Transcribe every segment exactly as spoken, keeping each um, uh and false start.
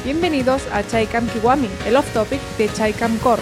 Bienvenidos a Chaikam Kiwami, el off-topic de Chaikam Corps.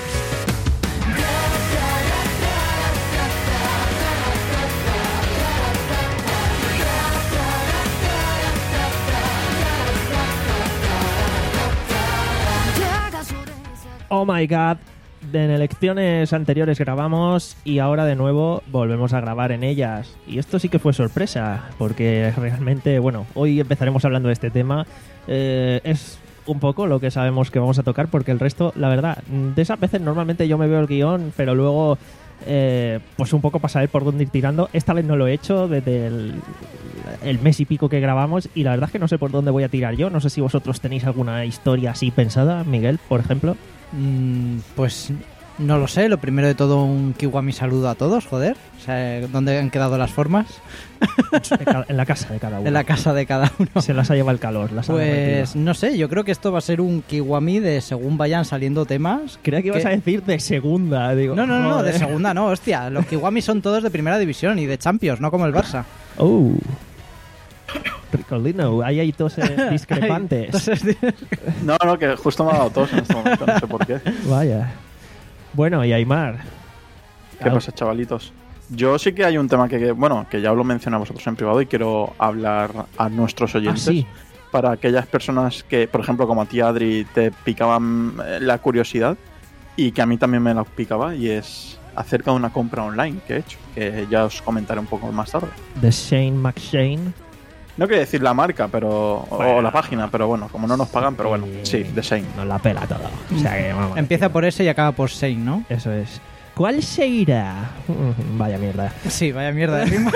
Oh my god, en elecciones anteriores grabamos y ahora de nuevo volvemos a grabar en ellas. Y esto sí que fue sorpresa, porque realmente, bueno, hoy empezaremos hablando de este tema. Eh, es un poco lo que sabemos que vamos a tocar, porque el resto, la verdad, de esas veces normalmente yo me veo el guión, pero luego eh, pues un poco para saber por dónde ir tirando. Esta vez no lo he hecho desde el, el mes y pico que grabamos y la verdad es que no sé por dónde voy a tirar yo. No sé si vosotros tenéis alguna historia así pensada, Miguel, por ejemplo. Mm, pues no lo sé. Lo primero de todo, un Kiwami saludo a todos, joder. O sea, ¿dónde han quedado las formas? En la casa de cada uno. En la casa de cada uno. Se las ha llevado el calor. Las pues no sé, yo creo que esto va a ser un Kiwami de según vayan saliendo temas. Creía que ibas que... a decir de segunda. Digo, no, no, no, joder. de segunda no, hostia. Los Kiwami son todos de primera división y de Champions, no como el Barça. Oh. Ricolino, ahí hay toses discrepantes. Entonces... No, no, que justo me ha dado tos en este momento, no sé por qué. Vaya. Bueno, y Aymar. ¿Qué pasa, chavalitos? Yo sí que hay un tema que, bueno, que ya os lo mencioné a vosotros en privado y quiero hablar a nuestros oyentes. Ah, sí. Para aquellas personas que, por ejemplo, como a ti, Adri, te picaban la curiosidad y que a mí también me la picaba, y es acerca de una compra online que he hecho, que ya os comentaré un poco más tarde. De Shane McShane. No quería decir la marca, pero Bueno. o la página, pero bueno, como no nos pagan, pero bueno, sí, de Shane. Nos la pela todo. O sea que vamos. Empieza por S y acaba por Sein, ¿no? Eso es. ¿Cuál será? Mm, Vaya mierda. Sí, vaya mierda de rima.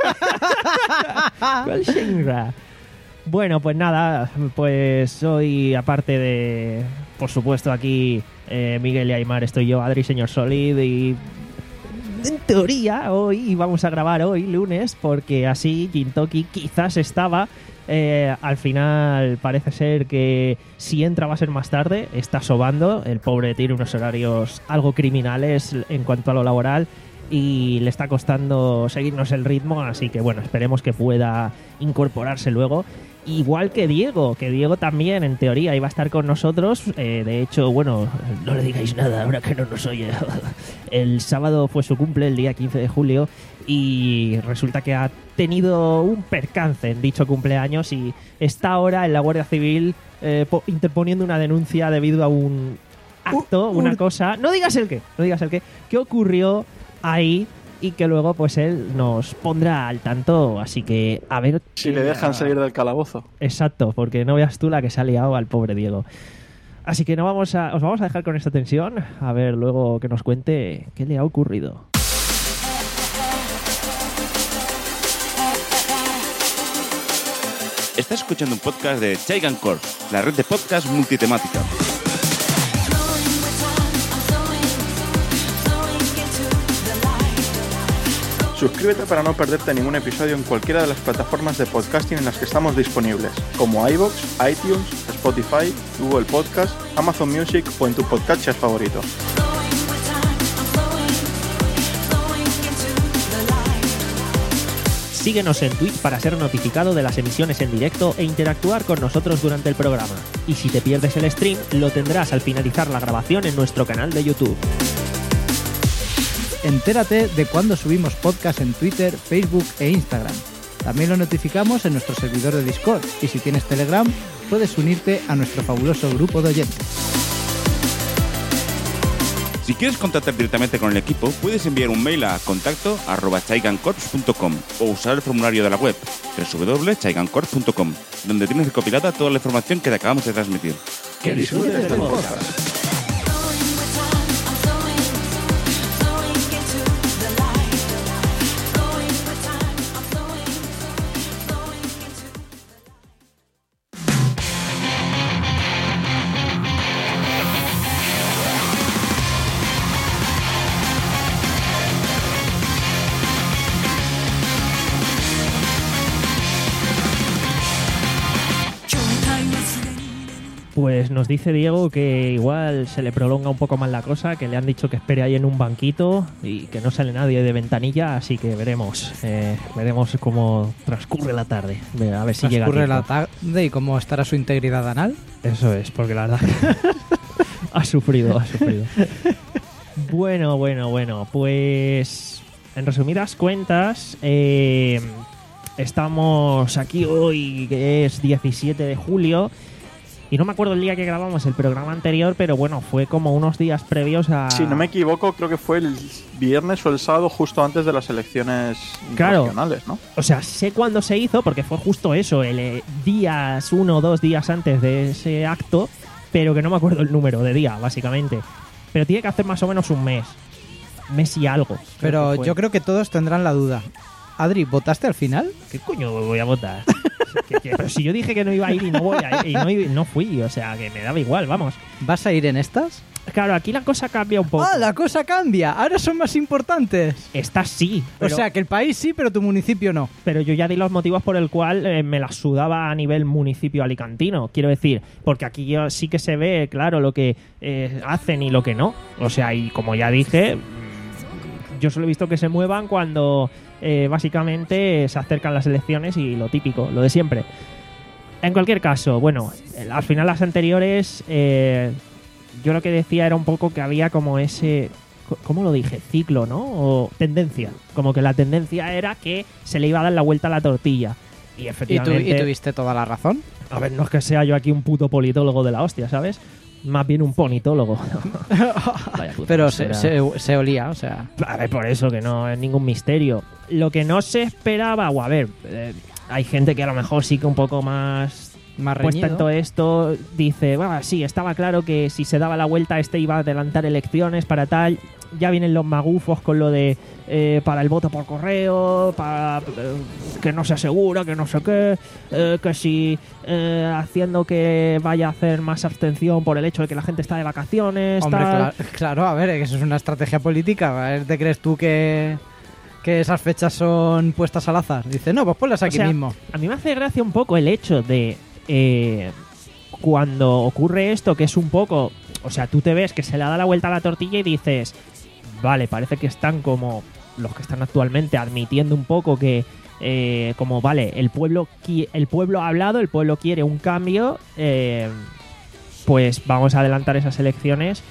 ¿Cuál será? Bueno, pues nada, pues hoy, aparte de, por supuesto, aquí eh, Miguel y Aymar, estoy yo, Adri, señor Solid, y en teoría hoy vamos a grabar hoy, lunes, porque así Gintoki quizás estaba. Eh, al final parece ser que si entra va a ser más tarde. Está sobando, el pobre tiene unos horarios algo criminales en cuanto a lo laboral y le está costando seguirnos el ritmo, así que bueno, esperemos que pueda incorporarse luego. Igual que Diego, que Diego también en teoría iba a estar con nosotros. Eh, de hecho, bueno, no le digáis nada ahora que no nos oye. El sábado fue su cumple, el día quince de julio, y resulta que ha tenido un percance en dicho cumpleaños y está ahora en la Guardia Civil eh, po- interponiendo una denuncia debido a un acto, Uh, una un- cosa. No digas el qué, no digas el qué, que ocurrió ahí y que luego pues él nos pondrá al tanto, así que a ver Si qué- le dejan salir del calabozo. Exacto, porque no veas tú la que se ha liado al pobre Diego. Así que no vamos a, os vamos a dejar con esta tensión, a ver luego que nos cuente qué le ha ocurrido. Estás escuchando un podcast de Chaikam Corps, la red de podcast multitemática. Suscríbete para no perderte ningún episodio en cualquiera de las plataformas de podcasting en las que estamos disponibles, como iVoox, iTunes, Spotify, Google Podcast, Amazon Music o en tu podcatcher favorito. Síguenos en Twitch para ser notificado de las emisiones en directo e interactuar con nosotros durante el programa. Y si te pierdes el stream, lo tendrás al finalizar la grabación en nuestro canal de YouTube. Entérate de cuando subimos podcast en Twitter, Facebook e Instagram. También lo notificamos en nuestro servidor de Discord, y si tienes Telegram, puedes unirte a nuestro fabuloso grupo de oyentes. Si quieres contactar directamente con el equipo, puedes enviar un mail a contacto arroba chaikamcorps punto com o usar el formulario de la web doble u doble u doble u punto chaikamcorps punto com, donde tienes recopilada toda la información que te acabamos de transmitir. ¡Que disfrutes del podcast! Pues nos dice Diego que igual se le prolonga un poco más la cosa, que le han dicho que espere ahí en un banquito y que no sale nadie de ventanilla, así que veremos, eh, veremos cómo transcurre la tarde, a ver si llega a Transcurre tiempo. la tarde y cómo estará su integridad anal. Eso es, porque la verdad ha sufrido, ha sufrido. Bueno, bueno, bueno, pues en resumidas cuentas, eh, estamos aquí hoy, que es diecisiete de julio, y no me acuerdo el día que grabamos el programa anterior, pero bueno, fue como unos días previos a... Si no me equivoco, creo que fue el viernes o el sábado justo antes de las elecciones Claro. regionales, ¿no? O sea, sé cuándo se hizo, porque fue justo eso, el eh, días, uno o dos días antes de ese acto, pero que no me acuerdo el número de día, básicamente. Pero tiene que hacer más o menos un mes. Mes y algo. creo Pero que fue. yo creo que todos tendrán la duda. Adri, ¿votaste al final? ¿Qué coño voy a votar? que, que, pero si yo dije que no iba a ir y no voy a ir, y no, i- no fui, o sea, que me daba igual, vamos. ¿Vas a ir en estas? Claro, aquí la cosa cambia un poco. ¡Ah, la cosa cambia! Ahora son más importantes. Esta sí, pero, O sea, que el país sí, pero tu municipio no. pero yo ya di los motivos por el cual eh, me la sudaba a nivel municipio alicantino, quiero decir, porque aquí yo sí que se ve, claro, lo que eh, hacen y lo que no. O sea, y como ya dije, mm, yo solo he visto que se muevan cuando eh, básicamente se acercan las elecciones y lo típico, lo de siempre. En cualquier caso, bueno, eh, al final las anteriores, eh, yo lo que decía era un poco que había como ese, co- ¿cómo lo dije? Ciclo, ¿no? O tendencia. Como que la tendencia era que se le iba a dar la vuelta a la tortilla. Y Y, tu- efectivamente... y tuviste toda la razón. A ver, no es que sea yo aquí un puto politólogo de la hostia, ¿sabes? Más bien un ponitólogo. Vaya puta Pero se, basura. se, se olía, o sea... A ver, por eso, que no es ningún misterio. Lo que no se esperaba, o a ver, eh, hay gente que a lo mejor sí que un poco más Más puesta reñido. en todo esto, dice, va, sí, estaba claro que si se daba la vuelta este iba a adelantar elecciones para tal. Ya vienen los magufos con lo de eh, para el voto por correo, para eh, que no se asegura, que no sé qué, eh, que si eh, haciendo que vaya a hacer más abstención por el hecho de que la gente está de vacaciones, Hombre, tal. claro, claro, a ver, que eso es una estrategia política. A ver, ¿te crees tú que, que esas fechas son puestas al azar? Dice, no, pues ponlas aquí O sea, mismo. A mí me hace gracia un poco el hecho de eh, cuando ocurre esto, que es un poco, o sea, tú te ves que se le da la vuelta a la tortilla y dices, vale, parece que están como los que están actualmente admitiendo un poco que eh, como vale, el pueblo qui- el pueblo ha hablado, el pueblo quiere un cambio, eh, pues vamos a adelantar esas elecciones,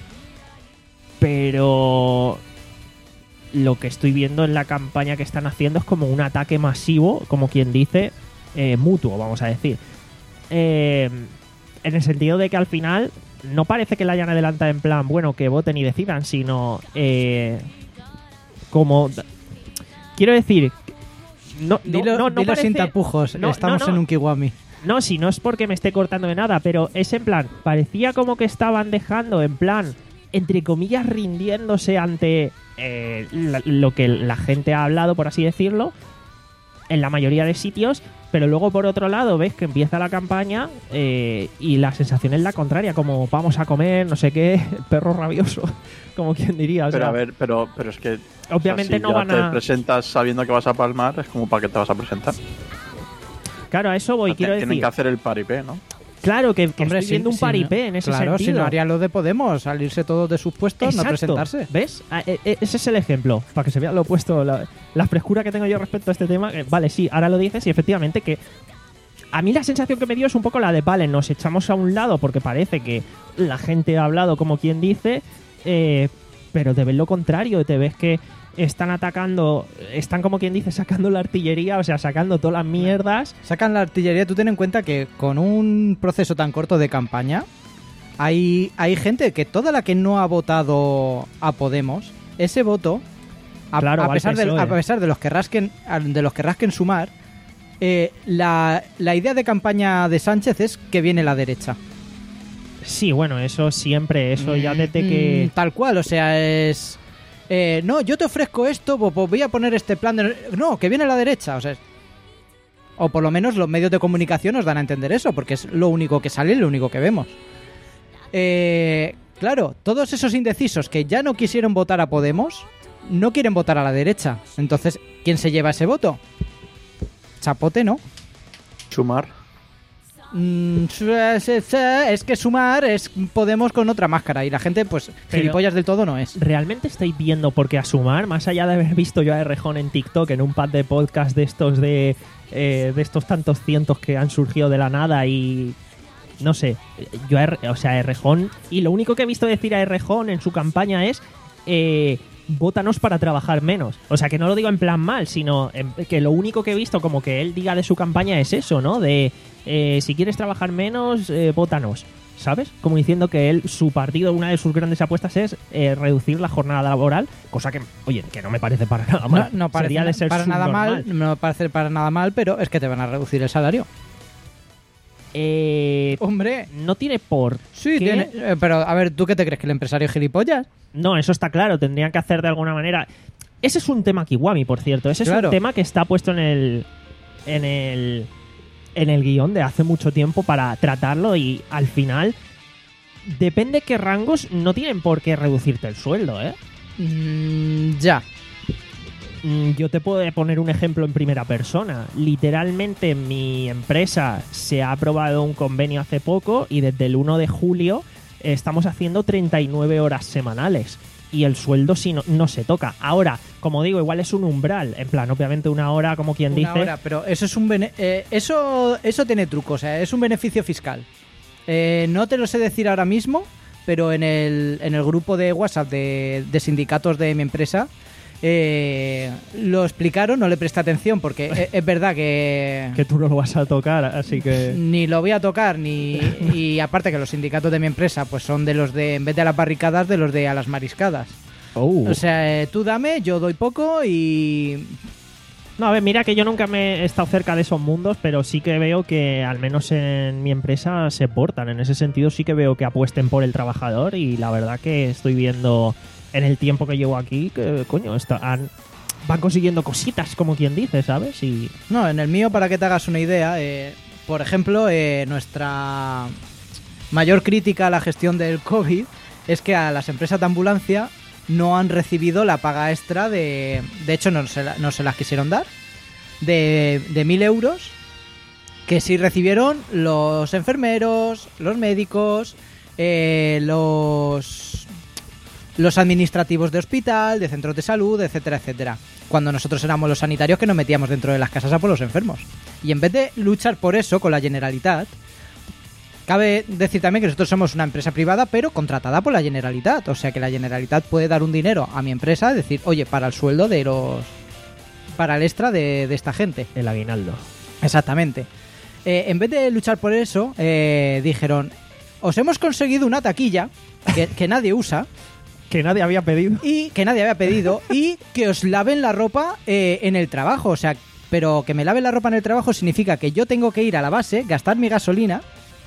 pero lo que estoy viendo en la campaña que están haciendo es como un ataque masivo, como quien dice, eh, mutuo, vamos a decir. Eh, en el sentido de que al final no parece que la hayan adelantado en plan, bueno, que voten y decidan, sino eh, como... Quiero decir... No, no, Dilo, no, no dilo sin parece- tapujos, no, estamos no, no. en un kiwami. No, si no es porque me esté cortando de nada, pero es en plan, parecía como que estaban dejando en plan, entre comillas, rindiéndose ante eh, la- lo que la gente ha hablado, por así decirlo, en la mayoría de sitios, pero luego por otro lado ves que empieza la campaña eh, y la sensación es la contraria, como vamos a comer, no sé qué, perro rabioso, como quien diría. O Pero sea, a ver, pero, pero es que... obviamente o sea, si no ya van te a... presentas sabiendo que vas a palmar, es como para qué te vas a presentar. Claro, a eso voy, O sea, quiero tienen decir. que hacer el paripé, ¿no? Claro, que, que Hombre, estoy si- viendo un si no- paripé en ese Claro, sentido. si no haría lo de Podemos, salirse todos de sus puestos, no Exacto. presentarse. ¿Ves? Ah, eh, eh, Ese es el ejemplo, para que se vea lo opuesto, la, la frescura que tengo yo respecto a este tema. Eh, vale, sí, ahora lo dices y efectivamente que a mí la sensación que me dio es un poco la de, vale, nos echamos a un lado porque parece que la gente ha hablado como quien dice, eh, pero te ves lo contrario, te ves que están atacando, están como quien dice sacando la artillería, o sea, sacando todas las mierdas. Sacan la artillería, tú ten en cuenta que con un proceso tan corto de campaña, hay, hay gente que toda la que no ha votado a Podemos, ese voto, a, Claro, a va al pesar, de, P S O E. a pesar de los que rasquen, de los que rasquen sumar, eh, la, la idea de campaña de Sánchez es que viene la derecha. Sí, bueno, eso siempre, eso ya desde que... Mm, tal cual, o sea, es... eh, no, yo te ofrezco esto, pues, pues voy a poner este plan de... No, que viene la derecha, o sea... O por lo menos los medios de comunicación nos dan a entender eso, porque es lo único que sale y lo único que vemos. Eh, claro, todos esos indecisos que ya no quisieron votar a Podemos, no quieren votar a la derecha. Entonces, ¿quién se lleva ese voto? Chapote, ¿no? Sumar. Mm, es que sumar es Podemos con otra máscara y la gente, pues, Pero- gilipollas del todo no es. ¿Realmente estáis viendo por qué a Sumar? Más allá de haber visto yo a Errejón en TikTok en un pad de podcast de estos de, eh, de estos tantos cientos que han surgido de la nada y... No sé, yo a R- o sea, a Errejón... Y lo único que he visto decir a Errejón en su campaña es... Eh, Vótanos para trabajar menos. O sea, que no lo digo en plan mal, sino en- que lo único que he visto como que él diga de su campaña es eso, ¿no? De eh, si quieres trabajar menos, eh, vótanos. ¿Sabes? Como diciendo que él, su partido, una de sus grandes apuestas es eh, reducir la jornada laboral, cosa que, oye, que no me parece para nada No, mal. no parece Sería de ser para nada mal, subnormal. no parece para nada mal, pero es que te van a reducir el salario. Eh, Hombre, no tiene por sí, qué. tiene, eh, pero a ver, ¿tú qué te crees? ¿Que el empresario es gilipollas? No, eso está claro, tendrían que hacer de alguna manera. Ese es un tema Kiwami, por cierto. Ese es Claro. un tema que está puesto en el. en el. en el guión de hace mucho tiempo para tratarlo y al final. Depende qué rangos, no tienen por qué reducirte el sueldo, ¿eh? Mm, ya. Mm, Yo te puedo poner un ejemplo en primera persona. Literalmente en mi empresa se ha aprobado un convenio hace poco y desde el uno de julio eh, estamos haciendo treinta y nueve horas semanales. Y el sueldo si no, no se toca. Ahora, como digo, igual es un umbral. En plan, obviamente una hora, como quien Una dice... hora, pero eso es un bene- eh, eso eso tiene truco, o sea, es un beneficio fiscal. Eh, no te lo sé decir ahora mismo, pero en el, en el grupo de WhatsApp de, de sindicatos de mi empresa eh, lo explicaron, no le presté atención porque es, es verdad que, Que tú no lo vas a tocar, así que... ni lo voy a tocar ni y aparte que los sindicatos de mi empresa pues son de los de en vez de a las barricadas de los de a las mariscadas. Oh. O sea, eh, tú dame, yo doy poco y No, a ver, mira que yo nunca me he estado cerca de esos mundos, pero sí que veo que al menos en mi empresa se portan. En ese sentido sí que veo que apuesten por el trabajador y la verdad que estoy viendo en el tiempo que llevo aquí que, coño, están, van consiguiendo cositas, como quien dice, ¿sabes? Y no, en el mío, para que te hagas una idea, eh, por ejemplo, eh, nuestra mayor crítica a la gestión del COVID es que a las empresas de ambulancia no han recibido la paga extra de... De hecho, no se, la- no se las quisieron dar. De, de mil euros que sí recibieron los enfermeros, los médicos, eh, los... los administrativos de hospital, de centros de salud, etcétera, etcétera. Cuando nosotros éramos los sanitarios que nos metíamos dentro de las casas a por los enfermos. Y en vez de luchar por eso con la Generalitat, cabe decir también que nosotros somos una empresa privada, pero contratada por la Generalitat. O sea que la Generalitat puede dar un dinero a mi empresa, decir, oye, para el sueldo de los... para el extra de, de esta gente. el aguinaldo. Exactamente. Eh, en vez de luchar por eso, eh, dijeron, os hemos conseguido una taquilla que, que nadie usa Que nadie había pedido. y que nadie había pedido y que os laven la ropa eh, en el trabajo. O sea, pero que me laven la ropa en el trabajo significa que yo tengo que ir a la base, gastar mi gasolina,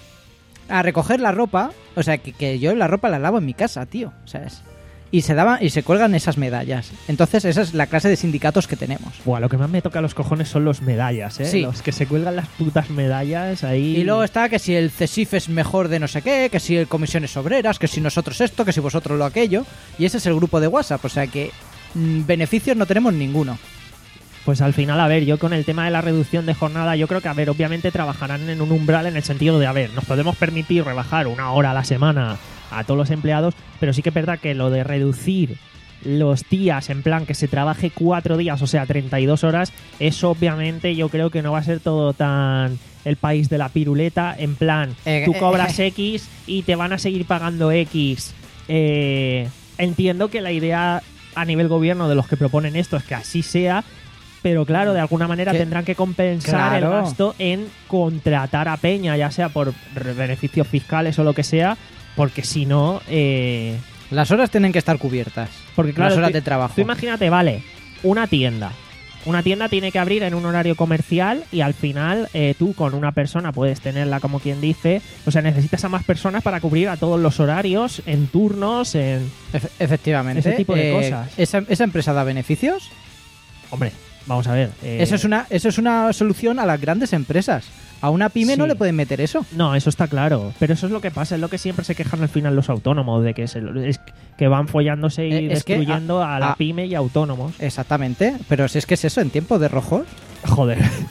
a recoger la ropa. O sea, que, que yo la ropa la lavo en mi casa, tío. O sea, es... Y se daban y se cuelgan esas medallas. Entonces, esa es la clase de sindicatos que tenemos. Buah, lo que más me toca a los cojones son los medallas, ¿eh? Sí. Los que se cuelgan las putas medallas ahí. Y luego está que si el CESIF es mejor de no sé qué, que si el Comisiones Obreras, que si nosotros esto, que si vosotros lo aquello. Y ese es el grupo de WhatsApp, o sea que mm, beneficios no tenemos ninguno. Pues al final, a ver, yo con el tema de la reducción de jornada, yo creo que, a ver, obviamente trabajarán en un umbral en el sentido de, a ver, nos podemos permitir rebajar una hora a la semana a todos los empleados, pero sí que es verdad que lo de reducir los días, en plan que se trabaje cuatro días, o sea, treinta y dos horas, eso obviamente yo creo que no va a ser todo tan el país de la piruleta, en plan, Eh, tú eh, cobras eh. X y te van a seguir pagando X. Eh, entiendo que la idea a nivel gobierno de los que proponen esto es que así sea, pero claro, de alguna manera Que- tendrán que compensar Claro. el gasto en contratar a Peña, ya sea por re- beneficios fiscales o lo que sea, porque si no... Eh, Las horas tienen que estar cubiertas. porque claro, Las horas tú- de trabajo. Tú imagínate, vale, una tienda. Una tienda tiene que abrir en un horario comercial y al final eh, tú con una persona puedes tenerla como quien dice, o sea, necesitas a más personas para cubrir a todos los horarios, en turnos, en... Efe- efectivamente. Ese tipo de Eh, cosas. ¿esa, esa empresa da beneficios? Hombre, vamos a ver. eh, Eso es una eso es una solución a las grandes empresas. A una pyme no Sí. le pueden meter eso. No, eso está claro. Pero eso es lo que pasa, es lo que siempre se quejan al final los autónomos, de que, se, es que van follándose y Eh, es que destruyendo a, a- la a- pyme y autónomos. Exactamente. Pero si es que es eso, en tiempo de rojos. Joder.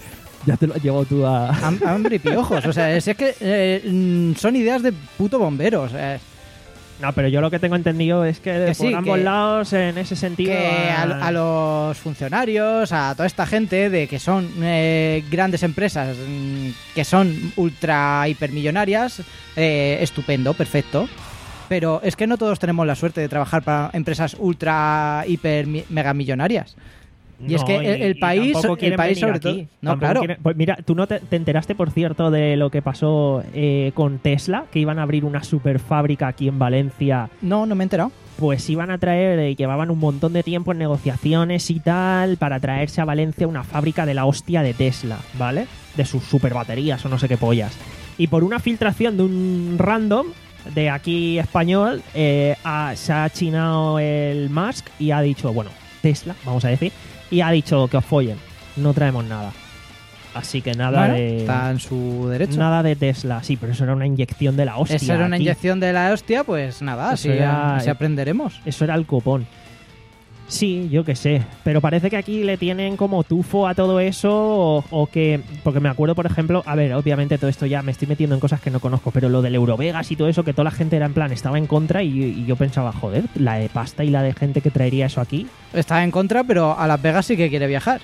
Ya te lo has llevado tú a... Ham- Hambre y piojos. O sea, es, es que eh, mm, son ideas de puto bomberos. eh. No, pero yo lo que tengo entendido es que, Que por sí, ambos que- lados, en ese sentido... Que a, ah, a los funcionarios, a toda esta gente de que son eh, grandes empresas, mm, que son ultra hipermillonarias, eh, estupendo, perfecto. Pero es que no todos tenemos la suerte de trabajar para empresas ultra hiper mi- mega millonarias. Y es no, que el, el y país, tampoco el quieren país venir sobre aquí. todo, no, Tampoco claro. quieren- Pues mira, tú no te, te enteraste, por cierto, de lo que pasó eh, con Tesla, que iban a abrir una super fábrica aquí en Valencia. No, no me he enterado. Pues iban a traer, eh, llevaban un montón de tiempo en negociaciones y tal, para traerse a Valencia una fábrica de la hostia de Tesla, ¿vale? De sus super baterías o no sé qué pollas. Y por una filtración de un random de aquí español, eh, ha- se ha chinado el Musk y ha dicho, bueno, Tesla, vamos a decir, y ha dicho que os follen, no traemos nada. Así que nada Bueno, de... está en su derecho. Nada de Tesla, sí, pero eso era una inyección de la hostia. Esa era una aquí. inyección de la hostia, pues nada, Eso así, era- así aprenderemos. Eso era el copón. Sí, yo qué sé. Pero parece que aquí le tienen como tufo a todo eso o, o que... Porque me acuerdo, por ejemplo... A ver, obviamente todo esto ya me estoy metiendo en cosas que no conozco, pero lo del Eurovegas y todo eso, que toda la gente era en plan, estaba en contra y, y yo pensaba, joder, la de pasta y la de gente que traería eso aquí. Está en contra, pero a Las Vegas sí que quiere viajar.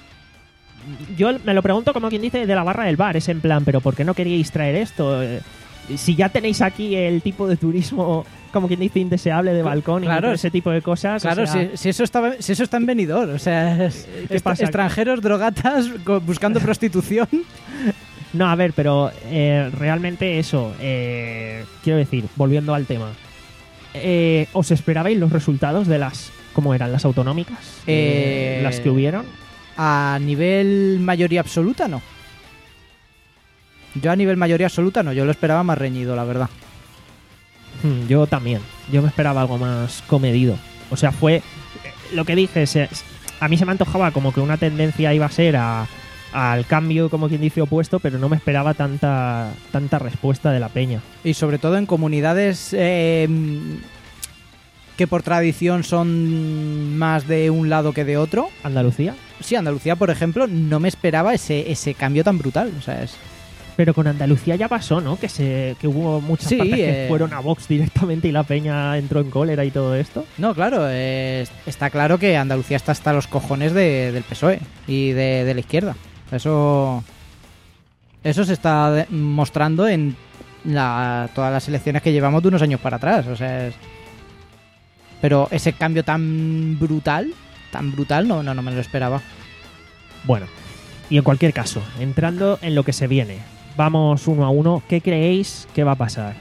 Yo me lo pregunto como quien dice de la barra del bar, es en plan, pero ¿por qué no queríais traer esto? Eh, Si ya tenéis aquí el tipo de turismo, como quien dice, indeseable de balcón y Claro, todo ese tipo de cosas. o Claro, sea, si, si eso está, si eso está en venidor, o sea, es- ¿Qué est- pasa? extranjeros, drogatas, co- buscando prostitución. No, a ver, pero eh, realmente eso, eh, quiero decir, volviendo al tema, eh, ¿os esperabais los resultados de las, cómo eran, las autonómicas? Eh, Eh, las que hubieron. A nivel mayoría absoluta, no. Yo a nivel mayoría absoluta, no. Yo lo esperaba más reñido, la verdad. Hmm, yo también, yo me esperaba algo más comedido. O sea, fue, eh, lo que dije, se- a mí se me antojaba como que una tendencia iba a ser a, al cambio, como quien dice, opuesto, pero no me esperaba tanta, tanta respuesta de la peña. Y sobre todo en comunidades eh, que por tradición son más de un lado que de otro. ¿Andalucía? Sí, Andalucía, por ejemplo, no me esperaba ese, ese cambio tan brutal. O sea, es... Pero con Andalucía ya pasó, ¿no? Que se que hubo muchas Sí, partes que eh. fueron a Vox directamente y la peña entró en cólera y todo esto. No, claro, eh, está claro que Andalucía está hasta los cojones de- del P S O E y de, de la izquierda. Eso eso se está de- mostrando en la- todas las elecciones que llevamos de unos años para atrás. O sea, es- pero ese cambio tan brutal, tan brutal, no, no, no me lo esperaba. Bueno, y en cualquier caso, entrando en lo que se viene, vamos uno a uno. ¿Qué creéis que va a pasar?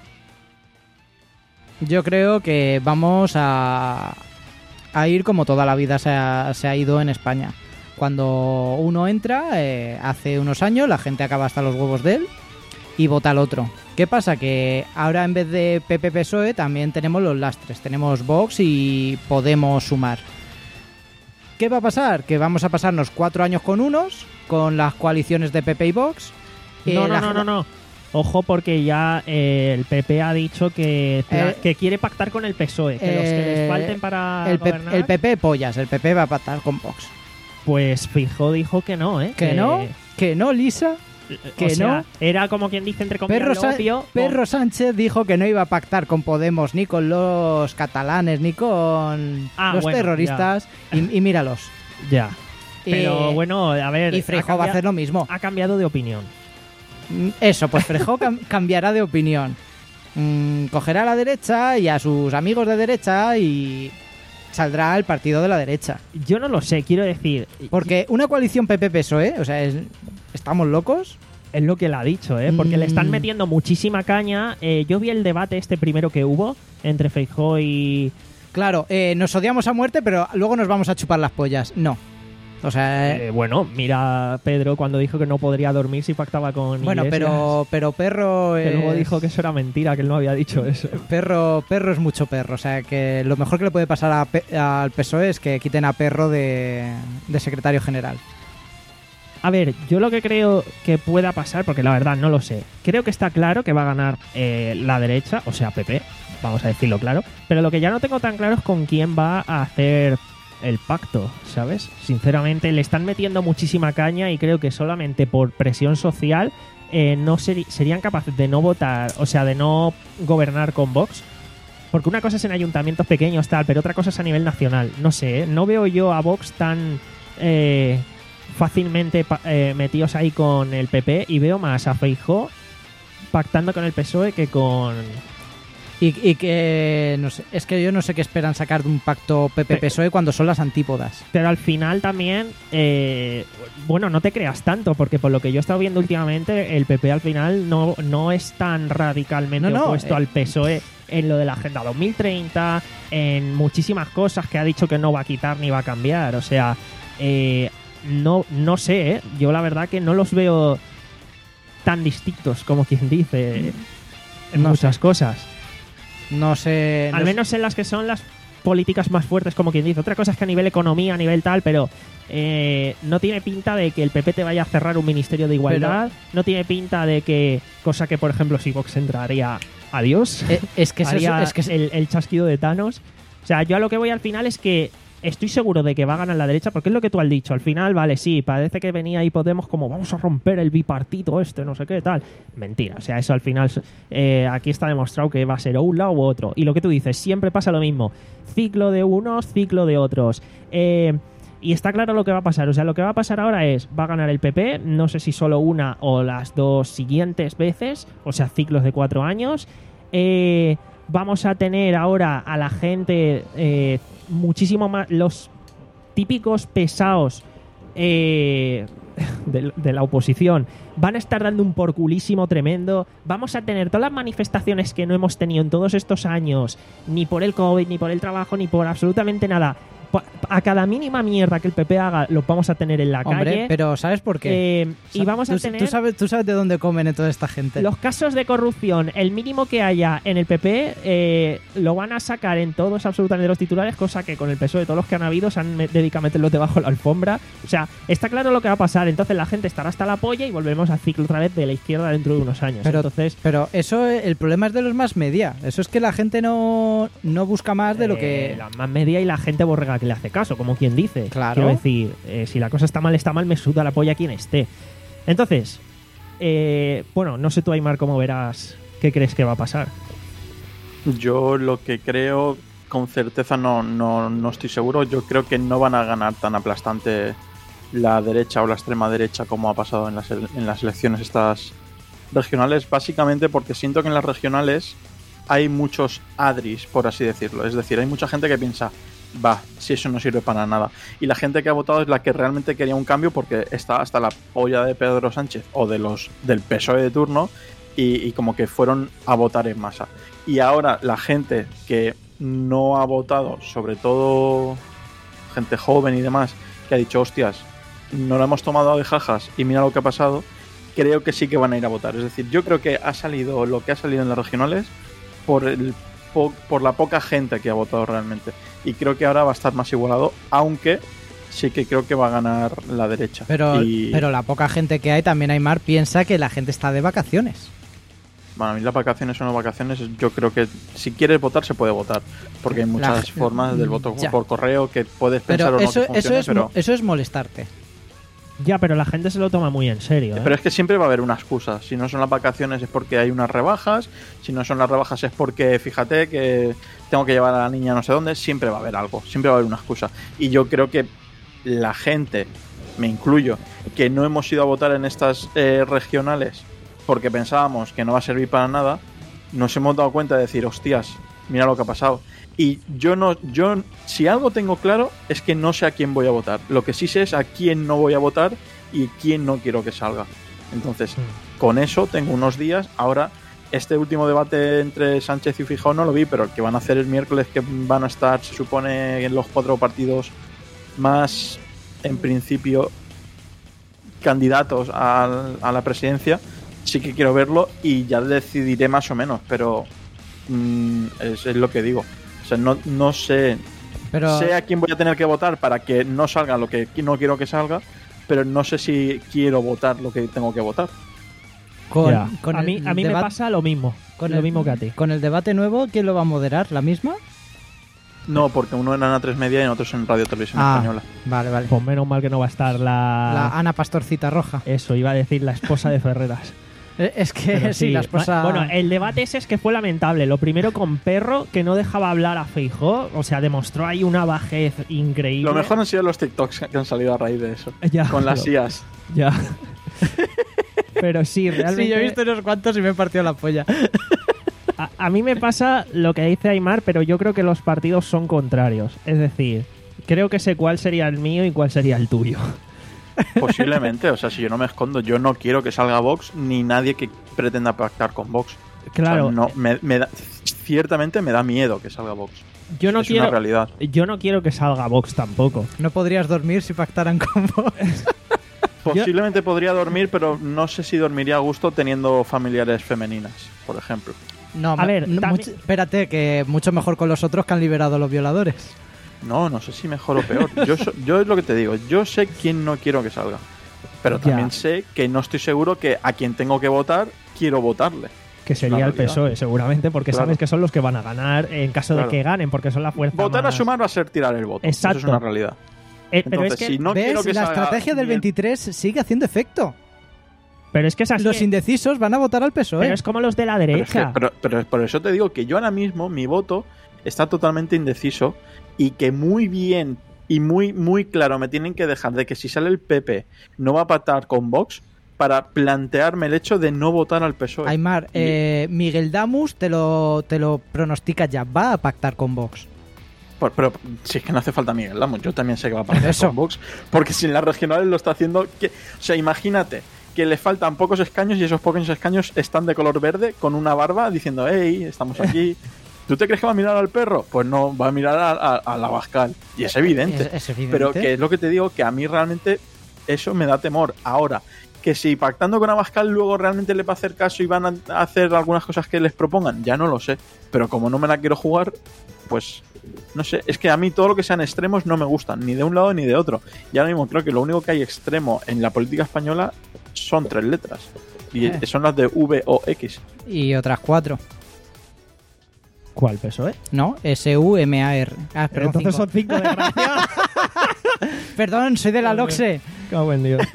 Yo creo que vamos a, a ir como toda la vida se ha, se ha ido en España. Cuando uno entra, eh, hace unos años, la gente acaba hasta los huevos de él y vota al otro. ¿Qué pasa? Que ahora en vez de P P P S O E también tenemos los lastres. Tenemos Vox y Podemos Sumar. ¿Qué va a pasar? Que vamos a pasarnos cuatro años con unos, con las coaliciones de P P y Vox. Eh, No, no, la- no, no, no. Ojo, porque ya eh, el P P ha dicho que, Eh, que quiere pactar con el P S O E, que los que les eh, falten para El, P- gobernar, el P P pollas, el P P va a pactar con Vox. pues Feijóo dijo que no, ¿eh? ¿Que no? ¿Que no, Lisa? que que no. no. Era como quien dice, entre comillas, Perro, lo Sa- obvio, con- Perro Sánchez dijo que no iba a pactar con Podemos, ni con los catalanes, ni con Ah, los bueno, terroristas. Y, y míralos. Ya. Pero Eh, bueno, a ver... y ha Freijóo va a cambiado- hacer lo mismo. Ha cambiado de opinión. Mm, Eso, pues Freijóo cam- cambiará de opinión. Mm, cogerá a la derecha y a sus amigos de derecha y saldrá el partido de la derecha. Yo no lo sé, quiero decir... Porque una coalición P P P S O E, o sea, es- ¿estamos locos? Es lo que él ha dicho, ¿eh? Porque le están Mm. metiendo muchísima caña. Eh, yo vi el debate este primero que hubo entre Feijóo y... Claro, eh, nos odiamos a muerte, pero luego nos vamos a chupar las pollas. No. O sea, Eh, bueno, mira Pedro cuando dijo que no podría dormir si pactaba con bueno, Iglesias. pero pero perro Que es... luego dijo que eso era mentira, que él no había dicho eso. perro perro es mucho perro, o sea que lo mejor que le puede pasar a Pe- al P S O E es que quiten a Perro de, de secretario general. A ver, yo lo que creo que pueda pasar, porque la verdad no lo sé, creo que está claro que va a ganar eh, la derecha, o sea, P P, vamos a decirlo claro, pero lo que ya no tengo tan claro es con quién va a hacer el pacto, ¿sabes? Sinceramente, le están metiendo muchísima caña y creo que solamente por presión social eh, no seri- serían capaces de no votar, o sea, de no gobernar con Vox. Porque una cosa es en ayuntamientos pequeños, tal, pero otra cosa es a nivel nacional. No sé, ¿eh? No veo yo a Vox tan eh, fácilmente pa- eh, metidos ahí con el P P y veo más a Feijóo pactando con el P S O E que con... Y, y que, no sé, es que yo no sé qué esperan sacar de un pacto P P P S O E cuando son las antípodas. Pero al final también, eh, bueno, no te creas tanto, porque por lo que yo he estado viendo últimamente, el P P al final no, no es tan radicalmente No, no, opuesto eh. al P S O E en lo de la Agenda dos mil treinta, en muchísimas cosas que ha dicho que no va a quitar ni va a cambiar. O sea, eh, no, no sé, ¿eh? Yo la verdad que no los veo tan distintos como quien dice en No muchas sé. cosas. No sé... Al no menos en las que son las políticas más fuertes, como quien dice. Otra cosa es que a nivel economía, a nivel tal, pero eh, no tiene pinta de que el P P te vaya a cerrar un ministerio de igualdad. No tiene pinta de que, cosa que por ejemplo si Vox entraría, adiós. Eh, es que eso es, Haría es que es- el, el chasquido de Thanos. O sea, yo a lo que voy al final es que estoy seguro de que va a ganar la derecha, porque es lo que tú has dicho. Al final, vale, sí, parece que venía ahí Podemos como vamos a romper el bipartito este, no sé qué, tal. Mentira, o sea, eso al final eh, aquí está demostrado que va a ser o un lado u otro. Y lo que tú dices, siempre pasa lo mismo. Ciclo de unos, ciclo de otros. Eh, y está claro lo que va a pasar. O sea, lo que va a pasar ahora es, va a ganar el P P, no sé si solo una o las dos siguientes veces, o sea, ciclos de cuatro años. Eh, vamos a tener ahora a la gente eh, muchísimo más, los típicos pesados eh, de, de la oposición van a estar dando un porculísimo tremendo. Vamos a tener todas las manifestaciones que no hemos tenido en todos estos años, ni por el COVID, ni por el trabajo, ni por absolutamente nada. A cada mínima mierda que el P P haga lo vamos a tener en la Hombre, calle. pero ¿sabes por qué? Eh, y vamos a tú, tener tú sabes, tú sabes de dónde comen toda esta gente. los casos de corrupción, el mínimo que haya en el P P, eh, lo van a sacar en todos absolutamente los titulares, cosa que con el P S O E de todos los que han habido se han me- dedicado a meterlos debajo de la alfombra. O sea, está claro lo que va a pasar. Entonces la gente estará hasta la polla y volvemos al ciclo otra vez de la izquierda dentro de unos años. Pero, Entonces, pero eso, eh, el problema es de los más media. Eso es que la gente no, no busca más de lo eh, que... la más media y la gente borrega que le hace caso, como quien dice. Claro. Quiero decir, eh, si la cosa está mal, está mal, me suda la polla quien esté. Entonces, eh, bueno, no sé tú, Aymar, cómo verás, qué crees que va a pasar. Yo lo que creo, con certeza no, no, no estoy seguro. Yo creo que no van a ganar tan aplastante la derecha o la extrema derecha como ha pasado en las, ele- en las elecciones estas regionales, básicamente porque siento que en las regionales hay muchos adris, por así decirlo. Es decir, hay mucha gente que piensa, va, si eso no sirve para nada. Y la gente que ha votado es la que realmente quería un cambio porque está hasta la polla de Pedro Sánchez o de los del P S O E de turno y, y como que fueron a votar en masa. Y ahora la gente que no ha votado, sobre todo gente joven y demás, que ha dicho, hostias, no la hemos tomado de jajas y mira lo que ha pasado, creo que sí que van a ir a votar. Es decir, yo creo que ha salido lo que ha salido en las regionales por el po- por la poca gente que ha votado realmente. Y creo que ahora va a estar más igualado, aunque sí que creo que va a ganar la derecha. Pero, Y, pero la poca gente que hay, también Aymar piensa que la gente está de vacaciones. bueno, a mí las vacaciones o no vacaciones, yo creo que si quieres votar se puede votar, porque hay muchas La- formas del voto ya. por correo que puedes pensar Pero o no eso, que funcione, eso, es, pero... mo- eso es molestarte. Ya, pero la gente se lo toma muy en serio, ¿eh? Pero es que siempre va a haber una excusa. Si no son las vacaciones es porque hay unas rebajas. Si no son las rebajas es porque, fíjate, que tengo que llevar a la niña no sé dónde. Siempre va a haber algo. Siempre va a haber una excusa. Y yo creo que la gente, me incluyo, que no hemos ido a votar en estas eh, regionales porque pensábamos que no va a servir para nada, nos hemos dado cuenta de decir, hostias, mira lo que ha pasado. Y yo no, yo, si algo tengo claro es que no sé a quién voy a votar. Lo que sí sé es a quién no voy a votar y quién no quiero que salga. Entonces, Mm. con eso tengo unos días. Ahora, este último debate entre Sánchez y Feijóo no lo vi, pero el que van a hacer el miércoles, que van a estar, se supone, en los cuatro partidos más, en principio, candidatos a, a la presidencia, sí que quiero verlo y ya decidiré más o menos, pero mm, es, es lo que digo. O sea, no, no sé, Pero, sé a quién voy a tener que votar para que no salga lo que no quiero que salga, pero no sé si quiero votar lo que tengo que votar. con, Ya. con a el mí, a mí me debat- pasa lo mismo. con lo el- mismo que a ti. Con el debate nuevo, ¿quién lo va a moderar? ¿La misma? No, porque uno en Ana tres Media y en otro en Radio Televisión Ah, Española. vale, vale. Pues menos mal que no va a estar la... La Ana Pastorcita Roja. Eso, iba a decir la esposa de Ferreras. Eh, Es que Pero sí, la esposa... Bueno, el debate ese es que fue lamentable. Lo primero con Perro, que no dejaba hablar a Feijóo. O sea, demostró ahí una bajez increíble. Lo mejor han sido los TikToks que han salido a raíz de eso. Ya, con las pero- I As. Ya. Pero sí, realmente... Sí, yo he visto unos cuantos y me he partido la polla. A, a mí me pasa lo que dice Aymar, pero yo creo que los partidos son contrarios. Es decir, creo que sé cuál sería el mío y cuál sería el tuyo. Posiblemente, o sea, si yo no me escondo, yo no quiero que salga Vox ni nadie que pretenda pactar con Vox. Claro, O sea, no, me, me da, ciertamente me da miedo que salga Vox. yo no es quiero... una realidad. Yo no quiero que salga Vox tampoco. No podrías dormir si pactaran con vos. Posiblemente podría dormir, pero no sé si dormiría a gusto teniendo familiares femeninas, por ejemplo. No, A ma- ver, no, también- mucho- espérate, que mucho mejor con los otros que han liberado a los violadores. No, no sé si mejor o peor. Yo, so- yo es lo que te digo, yo sé quién no quiero que salga. Pero Ya. también sé que no estoy seguro que a quien tengo que votar, quiero votarle. Que sería una el realidad. P S O E, seguramente, porque Claro. sabes que son los que van a ganar en caso Claro. de que ganen, porque son la fuerza Votar más... a Sumar va a ser tirar el voto. Eso Exacto. es una realidad. Eh, pero, Entonces, es que, si no ¿Ves? quiero que La salga estrategia del ni el- veintitrés sigue haciendo efecto. pero es que es así. Los indecisos van a votar al P S O E. Pero es como los de la Pero, es que- derecha. pero- pero por eso te digo que yo ahora mismo mi voto está totalmente indeciso y que muy bien y muy muy claro me tienen que dejar de que si sale el P P no va a pactar con Vox para plantearme el hecho de no votar al P S O E. Aymar, Y- eh, Miguel Damus te lo, te lo pronostica ya. Va a pactar con Vox. Por- pero si es que no hace falta Miguel Lamos, yo también sé que va a pactar Eso. con Vox, porque si en las regionales lo está haciendo, que, o sea, imagínate que le faltan pocos escaños y esos pocos escaños están de color verde con una barba diciendo, hey, estamos aquí. ¿Tú te crees que va a mirar al perro? Pues no, va a mirar a, a, a la Abascal. Y es evidente. Es, es evidente. Pero que es lo que te digo, que a mí realmente eso me da temor. Ahora, que si pactando con Abascal luego realmente le va a hacer caso y van a hacer algunas cosas que les propongan, ya no lo sé. Pero como no me la quiero jugar, pues no sé. Es que a mí todo lo que sean extremos no me gustan, ni de un lado ni de otro. Y ahora mismo creo que lo único que hay extremo en la política española son tres letras. Y Eh. son las de V o X. Y otras cuatro. ¿Cuál P S O E? ¿No? S U M A R. Ah, perdón, Entonces cinco. son cinco desgraciados. Perdón, soy de la Joder. LOXE. Cago en Dios.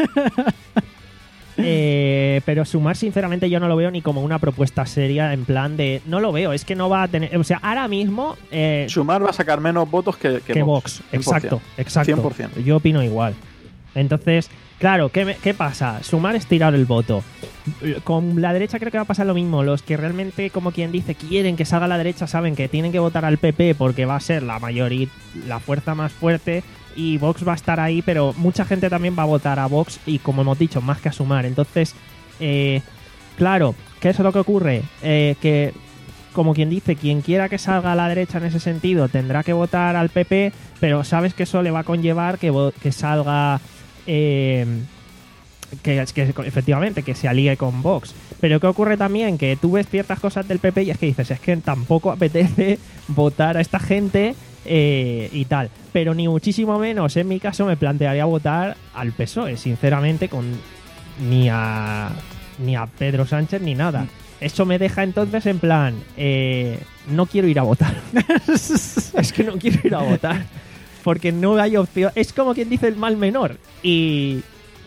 Eh, pero Sumar, sinceramente, yo no lo veo ni como una propuesta seria, en plan de. No lo veo, es que no va a tener. O sea, ahora mismo. Eh, Sumar va a sacar menos votos que, que, que Vox. Vox. Exacto, exacto. cien por ciento. Yo opino igual. Entonces, claro, ¿qué, me- ¿qué pasa? Sumar es tirar el voto. Con la derecha creo que va a pasar lo mismo. Los que realmente, como quien dice, quieren que salga la derecha saben que tienen que votar al P P porque va a ser la mayoría, la fuerza más fuerte. Y Vox va a estar ahí, pero mucha gente también va a votar a Vox y, como hemos dicho, más que a Sumar. Entonces, eh, claro, ¿qué es lo que ocurre? Eh, que, como quien dice, quien quiera que salga a la derecha en ese sentido tendrá que votar al P P, pero sabes que eso le va a conllevar que, vo- que salga... eh, que, que efectivamente que se alíe con Vox. Pero ¿qué ocurre también? Que tú ves ciertas cosas del P P y es que dices, es que tampoco apetece votar a esta gente eh, y tal. Pero ni muchísimo menos, en mi caso, me plantearía votar al P S O E, sinceramente, con ni a ni a Pedro Sánchez ni nada. Eso me deja entonces en plan, eh, no quiero ir a votar. Es que no quiero ir a votar. Porque no hay opción. Es como quien dice el mal menor. Y...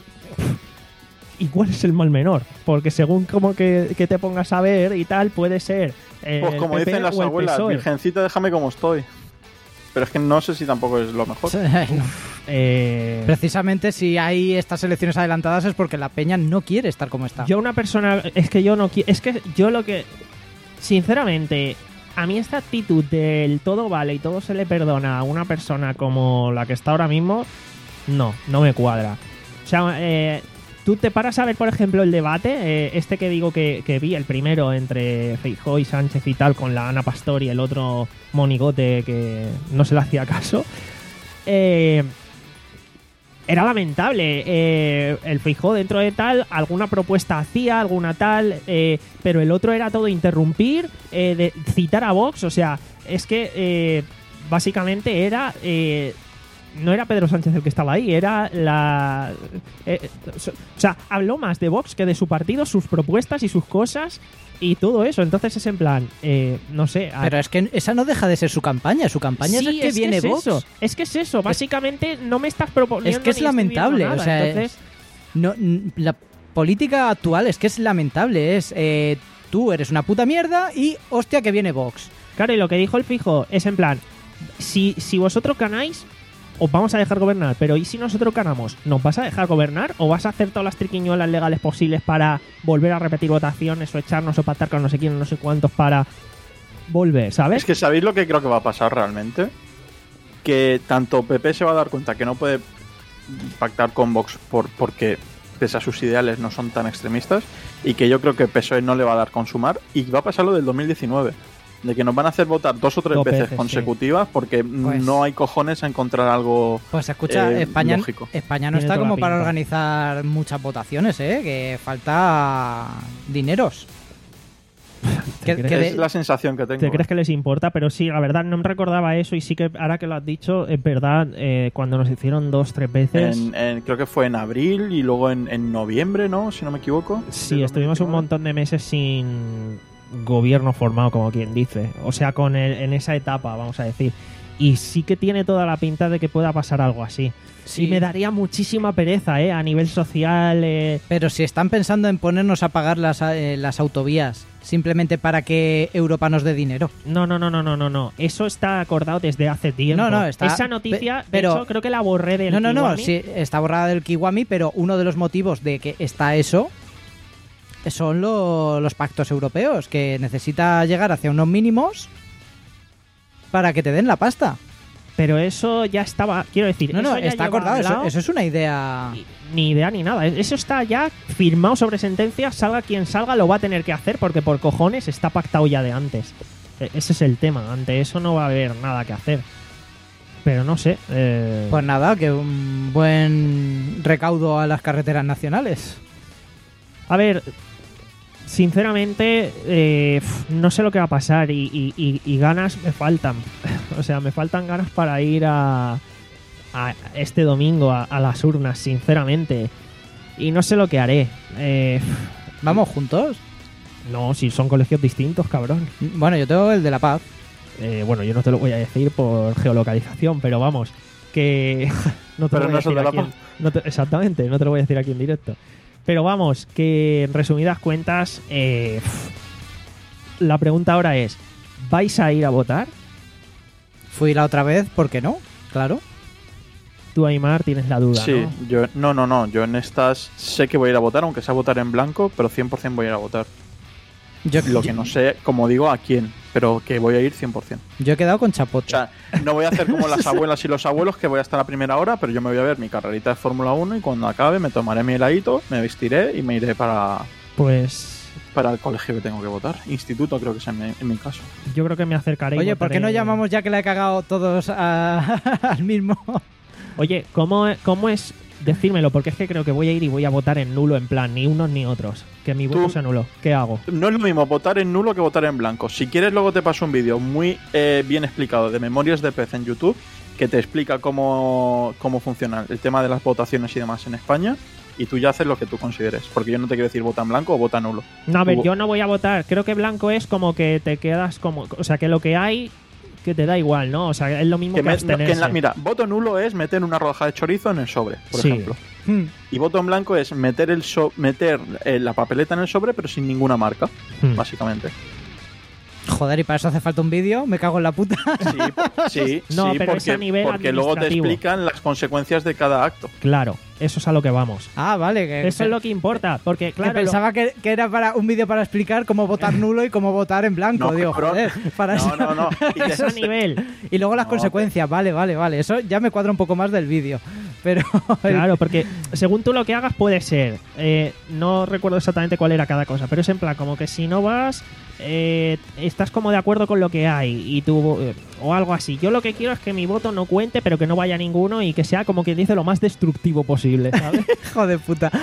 ¿Y cuál es el mal menor? Porque según como que, que te pongas a ver y tal, puede ser eh, Pues como el P P dicen las o el abuelas, P S O E. virgencita, déjame como estoy. Pero es que no sé si tampoco es lo mejor. No. Eh, Precisamente si hay estas elecciones adelantadas es porque la peña no quiere estar como está. yo una persona... Es que yo no quiero... Es que yo lo que... Sinceramente, a mí esta actitud del todo vale y todo se le perdona a una persona como la que está ahora mismo, no, no me cuadra. O sea, eh, tú te paras a ver, por ejemplo, el debate, eh, este que digo que, que vi, el primero entre Feijóo y Sánchez y tal, con la Ana Pastor y el otro monigote que no se le hacía caso. Eh, era lamentable. Eh, el Feijóo dentro de tal, alguna propuesta hacía, alguna tal, eh, pero el otro era todo interrumpir, eh, de citar a Vox. O sea, es que eh, básicamente era... Eh, no era Pedro Sánchez el que estaba ahí, era la... eh, eh, o sea, habló más de Vox que de su partido, sus propuestas y sus cosas y todo eso. Entonces es en plan, eh, no sé... a- Pero es que esa no deja de ser su campaña. Su campaña Sí, es que viene es Vox. Eso. Es que es eso. Básicamente no me estás proponiendo. Es que es ni estoy viendo lamentable. nada. O sea, Entonces, No, n- la política actual es que es lamentable. Es eh, tú eres una puta mierda y hostia que viene Vox. claro, y lo que dijo el fijo es en plan, si, si vosotros ganáis, os vamos a dejar gobernar, pero ¿y si nosotros ganamos? ¿Nos vas a dejar gobernar o vas a hacer todas las triquiñuelas legales posibles para volver a repetir votaciones o echarnos o pactar con no sé quién, no sé cuántos para volver, ¿sabes? Es que ¿sabéis lo que creo que va a pasar realmente? Que tanto P P se va a dar cuenta que no puede pactar con Vox por, porque pese a sus ideales no son tan extremistas, y que yo creo que P S O E no le va a dar con Sumar, y va a pasar lo del dos mil diecinueve, de que nos van a hacer votar dos o tres Dos veces, veces, consecutivas porque Pues- no hay cojones a encontrar algo Pues escucha, eh, España, lógico. España no Tiene está toda la como para pinta. organizar muchas votaciones, ¿eh? Que falta dineros. Que- crees? que de- Es la sensación que tengo. ¿Te crees que les importa? Pero sí, la verdad no me recordaba eso y sí que ahora que lo has dicho, es verdad, eh, cuando nos hicieron dos, tres veces... En- en- creo que fue en abril y luego en, en noviembre, ¿no? Si no me equivoco. Sí, de estuvimos un dos mil diecinueve. montón de meses sin gobierno formado, como quien dice. O sea, con el- en esa etapa, vamos a decir. Y sí que tiene toda la pinta de que pueda pasar algo así. Sí. Y me daría muchísima pereza, ¿eh? A nivel social. Eh... Pero si están pensando en ponernos a pagar las, eh, las autovías simplemente para que Europa nos dé dinero. No, no, no, no, no, no, no. Eso está acordado desde hace tiempo. No, no, está- Esa noticia, pe- pero- de hecho, creo que la borré del No, no, no, Kiwami. sí, está borrada del Kiwami, pero uno de los motivos de que está eso son lo- los pactos europeos, que necesita llegar hacia unos mínimos para que te den la pasta. Pero eso ya estaba, quiero decir, No, eso no, ya está lleva acordado, eso, hablado. eso es una idea... Ni idea ni nada. Eso está ya firmado sobre sentencia. Salga quien salga, lo va a tener que hacer porque por cojones está pactado ya de antes. E- Ese es el tema. Ante eso no va a haber nada que hacer. Pero no sé. eh, Pues nada, que un buen recaudo a las carreteras nacionales. A ver, sinceramente, eh, pf, no sé lo que va a pasar y, y- y- y ganas me faltan. O sea, me faltan ganas para ir a, a este domingo a, a las urnas, sinceramente. Y no sé lo que haré. Eh, pf, ¿Vamos juntos? no, si son colegios distintos, cabrón. Bueno, yo tengo el de La Paz. Eh, bueno, yo no te lo voy a decir por geolocalización, pero vamos, que no te Pero lo voy no a es el decir de La aquí en- Paz. no te- exactamente, no te lo voy a decir aquí en directo. Pero vamos, que en resumidas cuentas, eh, la pregunta ahora es, ¿vais a ir a votar? Fui la otra vez, ¿por qué no? Claro. Tú, Aymar, tienes la duda, Sí, ¿no? yo no, no, no. Yo en estas sé que voy a ir a votar, aunque sea votar en blanco, pero cien por ciento voy a ir a votar. Yo, Lo que no sé, como digo, a quién, pero que voy a ir cien por ciento. yo he quedado con O chapote. sea, no voy a hacer como las abuelas y los abuelos, que voy a estar a primera hora, pero yo me voy a ver mi carrerita de Fórmula uno y cuando acabe me tomaré mi heladito, me vestiré y me iré para, Pues para el colegio que tengo que votar. Instituto creo que es en mi, en mi caso. yo creo que me acercaré. y Oye, ¿por qué no votaré- llamamos ya que le he cagado todos a- al mismo? Oye, ¿cómo, ¿cómo es? Decírmelo, porque es que creo que voy a ir y voy a votar en nulo, en plan, ni unos ni otros. Que mi voto Tú- sea nulo. ¿Qué hago? No es lo mismo votar en nulo que votar en blanco. Si quieres, luego te paso un vídeo muy eh, bien explicado de Memorias de Pez en YouTube, que te explica cómo, cómo funciona el tema de las votaciones y demás en España, y tú ya haces lo que tú consideres. Porque yo no te quiero decir vota en blanco o vota nulo. No, a ver, Hubo- yo no voy a votar. Creo que blanco es como que te quedas como... O sea, que lo que hay, que te da igual, ¿no? O sea, es lo mismo Que que, me- no, abstenerse. que en la- mira, voto nulo es meter una rodaja de chorizo en el sobre, por Sí. ejemplo. Hmm. Y voto en blanco es meter el so- meter eh, la papeleta en el sobre, pero sin ninguna marca, Hmm. básicamente. Joder, ¿y para eso hace falta un vídeo? Me cago en la puta. Sí, sí, No, sí, pero porque, es a nivel porque luego te administrativo. explican las consecuencias de cada acto. Claro, eso es a lo que vamos. Ah, vale. Que, Eso es lo que importa, porque que claro... lo- pensaba que, que era para un vídeo para explicar cómo votar nulo y cómo votar en blanco. No, Digo, cabrón. joder, para No, eso. no, no. Y te- Eso a nivel. Y luego las No, consecuencias, vale, vale, vale. Eso ya me cuadra un poco más del vídeo. Pero. Claro, porque según tú lo que hagas puede ser, eh, no recuerdo exactamente cuál era cada cosa, pero es en plan como que si no vas, eh, estás como de acuerdo con lo que hay y tú eh, o algo así. Yo lo que quiero es que mi voto no cuente, pero que no vaya ninguno y que sea como quien dice lo más destructivo posible, ¿sabes? Hijo de puta.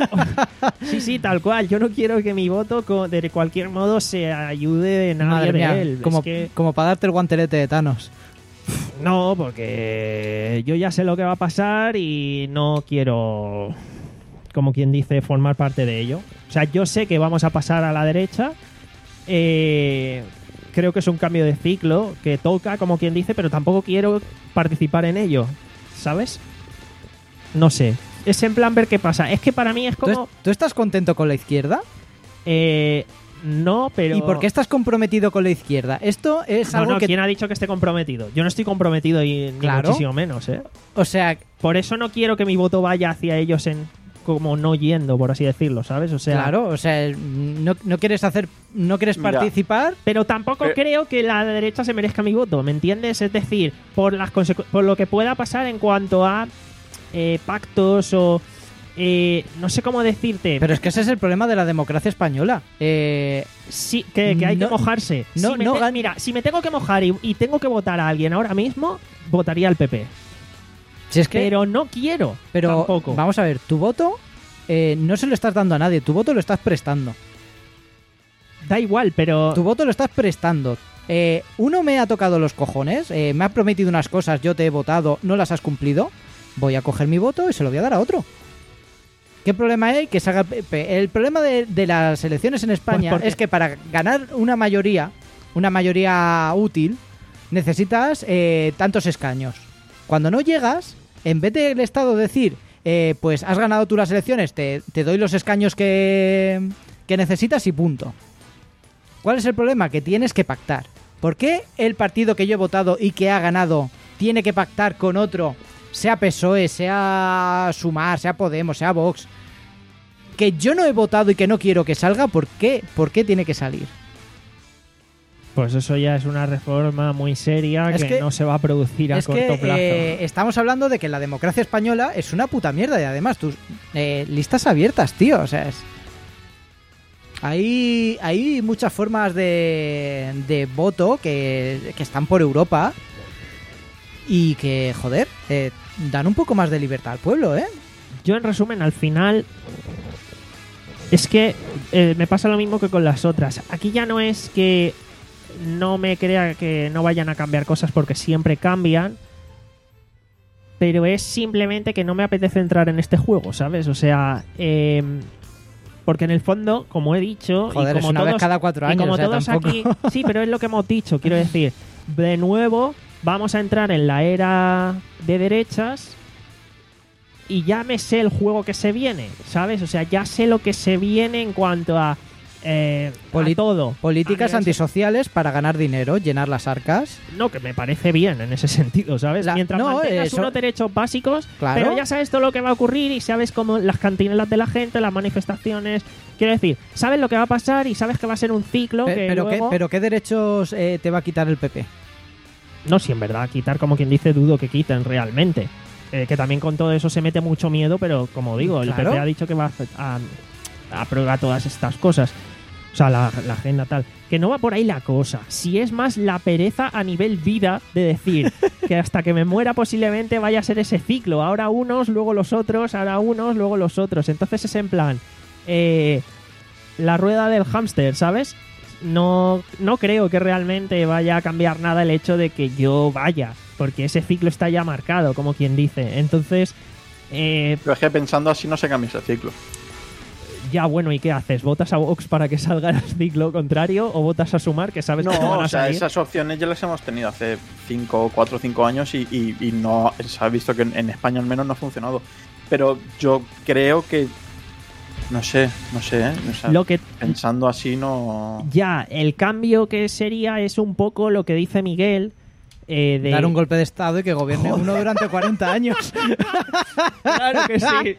Sí, sí, tal cual. Yo no quiero que mi voto co- de cualquier modo se ayude de nadie Madre de mía. él. Como, Es que como para darte el guantelete de Thanos. No, porque yo ya sé lo que va a pasar y no quiero, como quien dice, formar parte de ello. O sea, yo sé que vamos a pasar a la derecha. Eh, creo que es un cambio de ciclo que toca, como quien dice, pero tampoco quiero participar en ello, ¿sabes? No sé. Es en plan ver qué pasa. Es que para mí es ¿Tú, es- como... tú estás contento con la izquierda? Eh, no, pero... ¿Y por qué estás comprometido con la izquierda? Esto es No, algo no, que... ¿quién ha dicho que esté comprometido? Yo no estoy comprometido y ni Claro. muchísimo menos, ¿eh? O sea, Por eso no quiero que mi voto vaya hacia ellos en como no yendo, por así decirlo, ¿sabes? O sea, claro, o sea, no, no quieres hacer, no quieres Mira. participar. pero tampoco Eh. creo que la derecha se merezca mi voto, ¿me entiendes? Es decir, por las consecu- por lo que pueda pasar en cuanto a eh, pactos o eh, no sé cómo decirte. Pero es que ese es el problema de la democracia española. Eh, Sí, que, que hay No- que mojarse. no- Si me no te- gan- Mira, si me tengo que mojar y, y tengo que votar a alguien ahora mismo, votaría al P P. si es que, Pero no quiero pero tampoco. vamos a ver, tu voto eh, no se lo estás dando a nadie, tu voto lo estás prestando. Da igual, pero... Tu voto lo estás prestando. Eh, uno me ha tocado los cojones, eh, me ha prometido unas cosas, yo te he votado, no las has cumplido. Voy a coger mi voto y se lo voy a dar a otro. ¿Qué problema hay que se haga el P P? El problema de, de las elecciones en España Pues porque- es que para ganar una mayoría, una mayoría útil, necesitas eh, tantos escaños. Cuando no llegas, en vez del Estado decir, eh, pues has ganado tú las elecciones, te, te doy los escaños que, que necesitas y punto. ¿Cuál es el problema? Que tienes que pactar. ¿Por qué el partido que yo he votado y que ha ganado tiene que pactar con otro, sea P S O E, sea Sumar, sea Podemos, sea Vox, que yo no he votado y que no quiero que salga? ¿Por qué? ¿Por qué tiene que salir? Pues eso ya es una reforma muy seria Es que, que- no se va a producir a Es corto que plazo. eh, estamos hablando de que la democracia española es una puta mierda y además tus eh, listas abiertas, tío, o sea, es... Hay, hay muchas formas de, de voto que, que están por Europa y que, joder, eh, dan un poco más de libertad al pueblo, ¿eh? Yo, en resumen, al final es que eh, me pasa lo mismo que con las otras. Aquí ya no es que no me crea que no vayan a cambiar cosas porque siempre cambian, pero es simplemente que no me apetece entrar en este juego, ¿sabes? O sea, eh, porque en el fondo, como he dicho, Joder, y es como una todos, vez cada cuatro y años, como o sea, todos tampoco... aquí, sí, pero es lo que hemos dicho, quiero decir, de nuevo vamos a entrar en la era de derechas y ya me sé el juego que se viene, ¿sabes? O sea, ya sé lo que se viene en cuanto a, eh, Poli- a todo. Políticas A nivel- antisociales para ganar dinero, llenar las arcas. No, que me parece bien en ese sentido, ¿sabes? La- Mientras no, mantengas eso- unos derechos básicos, Claro. pero ya sabes todo lo que va a ocurrir y sabes cómo las cantinelas de la gente, las manifestaciones... Quiero decir, sabes lo que va a pasar y sabes que va a ser un ciclo Pe- que pero, luego... ¿qué, pero ¿qué derechos eh, te va a quitar el P P? No, si en verdad quitar, como quien dice, dudo que quiten realmente. Eh, que también con todo eso se mete mucho miedo, pero como digo, el Claro. P P ha dicho que va a, a, a prueba todas estas cosas. O sea, la, la agenda tal. Que no va por ahí la cosa. Si es más la pereza a nivel vida de decir que hasta que me muera posiblemente vaya a ser ese ciclo. Ahora unos, luego los otros, ahora unos, luego los otros. Entonces es en plan... Eh, la rueda del hámster, ¿sabes? No, no creo que realmente vaya a cambiar nada el hecho de que yo vaya, porque ese ciclo está ya marcado, como quien dice. Entonces, eh, Pero es que pensando así no se cambia ese ciclo. ya bueno, ¿y qué haces? ¿Votas a Vox para que salga el ciclo contrario o votas a Sumar que sabes que no No, van a o sea, salir? esas opciones ya las hemos tenido hace cinco, cuatro o cinco años y, y- y no se ha visto que en, en España al menos no ha funcionado. Pero yo creo que... No sé, no sé, ¿eh? O sea, Lo que pensando así no... ya, el cambio que sería es un poco lo que dice Miguel. Eh, de... Dar un golpe de estado y que gobierne uno durante cuarenta años. Claro que sí.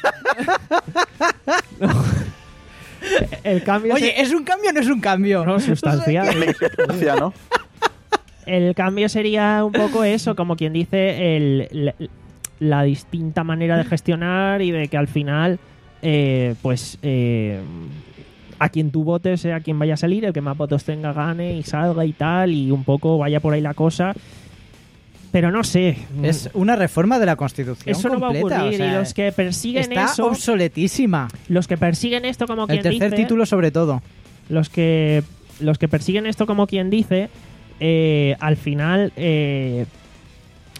No. El cambio Oye, se- ¿es un cambio o no es un cambio? no sustancial. Decía, ¿no? El cambio sería un poco eso, como quien dice, el, la, la distinta manera de gestionar y de que al final, eh, pues, eh, a quien tú votes sea quien vaya a salir, el que más votos tenga gane y salga y tal, y un poco vaya por ahí la cosa. Pero no sé. Es una reforma de la Constitución eso no va a completa, ocurrir. o sea, y los que persiguen está eso, obsoletísima. los que persiguen esto, como quien El tercer dice, título sobre todo. los que los que persiguen esto como quien dice, eh, al final eh,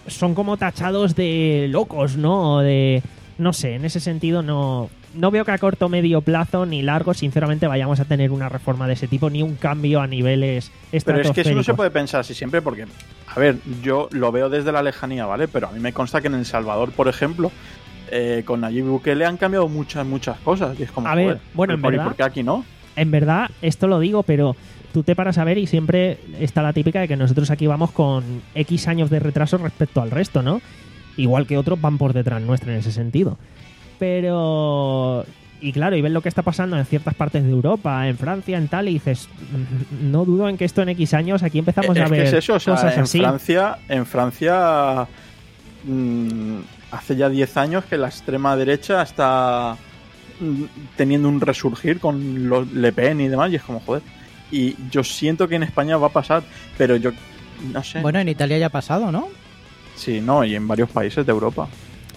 son como tachados de locos, ¿no? O de... No sé, en ese sentido no... No veo que a corto, medio plazo ni largo, sinceramente, vayamos a tener una reforma de ese tipo, ni un cambio a niveles Pero estratosféricos. es que eso no se puede pensar así siempre porque, a ver, yo lo veo desde la lejanía, ¿vale? Pero a mí me consta que en El Salvador, por ejemplo, eh, con Nayib Bukele han cambiado muchas, muchas cosas. Y es como, A ver, joder, bueno, en ¿por, verdad- ¿por qué aquí no? En verdad, esto lo digo, pero tú te paras a ver y siempre está la típica de que nosotros aquí vamos con X años de retraso respecto al resto, ¿no? Igual que otros van por detrás nuestro en ese sentido. Pero... Y claro, y ves lo que está pasando en ciertas partes de Europa, en Francia, en tal, y dices, "Mm, no dudo en que esto en X años aquí empezamos es a ver que es eso, o sea, cosas en así". Francia, en Francia mmm, hace ya diez años que la extrema derecha está mm, teniendo un resurgir con los Le Pen y demás, y es como, joder. Y yo siento que en España va a pasar, pero yo no sé. Bueno, en Italia ya ha pasado, ¿no? Sí, no, y en varios países de Europa.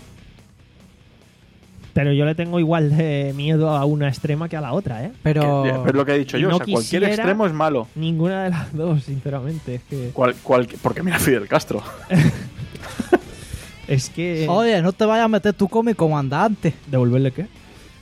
Pero yo le tengo igual de miedo a una extrema que a la otra, ¿eh? Pero... Que- es lo que he dicho yo, no o sea, cualquier quisiera- extremo es malo. Ninguna de las dos, sinceramente. Es que... Cual, cual- porque mira Fidel Castro. Es que... Oye, no te vayas a meter tú con mi comandante. ¿Devolverle qué?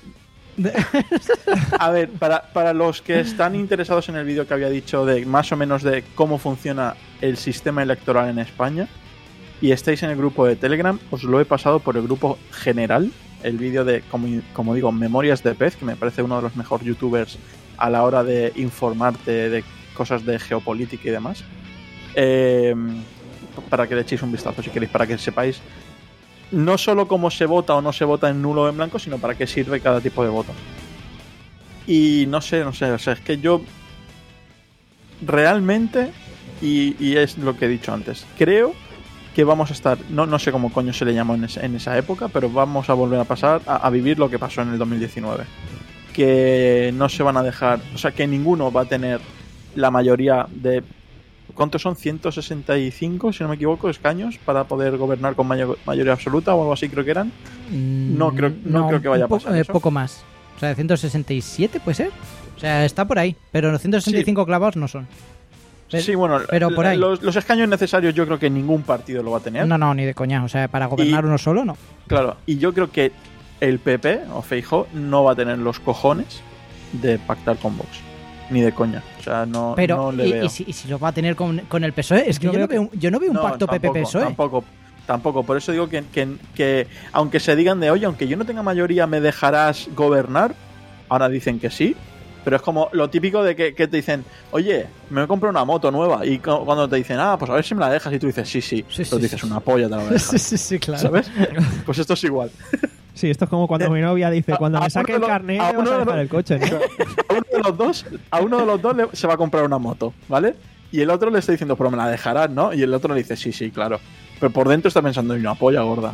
A ver, para, para los que están interesados en el vídeo que había dicho de más o menos de cómo funciona el sistema electoral en España y estáis en el grupo de Telegram, os lo he pasado por el grupo general, el vídeo de, como, como digo, Memorias de Pez, que me parece uno de los mejores youtubers a la hora de informarte de cosas de geopolítica y demás. Eh, para que le echéis un vistazo si queréis, para que sepáis no solo cómo se vota o no se vota en nulo o en blanco, sino para qué sirve cada tipo de voto. Y no sé, no sé, o sea, es que yo realmente, y, y es lo que he dicho antes, creo que vamos a estar, no, no sé cómo coño se le llamó en, ese- en esa época, pero vamos a volver a pasar a, a vivir lo que pasó en el dos mil diecinueve. Que no se van a dejar, o sea, que ninguno va a tener la mayoría de... ¿Cuántos son? ciento sesenta y cinco, si no me equivoco, escaños para poder gobernar con mayo- mayoría absoluta o algo así, creo que eran. No creo- no creo que vaya a un po- pasar eh, eso. poco más. O sea, ciento sesenta y siete puede ser. O sea, está por ahí. Pero los ciento sesenta y cinco clavados no son. Pero- sí, bueno, pero por ahí. Los, los escaños necesarios yo creo que ningún partido lo va a tener. No, no, ni de coña. O sea, para gobernar Y- uno solo, no. Claro, y yo creo que el P P o Feijóo no va a tener los cojones de pactar con Vox. Ni de coña. O sea, no, Pero, no le y, veo. y si, y si lo va a tener con, con el P S O E? Es que Yo yo, no veo veo, un- yo no veo un No, pacto P P P S O E. Tampoco, tampoco. Por eso digo que, que, que aunque se digan de, oye, aunque yo no tenga mayoría, ¿me dejarás gobernar? Ahora dicen que sí. Pero es como lo típico de que, que te dicen, oye, me compro una moto nueva. Y cu- cuando te dicen, ah, pues a ver si me la dejas. Y tú dices, sí, sí. Sí, Pero sí, dices, sí, una polla te la voy a dejar. Sí, sí, sí, claro. ¿Sabes? Pues esto es igual. Sí, esto es como cuando mi novia dice, cuando a- me a saque uno el de los- carnet, a le vas uno a de dejar los- el coche, ¿no? A uno de los dos, a uno de los dos le- se va a comprar una moto, ¿vale? Y el otro le está diciendo, pero me la dejarás, ¿no? Y el otro le dice, sí, sí, claro. Pero por dentro está pensando en una polla gorda.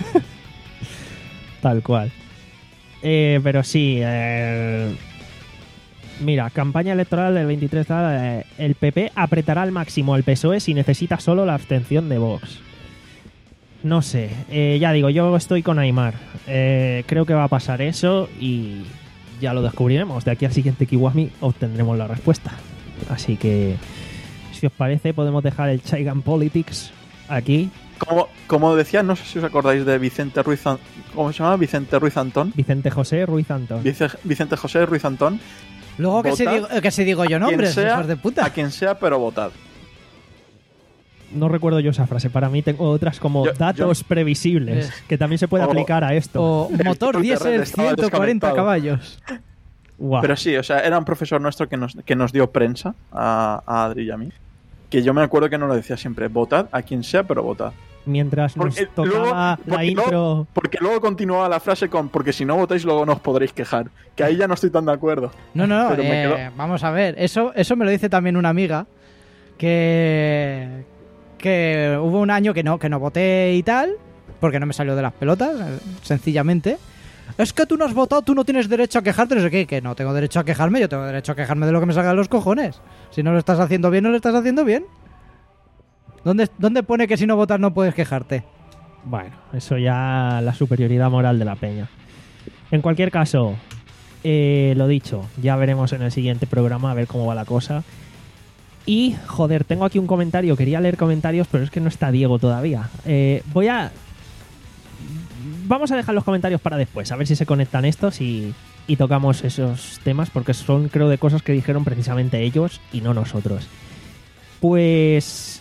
Tal cual. Eh, pero sí, eh, mira, campaña electoral del veintitrés, tal, eh, el P P apretará al máximo al P S O E si necesita solo la abstención de Vox. No sé, eh, ya digo, yo estoy con Aymar. Eh, creo que va a pasar eso y ya lo descubriremos. De aquí al siguiente Kiwami obtendremos la respuesta. Así que, si os parece, podemos dejar el Chaigan Politics aquí. Como, como decía, no sé si os acordáis de Vicente Ruiz, An- ¿cómo se llama? Vicente Ruiz Antón. Vicente José Ruiz Antón. Vice- Vicente José Ruiz Antón. Luego que se, Votad digo, que se digo yo a quien nombres, sea, hijos de puta. A quien sea, pero votad. No recuerdo yo esa frase. Para mí tengo otras como Yo- datos previsibles, Eh. que también se puede O- aplicar a esto. O motor El diésel estaba ciento cuarenta desconectado. caballos. Guau. Pero sí, o sea, era un profesor nuestro que nos, que nos dio prensa a, a Adri y a mí. Que yo me acuerdo que nos lo decía siempre, votad a quien sea, pero votad. Mientras nos Porque tocaba luego- la porque intro... luego- porque luego continuaba la frase con, porque si no votáis luego no os podréis quejar. Que ahí ya no estoy tan de acuerdo. No, no, no. Pero me eh, quedo- Vamos a ver. Eso, eso me lo dice también una amiga. Que. Que hubo un año que no, que no voté y tal. Porque no me salió de las pelotas. eh, Sencillamente. Es que tú no has votado, tú no tienes derecho a quejarte. No sé qué. Que no tengo derecho a quejarme. Yo tengo derecho a quejarme de lo que me salga de los cojones. Si no lo estás haciendo bien, no lo estás haciendo bien. ¿Dónde, dónde pone que si no votas no puedes quejarte? Bueno, eso ya la superioridad moral de la peña. En cualquier caso, eh, lo dicho, ya veremos en el siguiente programa a ver cómo va la cosa. Y, joder, tengo aquí un comentario. Quería leer comentarios, pero es que no está Diego todavía. Eh, voy a... Vamos a dejar los comentarios para después, a ver si se conectan estos y, y tocamos esos temas, porque son, creo, de cosas que dijeron precisamente ellos y no nosotros. Pues...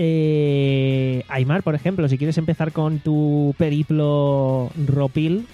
Eh, Aimar, por ejemplo, si quieres empezar con tu periplo Ropil.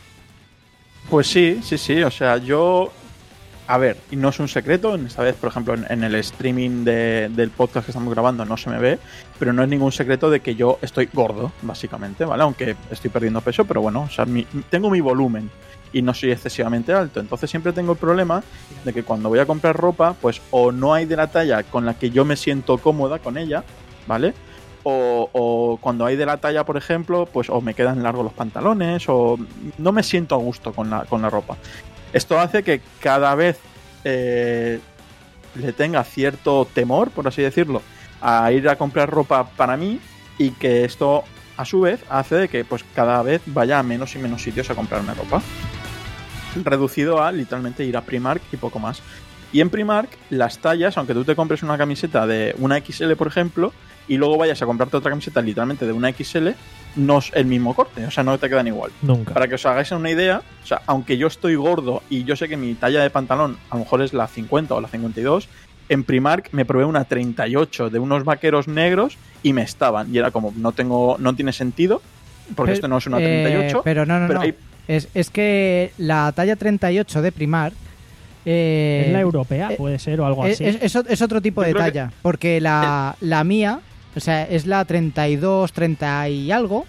Pues sí, sí, sí. O sea, yo... A ver, y no es un secreto, esta vez, por ejemplo, en, en el streaming de, del podcast que estamos grabando no se me ve, pero no es ningún secreto de que yo estoy gordo, básicamente, ¿vale? Aunque estoy perdiendo peso, pero bueno, o sea, mi, tengo mi volumen y no soy excesivamente alto, entonces siempre tengo el problema de que cuando voy a comprar ropa, pues o no hay de la talla con la que yo me siento cómoda con ella, ¿vale? O, o cuando hay de la talla, por ejemplo, pues o me quedan largos los pantalones o no me siento a gusto con la, con la ropa. Esto hace que cada vez eh, le tenga cierto temor, por así decirlo, a ir a comprar ropa para mí, y que esto, a su vez, hace de que pues cada vez vaya a menos y menos sitios a comprarme ropa. Reducido a, literalmente, ir a Primark y poco más. Y en Primark, las tallas, aunque tú te compres una camiseta de una equis ele, por ejemplo, y luego vayas a comprarte otra camiseta literalmente de una equis ele, no es el mismo corte, o sea, no te quedan igual. Nunca. Para que os hagáis una idea, o sea, aunque yo estoy gordo y yo sé que mi talla de pantalón a lo mejor es la cincuenta o la cincuenta y dos, en Primark me probé una treinta y ocho de unos vaqueros negros y me estaban. Y era como, no tengo, no tiene sentido, porque pero, esto no es una treinta y ocho. Eh, pero no, no, pero no. hay... Es, es que la talla treinta y ocho de Primark... Eh, ¿Es la europea? eh, Puede ser, o algo es, así. Es, es otro tipo Yo de creo talla, porque la, la mía, o sea, es la treinta y dos, treinta y algo,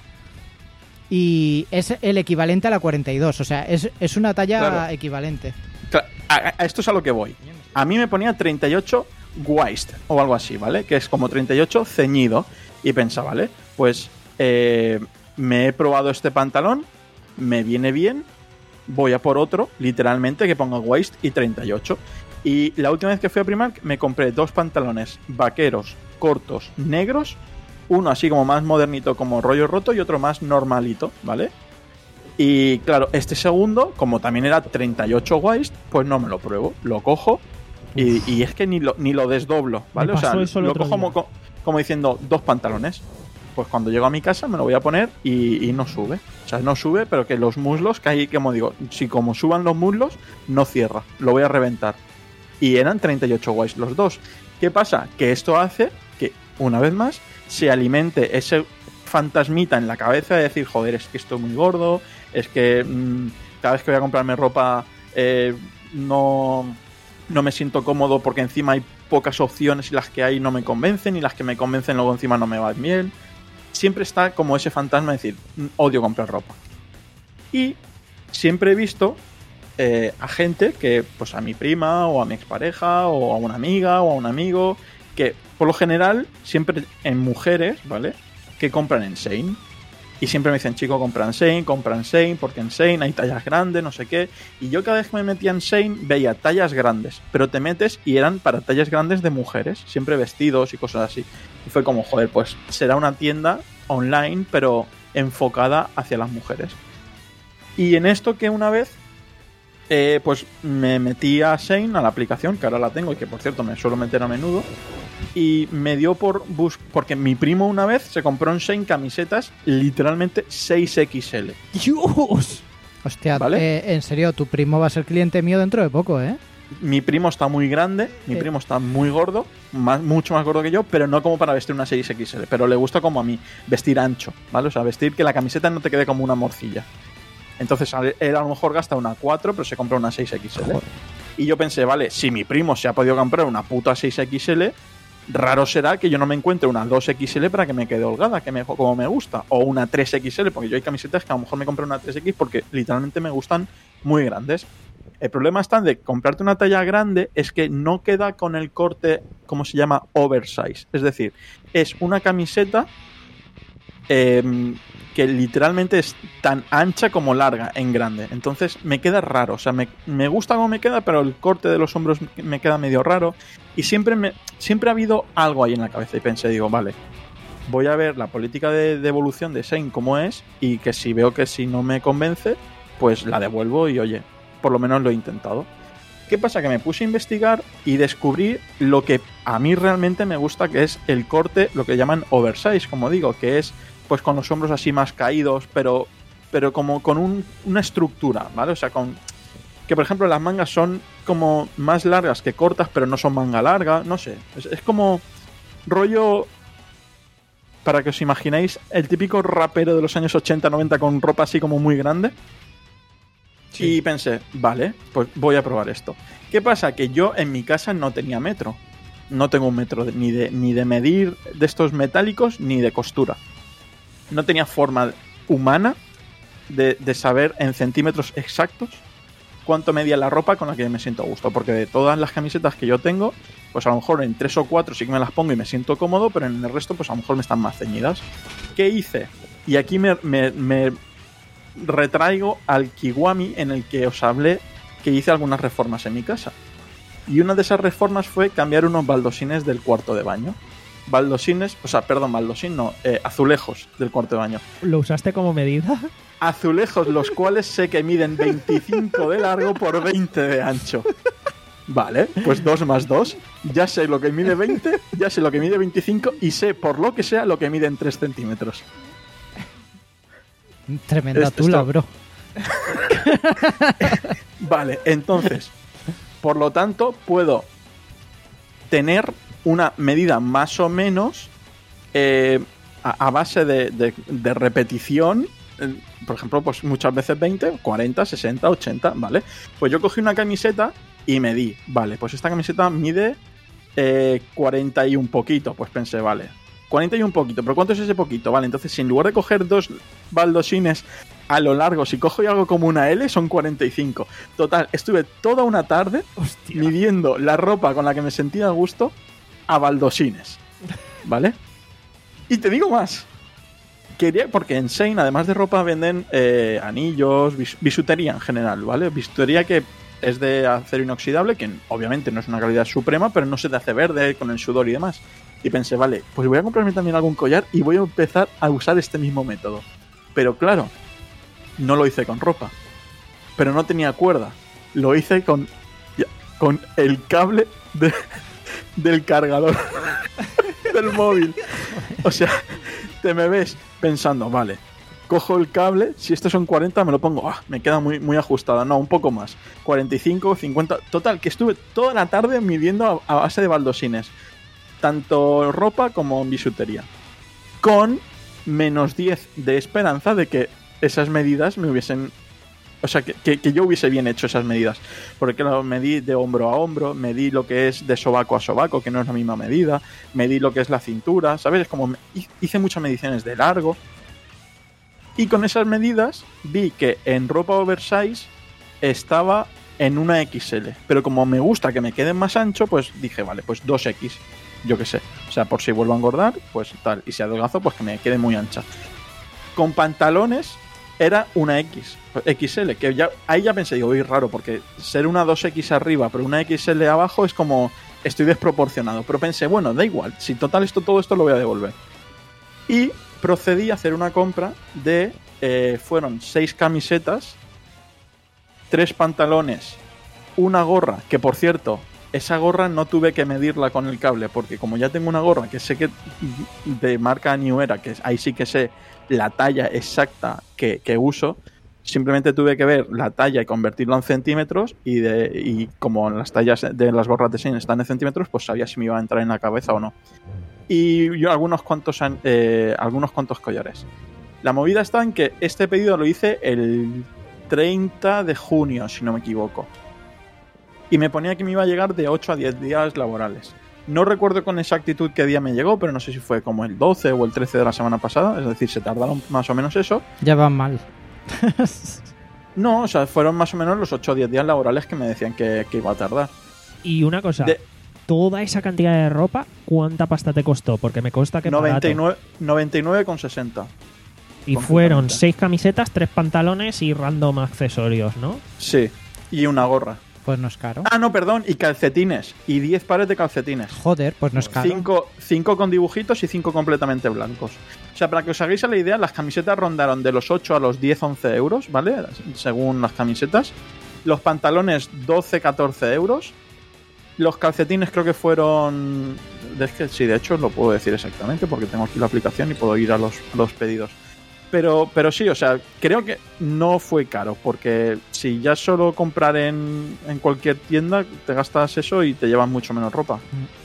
y es el equivalente a la cuarenta y dos, o sea, es, es una talla Claro. equivalente. Claro, a, a esto es a lo que voy. A mí me ponía treinta y ocho waist o algo así, ¿vale? Que es como treinta y ocho ceñido. Y pensaba, ¿vale? Pues eh, me he probado este pantalón, me viene bien, voy a por otro, literalmente, que ponga waist y treinta y ocho. Y la última vez que fui a Primark me compré dos pantalones vaqueros cortos negros, uno así como más modernito, como rollo roto, y otro más normalito, ¿vale? Y claro, este segundo, como también era treinta y ocho waist, pues no me lo pruebo, lo cojo y, y es que ni lo, ni lo desdoblo, ¿vale? Me O sea, pasó eso el lo otro cojo día. como, como diciendo dos pantalones. Pues cuando llego a mi casa me lo voy a poner y, y no sube. O sea, no sube, pero que los muslos, que ahí, como digo, si como suban los muslos, no cierra, lo voy a reventar. Y eran treinta y ocho waist los dos. ¿Qué pasa? Que esto hace que, una vez más, se alimente ese fantasmita en la cabeza de decir, joder, es que estoy muy gordo, es que mmm, cada vez que voy a comprarme ropa eh, no, no me siento cómodo porque encima hay pocas opciones y las que hay no me convencen y las que me convencen luego encima no me van bien. Siempre está como ese fantasma de decir, odio comprar ropa. Y siempre he visto eh, a gente que, pues a mi prima o a mi expareja o a una amiga o a un amigo, que por lo general siempre en mujeres, ¿vale? Que compran en Shein. Y siempre me dicen, chico, compran Shein, compran Shein, porque en Shein hay tallas grandes, no sé qué. Y yo cada vez que me metía en Shein veía tallas grandes, pero te metes y eran para tallas grandes de mujeres, siempre vestidos y cosas así. Y fue como, joder, pues será una tienda online, pero enfocada hacia las mujeres. Y en esto que una vez, eh, pues me metí a Shein, a la aplicación, que ahora la tengo y que por cierto me suelo meter a menudo. Y me dio por bus porque mi primo una vez se compró en Shein camisetas literalmente seis equis ele. ¡Dios! Hostia, ¿Vale? eh, en serio, tu primo va a ser cliente mío dentro de poco, ¿eh? Mi primo está muy grande, mi Eh. primo está muy gordo, más, mucho más gordo que yo, pero no como para vestir una seis equis ele, pero le gusta como a mí, vestir ancho, ¿vale? O sea, vestir que la camiseta no te quede como una morcilla. Entonces él a lo mejor gasta una cuatro, pero se compra una seis equis ele. Joder. Y yo pensé, vale, si mi primo se ha podido comprar una puta seis equis ele, raro será que yo no me encuentre una dos equis ele para que me quede holgada, que me, como me gusta, o una tres equis ele, porque yo hay camisetas que a lo mejor me compré una tres equis porque literalmente me gustan muy grandes. El problema está de comprarte una talla grande es que no queda con el corte, como se llama, oversize. Es decir, es una camiseta eh, que literalmente es tan ancha como larga en grande. Entonces me queda raro. O sea, me, me gusta cómo me queda, pero el corte de los hombros me queda medio raro. Y siempre, me, siempre ha habido algo ahí en la cabeza. Y pensé, digo, vale, voy a ver la política de devolución de Shein cómo es. Y que si veo que si no me convence, pues la devuelvo y oye, por lo menos lo he intentado. ¿Qué pasa? Que me puse a investigar y descubrí lo que a mí realmente me gusta, que es el corte, lo que llaman oversize, como digo, que es pues con los hombros así más caídos, pero, pero como con un, una estructura, ¿vale? O sea, con que por ejemplo las mangas son como más largas que cortas, pero no son manga larga, no sé. Es, es como rollo, para que os imaginéis, el típico rapero de los años ochenta, noventa con ropa así como muy grande. Sí. Y pensé, vale, pues voy a probar esto. ¿Qué pasa? Que yo en mi casa no tenía metro. No tengo un metro de, ni, de, ni de medir de estos metálicos ni de costura. No tenía forma humana de, de saber en centímetros exactos cuánto medía la ropa con la que me siento a gusto. Porque de todas las camisetas que yo tengo, pues a lo mejor en tres o cuatro sí que me las pongo y me siento cómodo, pero en el resto pues a lo mejor me están más ceñidas. ¿Qué hice? Y aquí me... me, me retraigo al Kiwami en el que os hablé que hice algunas reformas en mi casa. Y una de esas reformas fue cambiar unos baldosines del cuarto de baño. Baldosines, o sea, perdón, baldosín no, eh, azulejos del cuarto de baño. ¿Lo usaste como medida? Azulejos, los cuales sé que miden veinticinco de largo por veinte de ancho. Vale, pues dos más dos. Ya sé lo que mide veinte, ya sé lo que mide veinticinco y sé, por lo que sea, lo que mide en tres centímetros. Tremenda tula, bro. Vale, entonces, por lo tanto, puedo tener una medida más o menos eh, a, a base de, de, de repetición. Eh, por ejemplo, pues muchas veces veinte, cuarenta, sesenta, ochenta, ¿vale? Pues yo cogí una camiseta y medí. Vale, pues esta camiseta mide eh, cuarenta y un poquito. Pues pensé, vale, cuarenta y un poquito, pero ¿cuánto es ese poquito? Vale, entonces si en lugar de coger dos baldosines a lo largo, si cojo y hago como una L, son cuarenta y cinco. Total, estuve toda una tarde Hostia. midiendo la ropa con la que me sentía a gusto a baldosines, ¿vale? Y te digo más. Quería, porque en Shein, además de ropa, venden eh, anillos, bis, bisutería en general, ¿vale? Bisutería que es de acero inoxidable, que obviamente no es una calidad suprema, pero no se te hace verde con el sudor y demás. Y pensé, vale, pues voy a comprarme también algún collar y voy a empezar a usar este mismo método. Pero claro, no lo hice con ropa. Pero no tenía cuerda. Lo hice con, con el cable de, del cargador del móvil. O sea, te me ves pensando, vale, cojo el cable, si estos son cuarenta me lo pongo, ah, me queda muy, muy ajustada. No, un poco más. cuarenta y cinco, cincuenta. Total, que estuve toda la tarde midiendo a, a base de baldosines. Tanto ropa como en bisutería. Con menos diez de esperanza de que esas medidas me hubiesen... O sea, que, que, que yo hubiese bien hecho esas medidas. Porque claro, medí de hombro a hombro, medí lo que es de sobaco a sobaco, que no es la misma medida, medí lo que es la cintura, ¿sabes? Es como hice muchas mediciones de largo. Y con esas medidas vi que en ropa oversize estaba en una equis ele. Pero como me gusta que me queden más ancho, pues dije, vale, pues dos equis. Yo qué sé. O sea, por si vuelvo a engordar, pues tal. Y si adelgazo, pues que me quede muy ancha. Con pantalones era una X, equis ele, que ya, ahí ya pensé, digo, uy, raro, porque ser una dos equis arriba, pero una equis ele abajo es como, estoy desproporcionado. Pero pensé, bueno, da igual, si total esto, todo esto lo voy a devolver. Y procedí a hacer una compra de, eh, fueron seis camisetas, tres pantalones, una gorra, que por cierto, esa gorra no tuve que medirla con el cable, porque como ya tengo una gorra que sé que de marca New Era, que ahí sí que sé la talla exacta que, que uso, simplemente tuve que ver la talla y convertirlo en centímetros, y, de, y como las tallas de las gorras de Shein están en centímetros, pues sabía si me iba a entrar en la cabeza o no. Y yo algunos cuantos, eh, algunos cuantos collares. La movida está en que este pedido lo hice el treinta de junio, si no me equivoco. Y me ponía que me iba a llegar de ocho a diez días laborales. No recuerdo con exactitud qué día me llegó, pero no sé si fue como el doce o el trece de la semana pasada. Es decir, se tardaron más o menos eso. Ya van mal. No, o sea, fueron más o menos los ocho o diez días laborales que me decían que, que iba a tardar. Y una cosa, de... toda esa cantidad de ropa, ¿cuánta pasta te costó? Porque me consta que noventa y nueve, noventa y nueve con sesenta. Y fueron seis camisetas, tres pantalones y random accesorios, ¿no? Sí, y una gorra. Pues no es caro. Ah, no, perdón, y calcetines. Y diez pares de calcetines. Joder, pues no es caro. Cinco, cinco con dibujitos y cinco completamente blancos. O sea, para que os hagáis la idea, las camisetas rondaron de los ocho a los diez, once euros, ¿vale? Según las camisetas. Los pantalones doce catorce euros. Los calcetines creo que fueron... Es que sí, de hecho lo puedo decir exactamente porque tengo aquí la aplicación y puedo ir a los, a los pedidos. Pero, pero sí, o sea, creo que no fue caro porque si ya solo comprar en, en cualquier tienda te gastas eso y te llevas mucho menos ropa.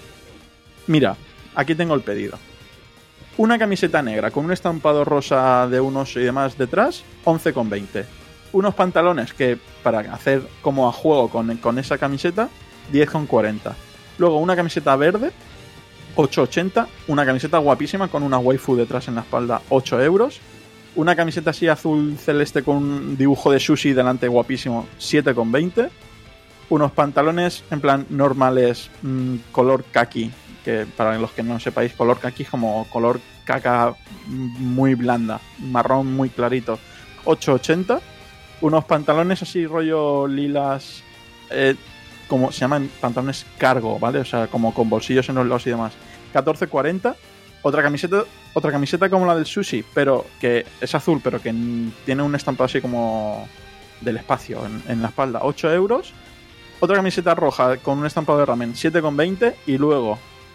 Mira, aquí tengo el pedido. Una camiseta negra con un estampado rosa de unos y demás detrás, once con veinte. Unos pantalones que para hacer como a juego con, con esa camiseta, diez con cuarenta. Luego una camiseta verde, ocho ochenta. Una camiseta guapísima con una waifu detrás en la espalda, ocho euros. Una camiseta así azul celeste con un dibujo de sushi delante guapísimo, siete con veinte. Unos pantalones en plan normales, mmm, color kaki, que para los que no sepáis, color kaki es como color caca muy blanda, marrón muy clarito, ocho ochenta. Unos pantalones así rollo lilas, eh, como se llaman pantalones cargo, ¿vale? O sea, como con bolsillos en los lados y demás, catorce cuarenta. Otra camiseta, otra camiseta como la del sushi, pero que es azul, pero que tiene un estampado así como del espacio en, en la espalda, ocho euros. Otra camiseta roja con un estampado de ramen, siete con veinte. Y luego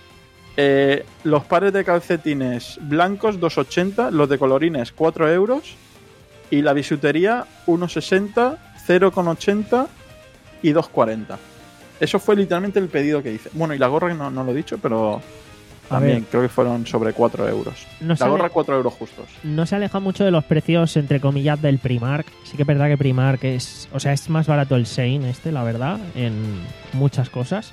eh, los pares de calcetines blancos, dos ochenta. Los de colorines, cuatro euros. Y la bisutería, uno sesenta, cero con ochenta y dos cuarenta. Eso fue literalmente el pedido que hice. Bueno, y la gorra no, no lo he dicho, pero... También creo que fueron sobre cuatro euros. No la gorra, cuatro euros justos. No se aleja mucho de los precios, entre comillas, del Primark. Sí que es verdad que Primark es... O sea, es más barato el Shein este, la verdad, en muchas cosas.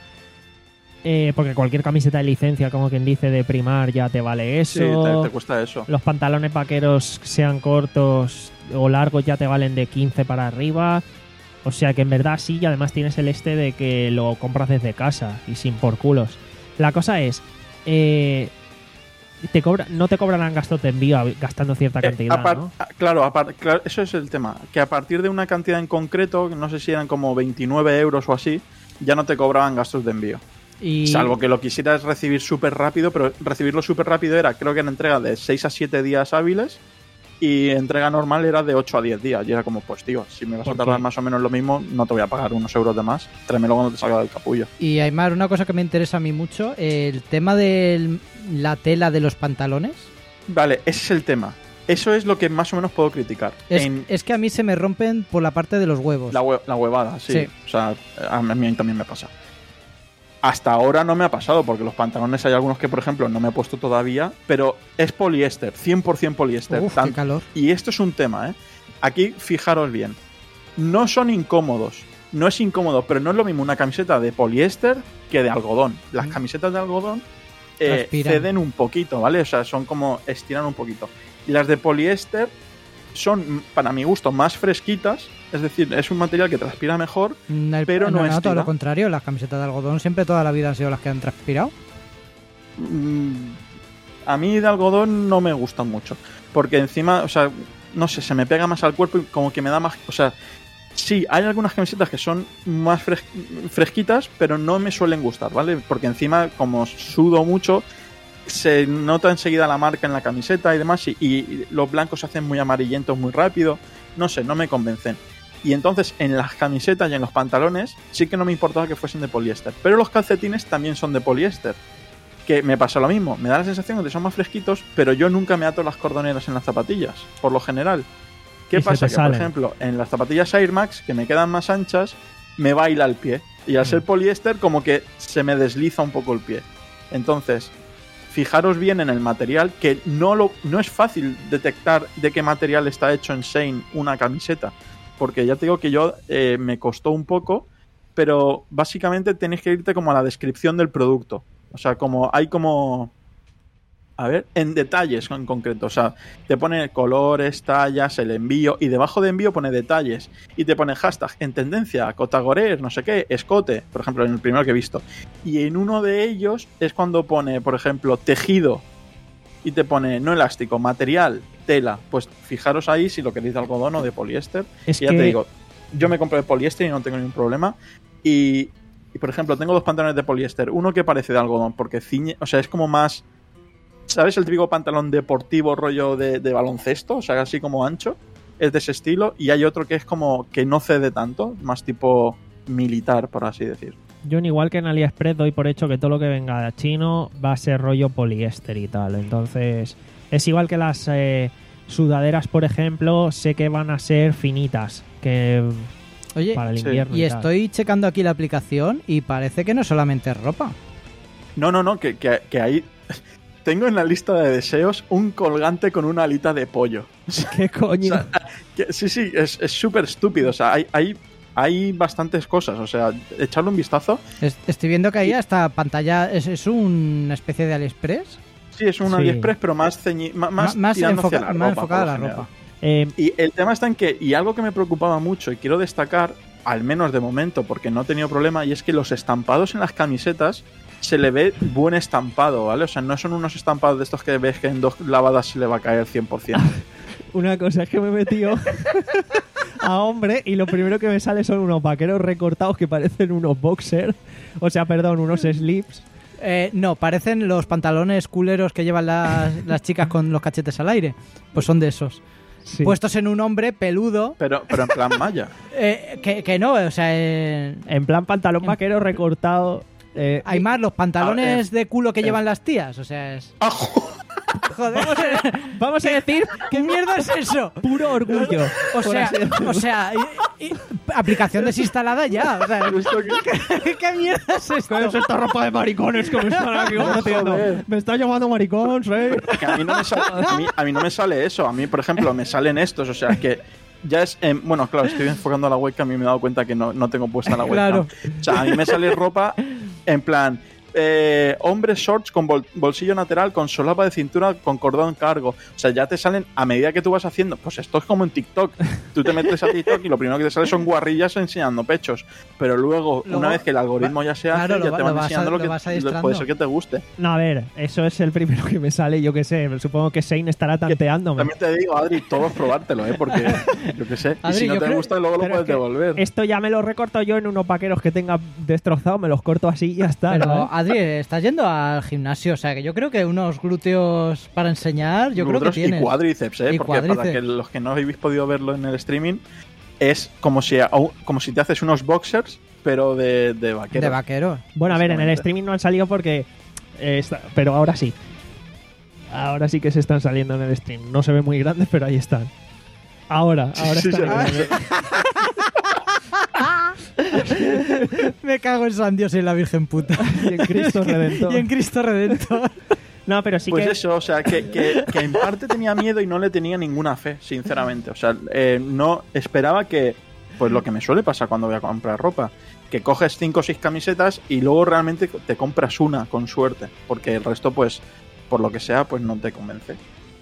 Eh, porque cualquier camiseta de licencia, como quien dice, de Primark ya te vale eso. Sí, te, te cuesta eso. Los pantalones vaqueros, sean cortos o largos, ya te valen de quince para arriba. O sea que en verdad sí, y además tienes el este de que lo compras desde casa y sin por culos. La cosa es... Eh, te cobra, no te cobrarán gastos de envío gastando cierta cantidad, eh, apart, ¿no? Claro, apart, claro, eso es el tema. Que a partir de una cantidad en concreto, no sé si eran como veintinueve euros o así, ya no te cobraban gastos de envío. Y... Salvo que lo quisieras recibir súper rápido, pero recibirlo súper rápido era, creo que en entrega de seis a siete días hábiles. Y entrega normal era de ocho a diez días. Y era como, pues tío, si me vas a tardar más o menos lo mismo, no te voy a pagar unos euros de más. Tráemelo cuando te salga del capullo. Y Aymar, una cosa que me interesa a mí mucho, el tema de la tela de los pantalones. Vale, ese es el tema. Eso es lo que más o menos puedo criticar. Es, en... es que a mí se me rompen por la parte de los huevos. La, hue la huevada, sí. sí. O sea, a mí también me pasa. Hasta ahora no me ha pasado, porque los pantalones hay algunos que, por ejemplo, no me he puesto todavía, pero es poliéster, cien por ciento poliéster. Uf, qué calor. Y esto es un tema, ¿eh? Aquí, fijaros bien. No son incómodos. No es incómodo, pero no es lo mismo una camiseta de poliéster que de algodón. Las camisetas de algodón eh, ceden un poquito, ¿vale? O sea, son como estiran un poquito. Y las de poliéster son, para mi gusto, más fresquitas. Es decir, es un material que transpira mejor, el, pero no, no es no, todo lo contrario. Las camisetas de algodón siempre toda la vida han sido las que han transpirado. Mm, a mí de algodón no me gustan mucho. Porque encima, o sea, no sé, se me pega más al cuerpo y como que me da más... O sea, sí, hay algunas camisetas que son más fres fresquitas, pero no me suelen gustar, ¿vale? Porque encima, como sudo mucho, se nota enseguida la marca en la camiseta y demás, y, y los blancos se hacen muy amarillentos muy rápido. No sé, no me convencen. Y entonces en las camisetas y en los pantalones sí que no me importaba que fuesen de poliéster. Pero los calcetines también son de poliéster. Que me pasa lo mismo. Me da la sensación de que son más fresquitos, pero yo nunca me ato las cordoneras en las zapatillas, por lo general. ¿Qué pasa? Que, por ejemplo, en las zapatillas Air Max, que me quedan más anchas, me baila el pie. Y al ser poliéster, como que se me desliza un poco el pie. Entonces, fijaros bien en el material, que no, lo, no es fácil detectar de qué material está hecho en Shein una camiseta. Porque ya te digo que yo eh, me costó un poco, pero básicamente tenéis que irte como a la descripción del producto. O sea, como hay como... A ver, en detalles en concreto. O sea, te pone colores, tallas, el envío, y debajo de envío pone detalles. Y te pone hashtag en tendencia, Cotagorer, no sé qué, escote, por ejemplo, en el primero que he visto. Y en uno de ellos es cuando pone, por ejemplo, tejido. Y te pone no elástico, material, tela. Pues fijaros ahí si lo queréis de algodón o de poliéster. Es y ya que... te digo, yo me compré de poliéster y no tengo ningún problema. Y, y, por ejemplo, tengo dos pantalones de poliéster. Uno que parece de algodón, porque ciñe, o sea, es como más... ¿Sabes el típico pantalón deportivo rollo de, de baloncesto? O sea, así como ancho. es de ese estilo, y hay otro que es como que no cede tanto, más tipo militar, por así decir. Yo, igual que en AliExpress, doy por hecho que todo lo que venga de chino va a ser rollo poliéster y tal. Entonces, es igual que las eh, sudaderas, por ejemplo, sé que van a ser finitas, que Oye, para el sí. invierno. y Y tal. estoy checando aquí la aplicación y parece que no solamente es ropa. No, no, no, que, que, que hay... Tengo en la lista de deseos un colgante con una alita de pollo. ¿Qué coño? O sea, que, sí, sí, es súper estúpido. O sea, hay, hay, hay bastantes cosas. O sea, echarle un vistazo. Es- Estoy viendo que ahí hasta pantalla es, es una especie de AliExpress. Sí, es un Sí. AliExpress, pero más, ceñi, ma- más, Ma- más tirando enfoca- hacia la más ropa, enfocada por a lo la general. ropa. Eh, Y el tema está en que, y algo que me preocupaba mucho y quiero destacar, al menos de momento, porque no he tenido problema, y es que los estampados en las camisetas se le ve buen estampado, ¿vale? O sea, no son unos estampados de estos que ves que en dos lavadas se le va a caer cien por ciento. una cosa es que me he metido a hombre y lo primero que me sale son unos vaqueros recortados que parecen unos boxers. O sea, perdón, unos slips. Eh, no, parecen los pantalones culeros que llevan las, las chicas con los cachetes al aire. Pues son de esos. Sí. Puestos en un hombre peludo. Pero, pero en plan malla. eh, que, que no, o sea, eh, En plan pantalón vaquero recortado. Eh, hay más los pantalones Ah, eh, de culo que eh. llevan las tías. O sea, es. ¡Ah, jo- Joder, Vamos a decir ¿qué mierda es eso? puro orgullo. O por sea, así decirlo. o sea, y- y- aplicación desinstalada ya. O sea, ¿qué, qué mierda es esto? ¿Qué es esta ropa de maricones que me están aquí ofreciendo? Joder. Me está llamando maricón, ¿sí? que a mí, no me sale, a, mí, a mí no me sale eso. A mí, por ejemplo, me salen estos. O sea, que ya es... em, bueno, claro, estoy enfocando a la webcam y me he dado cuenta que no, no tengo puesta la webcam. Claro. O sea, a mí me sale ropa en plan... Eh, hombre shorts con bol- bolsillo lateral, con solapa de cintura, con cordón cargo. O sea, ya te salen a medida que tú vas haciendo. Pues esto es como en TikTok. Tú te metes a TikTok y lo primero que te sale son guarrillas enseñando pechos. Pero luego, Luego- una vez que el algoritmo ya se hace, Claro, lo ya va- te lo van vas a- enseñando lo lo que vas adiestrando. puede ser que te guste. No, a ver, eso es el primero que me sale, yo qué sé. Supongo que Shane estará tanteándome. También te digo, Adri, todo es probártelo, ¿eh? Porque, yo qué sé. Adri, y si no yo te creo- gusta, luego lo Pero puedes es que devolver. Esto ya me lo recorto yo en unos vaqueros que tenga destrozado, me los corto así y ya está. Pero, ¿no? Adri, estás yendo al gimnasio, o sea, que yo creo que unos glúteos para enseñar, yo creo que Glúteos tienes. Y cuádriceps, ¿eh? Y Porque para cuádriceps. que los que no habéis podido verlo en el streaming, es como si, como si te haces unos boxers, pero de, de vaquero. De vaquero. Bueno, a ver, en el básicamente. streaming no han salido porque... eh, está- pero ahora sí. Ahora sí que se están saliendo en el stream. No se ven muy grandes, pero ahí están. Ahora, ahora Sí, están. sí, Me cago en San Dios y en la Virgen puta. Y en Cristo Redentor. Y en Cristo Redentor. No, pero sí Pues que... eso, o sea, que, que, que en parte tenía miedo y no le tenía ninguna fe, sinceramente. O sea, eh, no esperaba que, pues lo que me suele pasar cuando voy a comprar ropa, que coges cinco o seis camisetas y luego realmente te compras una, con suerte, porque el resto, pues, por lo que sea, pues no te convence.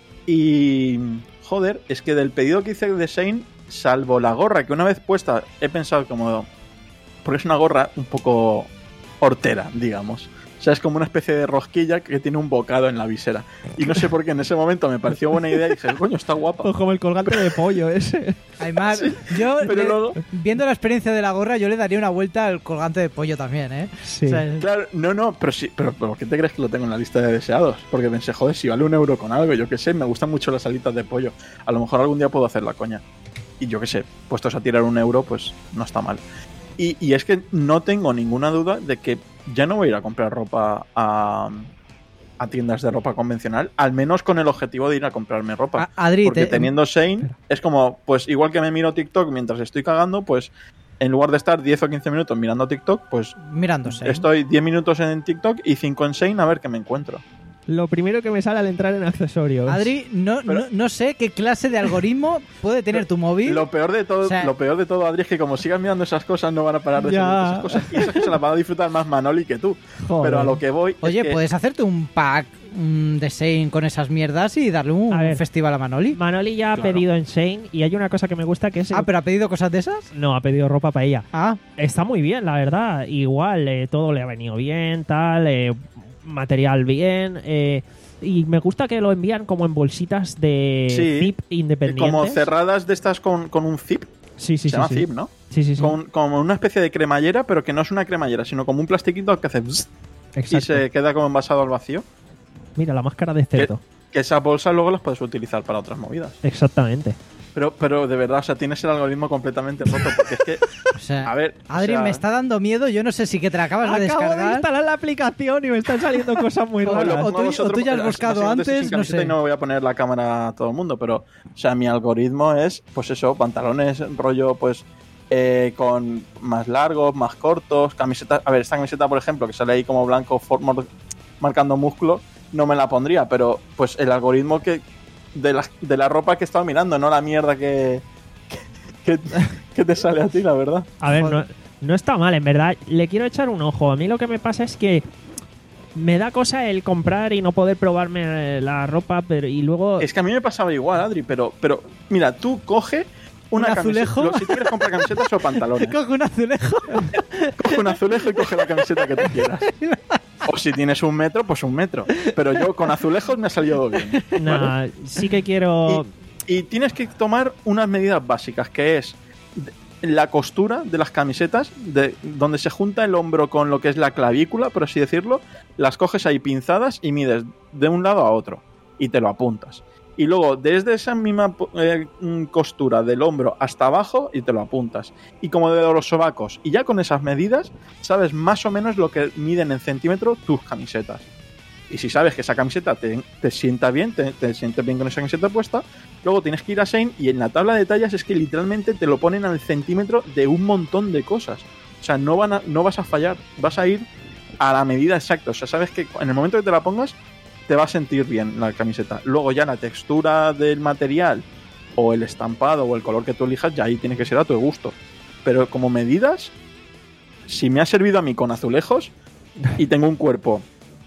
Y, joder, es que del pedido que hice de Shane, salvo la gorra, que una vez puesta he pensado como... Porque es una gorra un poco hortera, digamos. O sea, es como una especie de rosquilla que tiene un bocado en la visera. Y no sé por qué en ese momento me pareció buena idea y dije, coño, está guapa. Pues como el colgante de pollo ese. Además, yo, pero le- luego- viendo la experiencia de la gorra, yo le daría una vuelta al colgante de pollo también, ¿eh? Sí. O sea, Claro, no, no, pero sí, pero, pero ¿por qué te crees que lo tengo en la lista de deseados? Porque pensé, joder, si vale un euro con algo, yo qué sé, me gustan mucho las alitas de pollo. A lo mejor algún día puedo hacer la coña. Y yo qué sé, puestos a tirar un euro, pues no está mal. Y, y es que no tengo ninguna duda de que ya no voy a ir a comprar ropa a, a tiendas de ropa convencional, al menos con el objetivo de ir a comprarme ropa. A- Adri, Porque te- teniendo Shane, es como, pues igual que me miro TikTok mientras estoy cagando, pues en lugar de estar diez o quince minutos mirando TikTok, pues mirándose. estoy diez minutos en TikTok y cinco en Shane a ver qué me encuentro. Lo primero que me sale al entrar en accesorios. Adri, no, Pero- no, no sé qué clase de algoritmo puede tener tu móvil. Lo peor de todo, O sea- lo peor de todo, Adri, es que como sigas mirando esas cosas no van a parar de Ya. salir esas cosas. Y esas que se las van a disfrutar más Manoli que tú. Joder. Pero a lo que voy. Oye, es que puedes hacerte un pack mm, de Shane con esas mierdas y darle un A ver. festival a Manoli. Manoli ya ha Claro. pedido en Shane y hay una cosa que me gusta que es... el- Ah, pero ha pedido cosas de esas. No, ha pedido ropa para ella. Ah, Está muy bien, la verdad. Igual, eh, todo le ha venido bien, tal, eh, material bien. eh, y me gusta que lo envían como en bolsitas de Sí, zip independientes. como cerradas de estas con, con un zip. Sí, sí, se sí. llama sí. zip, ¿no? Sí, sí, sí. Con, como una especie de cremallera, pero que no es una cremallera, sino como un plastiquito que hace bzz, y Exacto. se queda como envasado al vacío. Mira, la máscara de cerdo. Que esas bolsas luego las puedes utilizar para otras movidas. Exactamente. Pero, pero de verdad, o sea, tienes el algoritmo completamente roto. Porque es que, O sea, a ver, Adri, o sea, me está dando miedo. Yo no sé si que te la acabas de Acabo de descargar. instalar la aplicación y me están saliendo cosas muy o, lo raras. o pongo tú- a vosotros o tú ya has porque buscado básicamente antes, sin no camiseta sé. Y no me voy a poner la cámara a todo el mundo, pero, o sea, mi algoritmo es, pues eso, pantalones rollo, pues, eh, con más largos, más cortos, camisetas. A ver, esta camiseta, por ejemplo, que sale ahí como blanco, for- mor- marcando músculo, no me la pondría, pero, pues, el algoritmo que de la, de la ropa que he estado mirando, no la mierda que, que, que te sale a ti, la verdad. A ver, no, Joder. no está mal, en verdad. Le quiero echar un ojo. A mí lo que me pasa es que me da cosa el comprar y no poder probarme la ropa, pero y luego... Es que a mí me pasaba igual, Adri, pero, pero mira, tú coge una ¿Un camiseta. azulejo? lo- Si quieres comprar camisetas o pantalones, Coge un azulejo. coge un azulejo y coge la camiseta que tú quieras. O si tienes un metro, pues un metro. Pero yo con azulejos me ha salido bien. Nah, sí que quiero... Y, y tienes que tomar unas medidas básicas, que es de- la costura de las camisetas, de donde se junta el hombro con lo que es la clavícula, por así decirlo, las coges ahí pinzadas y mides de un lado a otro y te lo apuntas. Y luego desde esa misma eh, costura del hombro hasta abajo y te lo apuntas. Y como de los sobacos. Y ya con esas medidas sabes más o menos lo que miden en centímetros tus camisetas. Y si sabes que esa camiseta te, te sienta bien, te, te sientes bien con esa camiseta puesta, luego tienes que ir a Shein y en la tabla de tallas es que literalmente te lo ponen al centímetro de un montón de cosas. O sea, no, van a, no vas a fallar, vas a ir a la medida exacta. O sea, sabes que en el momento que te la pongas te va a sentir bien la camiseta. Luego ya la textura del material o el estampado o el color que tú elijas, ya ahí tiene que ser a tu gusto. Pero como medidas, si me ha servido a mí con azulejos y tengo un cuerpo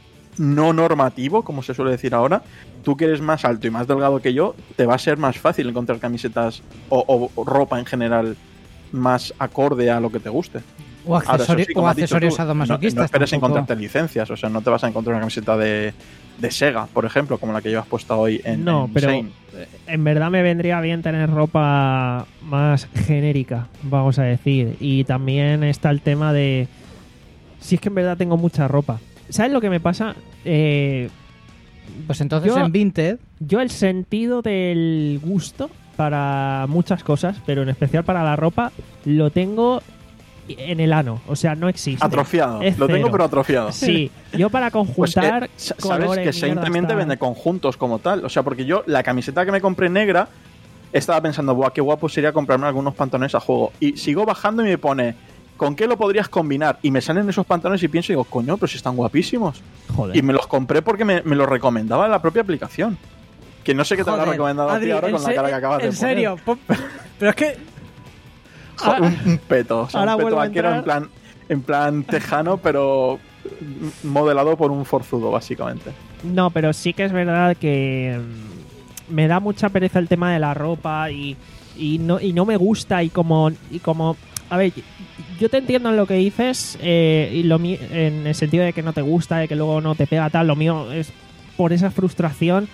no normativo, como se suele decir ahora, tú que eres más alto y más delgado que yo, te va a ser más fácil encontrar camisetas o, o- o ropa en general más acorde a lo que te guste. O, Ahora, eso accesori- sí, como o has dicho accesorios tú, no, sadomasoquistas. no esperes tampoco. encontrarte licencias, o sea, no te vas a encontrar una camiseta de, de Sega, por ejemplo, como la que llevas puesta hoy en, No, en pero Shein. en verdad me vendría bien tener ropa más genérica, vamos a decir. Y también está el tema de... Si es que en verdad tengo mucha ropa. ¿Sabes lo que me pasa? Eh, Pues entonces Yo- en Vinted, yo el sentido del gusto para muchas cosas, pero en especial para la ropa, lo tengo en el ano. O sea, no existe. Atrofiado, Es lo tengo cero. pero atrofiado. Sí, yo para Pues, conjuntar eh, sa- sabes colores, que Shein mierdas, también te tal. vende conjuntos como tal. O sea, porque yo la camiseta que me compré negra estaba pensando, buah, qué guapo sería comprarme algunos pantalones a juego. Y sigo bajando y me pone, ¿con qué lo podrías combinar? Y me salen esos pantalones y pienso, digo, coño, pero si están guapísimos. Joder. Y me los compré porque me, me los recomendaba la propia aplicación. Que no sé qué te habrá joder, recomendado a ti Adri, ahora en con la se- cara que acabas de en poner. serio, po- pero es que Joder, un, un peto. O sea, Ahora un peto vuelvo a vaquero en entrar. plan, en plan tejano, pero modelado por un forzudo, básicamente. No, pero sí que es verdad que mm, me da mucha pereza el tema de la ropa y, y no y no me gusta y como y como a ver, yo te entiendo en lo que dices eh, y lo mi- en el sentido de que no te gusta, de que luego no te pega tal, lo mío es por esa frustración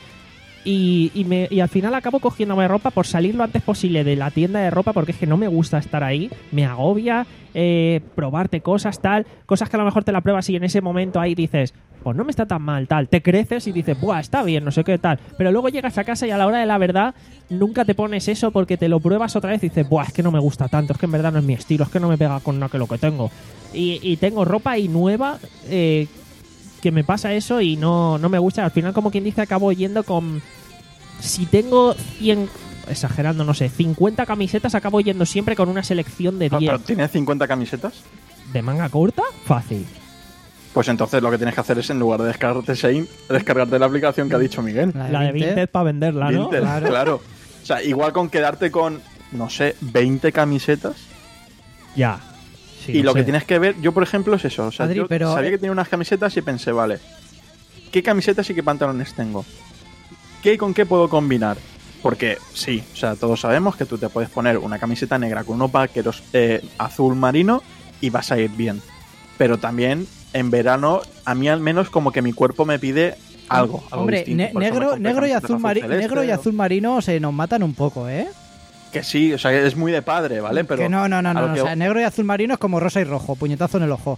y, y, me, y al final acabo cogiéndome ropa por salir lo antes posible de la tienda de ropa porque es que no me gusta estar ahí, me agobia eh, probarte cosas, tal, cosas que a lo mejor te la pruebas y en ese momento ahí dices, pues no me está tan mal, tal, te creces y dices, buah, está bien, no sé qué tal, pero luego llegas a casa y a la hora de la verdad nunca te pones eso porque te lo pruebas otra vez y dices, buah, es que no me gusta tanto, es que en verdad no es mi estilo, es que no me pega con nada que lo que tengo. Y, y tengo ropa y nueva eh, que me pasa eso y no, no me gusta. Al final, como quien dice, acabo yendo con... Si tengo cien, exagerando, no sé, cincuenta camisetas, acabo yendo siempre con una selección de Ah, diez. ¿Pero tienes cincuenta camisetas? ¿De manga corta? Fácil. Pues entonces lo que tienes que hacer es, en lugar de descargarte Shein, descargarte la aplicación que ha dicho Miguel. La de Vinted para venderla, ¿no? Vinted, claro. O sea, igual con quedarte con, no sé, veinte camisetas. Ya. Sí, y no lo que sé. tienes que ver, yo por ejemplo es eso. O sea, Adri, yo pero- sabía que tenía unas camisetas y pensé, vale, ¿qué camisetas y qué pantalones tengo? ¿Qué y con qué puedo combinar? Porque sí, o sea, todos sabemos que tú te puedes poner una camiseta negra con unos vaqueros eh, azul marino y vas a ir bien. Pero también en verano, a mí al menos como que mi cuerpo me pide algo. algo hombre, distinto. ne- Por eso me negro, compré negro y camisetas azul mari- celeste negro y o- azul marino se nos matan un poco, ¿eh? Que sí, o sea, es muy de padre, ¿vale? Pero que no, no, no, a no, lo no, que- o sea, negro y azul marino es como rosa y rojo, puñetazo en el ojo.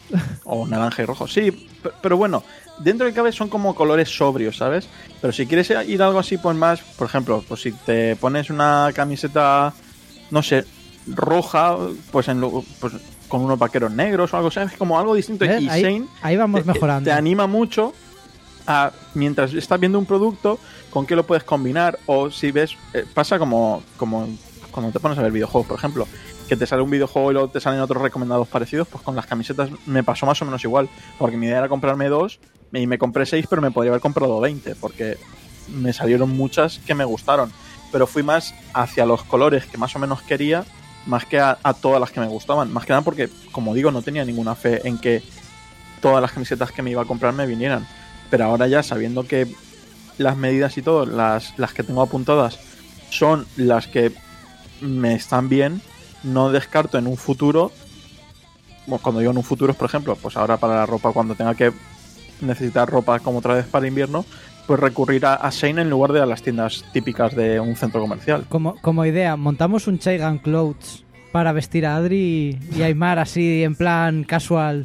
O naranja y rojo. Sí, p- pero bueno, dentro del cabe son como colores sobrios, ¿sabes? Pero si quieres ir algo así, pues más, por ejemplo, pues si te pones una camiseta, no sé, roja, pues, en lo- pues con unos vaqueros negros o algo, ¿sabes? Como algo distinto. ¿Ves? Y Ahí, Shane ahí vamos te, mejorando. te anima mucho a, mientras estás viendo un producto, con qué lo puedes combinar. O si ves, eh, pasa como, como cuando te pones a ver videojuegos, por ejemplo, que te sale un videojuego y luego te salen otros recomendados parecidos, pues con las camisetas me pasó más o menos igual. Porque mi idea era comprarme dos y me compré seis, pero me podría haber comprado veinte, porque me salieron muchas que me gustaron. Pero fui más hacia los colores que más o menos quería, más que a, a todas las que me gustaban. Más que nada porque, como digo, no tenía ninguna fe en que todas las camisetas que me iba a comprar me vinieran. Pero ahora ya, sabiendo que las medidas y todo, las, las que tengo apuntadas, son las que me están bien, no descarto en un futuro, bueno, cuando digo en un futuro, por ejemplo, pues ahora para la ropa, cuando tenga que necesitar ropa como otra vez para invierno, pues recurrir a, a Shane en lugar de a las tiendas típicas de un centro comercial. Como, como idea, montamos un Chaigan Clothes para vestir a Adri y Aymar así en plan casual.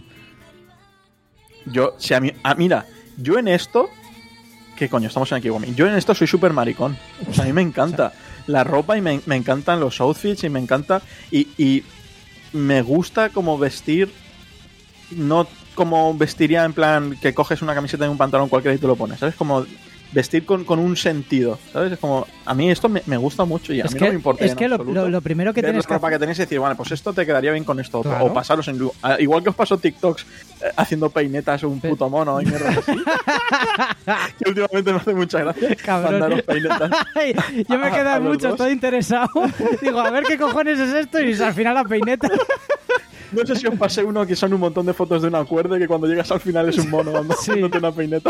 Yo, si a mí, ah, mira, yo en esto, ¿qué coño? Estamos en Kiwami. Yo en esto soy súper maricón. O sea, a mí me encanta la ropa y me, me encantan los outfits y me encanta. Y, y me gusta como vestir, no como vestiría en plan que coges una camiseta y un pantalón cualquiera y te lo pones, ¿sabes? Como vestir con, con un sentido, ¿sabes? Es como, a mí esto me, me gusta mucho y a Es mí que, no me importa. es en que lo, absoluto lo, lo primero que ver tienes la que ropa hacer... que tenéis y decir, vale, pues esto te quedaría bien con esto otro. Claro. O pasaros en... Igual que os paso TikToks eh, haciendo peinetas o un Pero- puto mono y mierda así. Que últimamente me hace mucha gracia Cabrón. mandaros peinetas. Ay, yo me a- quedo a los mucho, dos. estoy interesado. Digo, a ver qué cojones es esto y al final la peineta. No sé si os pasé uno que son un montón de fotos de una cuerda y que cuando llegas al final es un mono dando- Sí. dándote una peineta.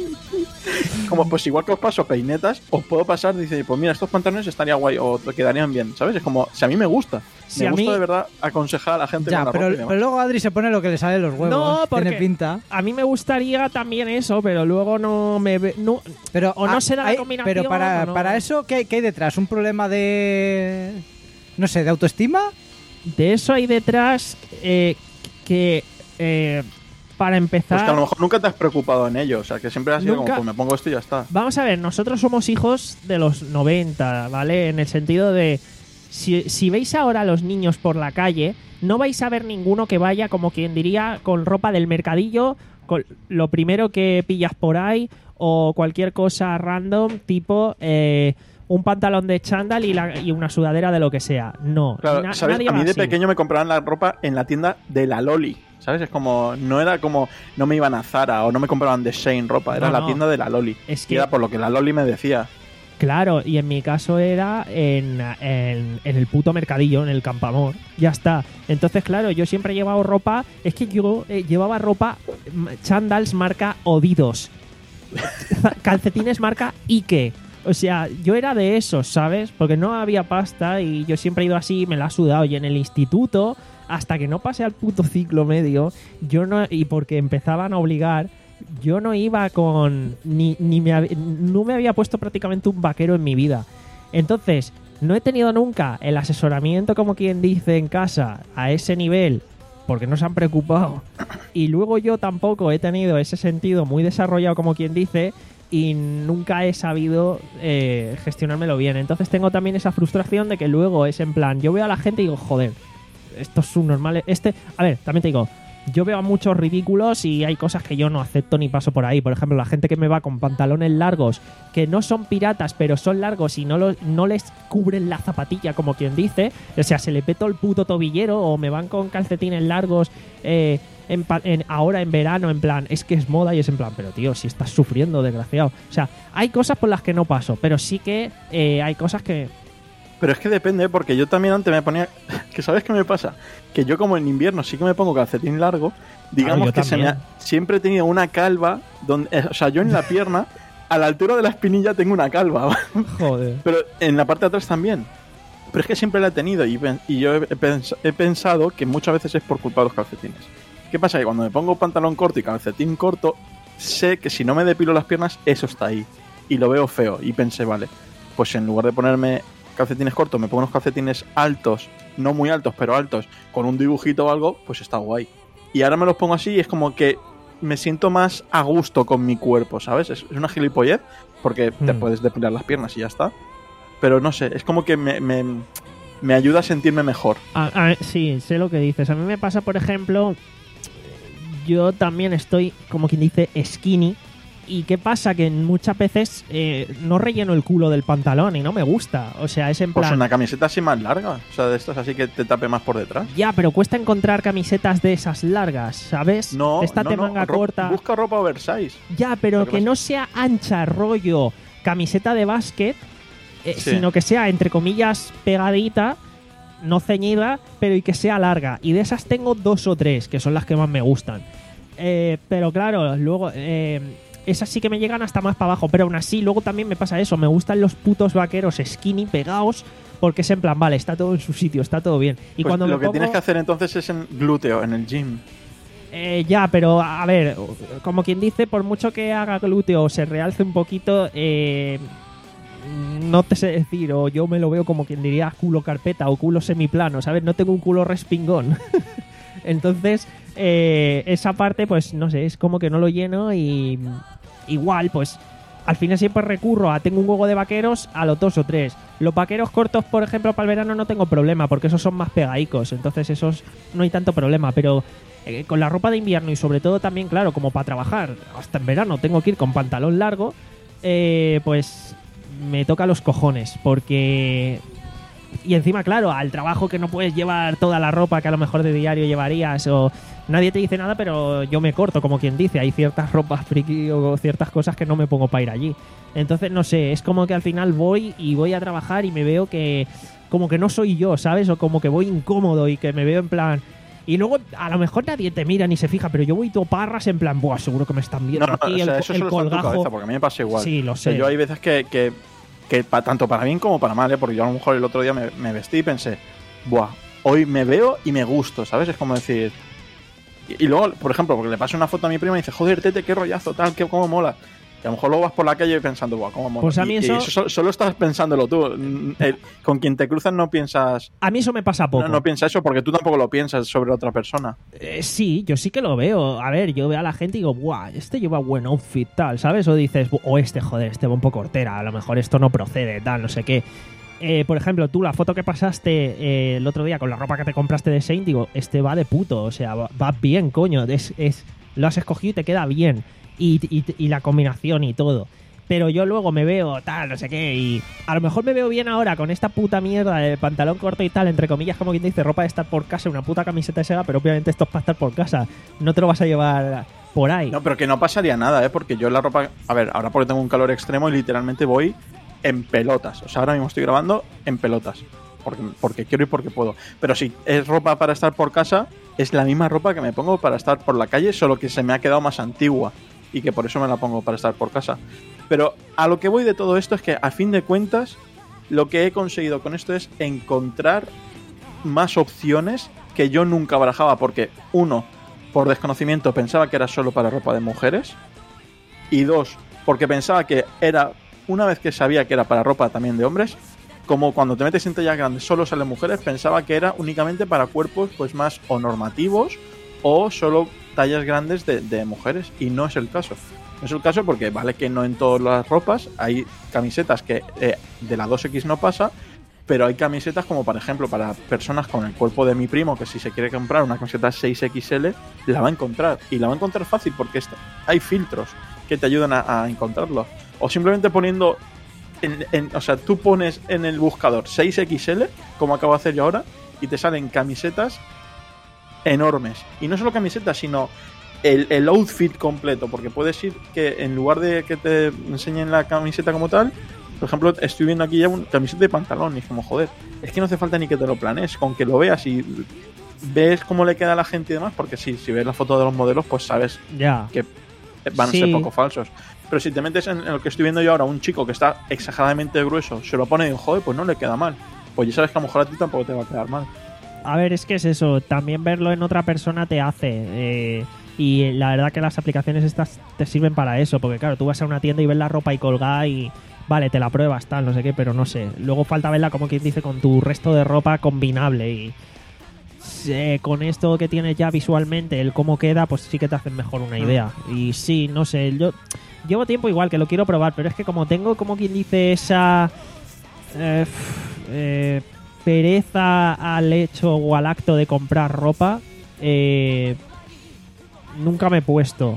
Como pues igual que os paso peinetas, os puedo pasar, dice, pues mira, estos pantalones estaría guay o te quedarían bien, ¿sabes? Es como, si a mí me gusta. Si me a gusta mí- de verdad aconsejar a la gente Ya, con la pero, ropa y demás. pero luego Adri se pone lo que le sale de los huevos. No, porque- Tiene pinta. A mí me gustaría también eso, pero luego no me... ve- No, Pero, o no ah, se da la hay- combinación, Pero para, o no. para eso, ¿qué, ¿qué hay detrás? ¿Un problema de... no sé, de autoestima? de eso hay detrás eh, que... eh, para empezar... Pues que a lo mejor nunca te has preocupado en ello, o sea, que siempre has sido Nunca. como, pues me pongo esto y ya está. Vamos a ver, nosotros somos hijos de los noventa, ¿vale? En el sentido de, si, si veis ahora a los niños por la calle, no vais a ver ninguno que vaya, como quien diría, con ropa del mercadillo, con lo primero que pillas por ahí, o cualquier cosa random, tipo eh, un pantalón de chándal y, la- y una sudadera de lo que sea. No, Claro, na- ¿sabes? nadie A mí va de así. pequeño me compraban la ropa en la tienda de la Loli, ¿sabes? Es como, no era como, no me iban a Zara o no me compraban de Shane ropa, era No, la no. tienda de la Loli. Es Y que- era por lo que la Loli me decía. Claro, y en mi caso era en, en, en el puto mercadillo, en el Campamor. Ya está. Entonces, claro, yo siempre he llevado ropa. Es que yo eh, llevaba ropa, mm, chandals marca Odidos, calcetines marca Ike. O sea, yo era de esos, ¿sabes? Porque no había pasta y yo siempre he ido así, me la ha sudado. Y en el instituto, hasta que no pasé al puto ciclo medio, yo no. Y porque empezaban a obligar. Yo no iba con... Ni, ni me, hab- no me había puesto prácticamente un vaquero en mi vida. Entonces, no he tenido nunca el asesoramiento, como quien dice, en casa, a ese nivel, porque no se han preocupado. Y luego yo tampoco he tenido ese sentido muy desarrollado, como quien dice, y nunca he sabido eh, gestionármelo bien. Entonces tengo también esa frustración de que luego es en plan, yo veo a la gente y digo, joder, estos subnormales... Este, a ver, también te digo... Yo veo a muchos ridículos y hay cosas que yo no acepto ni paso por ahí. Por ejemplo, la gente que me va con pantalones largos, que no son piratas, pero son largos y no, lo- no les cubren la zapatilla, como quien dice. O sea, se le petó el puto tobillero, o me van con calcetines largos eh, en pa- en- ahora en verano, en plan, es que es moda y es en plan, pero tío, si estás sufriendo, desgraciado. O sea, hay cosas por las que no paso, pero sí que eh, hay cosas que... Pero es que depende, porque yo también antes me ponía... que ¿sabes qué me pasa? Que yo como en invierno sí que me pongo calcetín largo, digamos yo que se me también. ha- siempre he tenido una calva, donde, eh, o sea, yo en la pierna, a la altura de la espinilla tengo una calva, Joder. pero en la parte de atrás también. Pero es que siempre la he tenido y, pen- y yo he, he pens- he pensado que muchas veces es por culpa de los calcetines. ¿Qué pasa? Que cuando me pongo pantalón corto y calcetín corto, sé que si no me depilo las piernas, eso está ahí. Y lo veo feo. Y pensé, vale, pues en lugar de ponerme calcetines cortos, me pongo unos calcetines altos, no muy altos, pero altos, con un dibujito o algo, pues está guay. Y ahora me los pongo así y es como que me siento más a gusto con mi cuerpo, ¿sabes? Es, es una gilipollez, porque te Mm. puedes depilar las piernas y ya está. Pero no sé, es como que me, me, me ayuda a sentirme mejor. Ah, ah, sí, sé lo que dices. A mí me pasa, por ejemplo, yo también estoy, como quien dice, skinny. ¿Y qué pasa? Que muchas veces eh, no relleno el culo del pantalón y no me gusta. O sea, es en Pues plan... una camiseta así más larga, o sea, de estas así que te tape más por detrás. Ya, pero cuesta encontrar camisetas de esas largas, ¿sabes? No, Esta no, de no, manga ro- corta. busca ropa oversize. Ya, pero Lo que que pasa- no sea ancha, rollo, camiseta de básquet, eh, Sí. sino que sea, entre comillas, pegadita, no ceñida, pero y que sea larga. Y de esas tengo dos o tres, que son las que más me gustan. Eh, pero claro, luego... Eh, esas sí que me llegan hasta más para abajo, pero aún así luego también me pasa eso, me gustan los putos vaqueros skinny pegados porque es en plan, vale, está todo en su sitio, está todo bien. Y Pues cuando lo me que pongo, tienes que hacer entonces es en glúteo, en el gym. eh, ya, pero a ver, como quien dice, por mucho que haga glúteo o se realce un poquito, eh, no te sé decir, o yo me lo veo como quien diría culo carpeta o culo semiplano, ¿sabes? No tengo un culo respingón. Entonces, eh, esa parte, pues no sé, es como que no lo lleno y igual, pues al final siempre recurro a tengo un huevo de vaqueros a los dos o tres. Los vaqueros cortos, por ejemplo, para el verano no tengo problema porque esos son más pegaicos, entonces esos no hay tanto problema, pero eh, con la ropa de invierno y sobre todo también, claro, como para trabajar, hasta en verano tengo que ir con pantalón largo, eh, pues me toca los cojones porque... Y encima, claro, al trabajo que no puedes llevar toda la ropa que a lo mejor de diario llevarías o nadie te dice nada, pero yo me corto, como quien dice. Hay ciertas ropas friki o ciertas cosas que no me pongo para ir allí. Entonces, no sé, es como que al final voy y voy a trabajar y me veo que como que no soy yo, ¿sabes? O como que voy incómodo y que me veo en plan... Y luego a lo mejor nadie te mira ni se fija, pero yo voy todo parras en plan, buah, seguro que me están viendo No, no, aquí o sea, el, eso el solo está en tu colgajo. cabeza, porque a mí me pasa igual. Sí, lo O sea, sé. yo hay veces que, que, que pa- tanto para bien como para mal, ¿eh? Porque yo a lo mejor el otro día me, me vestí y pensé, buah, hoy me veo y me gusto, ¿sabes? Es como decir... Y, y luego, por ejemplo, porque le paso una foto a mi prima y dice, joder, tete, qué rollazo, tal, qué, cómo mola. Y a lo mejor luego vas por la calle pensando, buah, cómo mola. Pues a mí Y- eso- y so- solo estás pensándolo tú. Mm, el- con quien te cruzas no piensas... A mí eso me pasa poco. No, no piensa eso porque tú tampoco lo piensas sobre otra persona. Eh, sí, yo sí que lo veo. A ver, yo veo a la gente y digo, ¡buah! Este lleva buen outfit, tal, ¿sabes? O dices, o este, joder, este va un poco hortera, a lo mejor esto no procede, tal, no sé qué. Eh, por ejemplo, tú, la foto que pasaste eh, el otro día con la ropa que te compraste de Saint, digo, este va de puto, o sea, va, va bien, coño. Es, es, lo has escogido y te queda bien. Y, y, y la combinación y todo. Pero yo luego me veo tal, no sé qué, y a lo mejor me veo bien ahora con esta puta mierda de pantalón corto y tal, entre comillas, como quien dice, ropa de estar por casa, una puta camiseta de seda, pero obviamente esto es para estar por casa, no te lo vas a llevar por ahí. No, pero que no pasaría nada, ¿eh? Porque yo la ropa... A ver, ahora porque tengo un calor extremo y literalmente voy en pelotas. O sea, ahora mismo estoy grabando en pelotas. Porque, porque quiero y porque puedo. Pero si es ropa para estar por casa, es la misma ropa que me pongo para estar por la calle, solo que se me ha quedado más antigua. Y que por eso me la pongo para estar por casa. Pero a lo que voy de todo esto es que, a fin de cuentas, lo que he conseguido con esto es encontrar más opciones que yo nunca barajaba. Porque, uno, por desconocimiento pensaba que era solo para ropa de mujeres. Y dos, porque pensaba que era, una vez que sabía que era para ropa también de hombres, como cuando te metes en tallas grandes solo salen mujeres, pensaba que era únicamente para cuerpos pues más o normativos o solo tallas grandes de, de mujeres. Y no es el caso. No es el caso porque vale que no en todas las ropas hay camisetas que eh, de la dos equis no pasa, pero hay camisetas como por ejemplo para personas con el cuerpo de mi primo, que si se quiere comprar una camiseta seis equis ele la va a encontrar, y la va a encontrar fácil porque está, hay filtros que te ayudan a, a encontrarlo, o simplemente poniendo en, en, o sea, tú pones en el buscador seis equis ele, como acabo de hacer yo ahora, y te salen camisetas enormes, y no solo camisetas sino el, el outfit completo, porque puedes ir que en lugar de que te enseñen la camiseta como tal, por ejemplo, estoy viendo aquí ya una camiseta de pantalón y es como, joder, es que no hace falta ni que te lo planees, con que lo veas y ves cómo le queda a la gente y demás, porque sí, si ves la foto de los modelos, pues sabes Ya. que van Sí. a ser poco falsos. Pero si te metes en, en lo que estoy viendo yo ahora, un chico que está exageradamente grueso, se lo pone y digo, joder, pues no le queda mal. Pues ya sabes que a lo mejor a ti tampoco te va a quedar mal. A ver, es que es eso, también verlo en otra persona te hace. Eh, y la verdad que las aplicaciones estas te sirven para eso, porque claro, tú vas a una tienda y ves la ropa y colgada y vale, te la pruebas, tal, no sé qué, pero no sé. Luego falta verla como quien dice con tu resto de ropa combinable y eh, con esto que tienes ya visualmente, el cómo queda, pues sí que te hacen mejor una idea. Y sí, no sé, yo llevo tiempo igual que lo quiero probar, pero es que como tengo, como quien dice, esa eh, eh, pereza al hecho o al acto de comprar ropa, eh, nunca me he puesto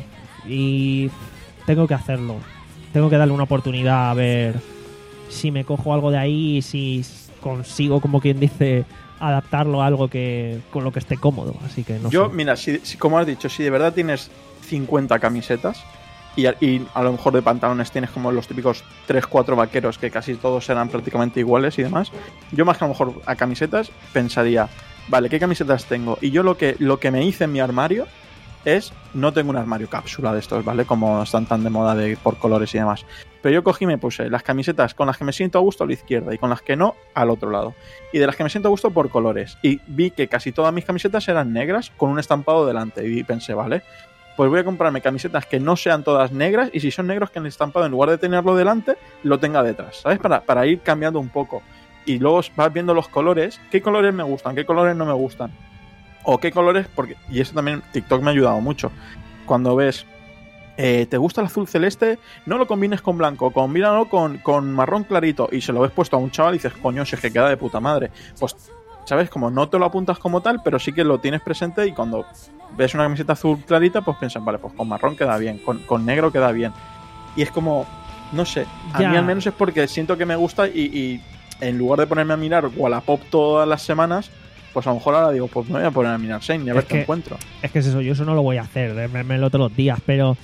y tengo que hacerlo. Tengo que darle una oportunidad a ver si me cojo algo de ahí y si consigo, como quien dice, adaptarlo a algo que con lo que esté cómodo. Así que no Yo, sé. mira, si, si- como has dicho, si de verdad tienes cincuenta camisetas y a, y a lo mejor de pantalones tienes como los típicos tres cuatro vaqueros que casi todos serán prácticamente iguales y demás, yo más que a lo mejor a camisetas pensaría, vale, ¿qué camisetas tengo? Y yo lo que, lo que me hice en mi armario es, no tengo un armario cápsula de estos, ¿vale? Como están tan de moda de por colores y demás. Pero yo cogí y me puse las camisetas con las que me siento a gusto a la izquierda y con las que no al otro lado. Y de las que me siento a gusto por colores. Y vi que casi todas mis camisetas eran negras con un estampado delante. Y pensé, vale, pues voy a comprarme camisetas que no sean todas negras y si son negros que el estampado en lugar de tenerlo delante lo tenga detrás, ¿sabes? Para, para ir cambiando un poco. Y luego vas viendo los colores, qué colores me gustan, qué colores no me gustan. O qué colores, porque y eso también TikTok me ha ayudado mucho. Cuando ves, eh, ¿te gusta el azul celeste? No lo combines con blanco, combínalo con, con marrón clarito. Y se lo ves puesto a un chaval y dices, coño, si es que queda de puta madre. Pues, ¿sabes? Como no te lo apuntas como tal, pero sí que lo tienes presente y cuando ves una camiseta azul clarita, pues piensas, vale, pues con marrón queda bien, con, con negro queda bien. Y es como, no sé, a Ya. mí al menos es porque siento que me gusta y, y en lugar de ponerme a mirar Wallapop todas las semanas, pues a lo mejor ahora digo, pues me voy a poner a mirar Shane y a Es ver qué que- encuentro. Es que es eso, yo eso no lo voy a hacer, de vermelo todos los días, pero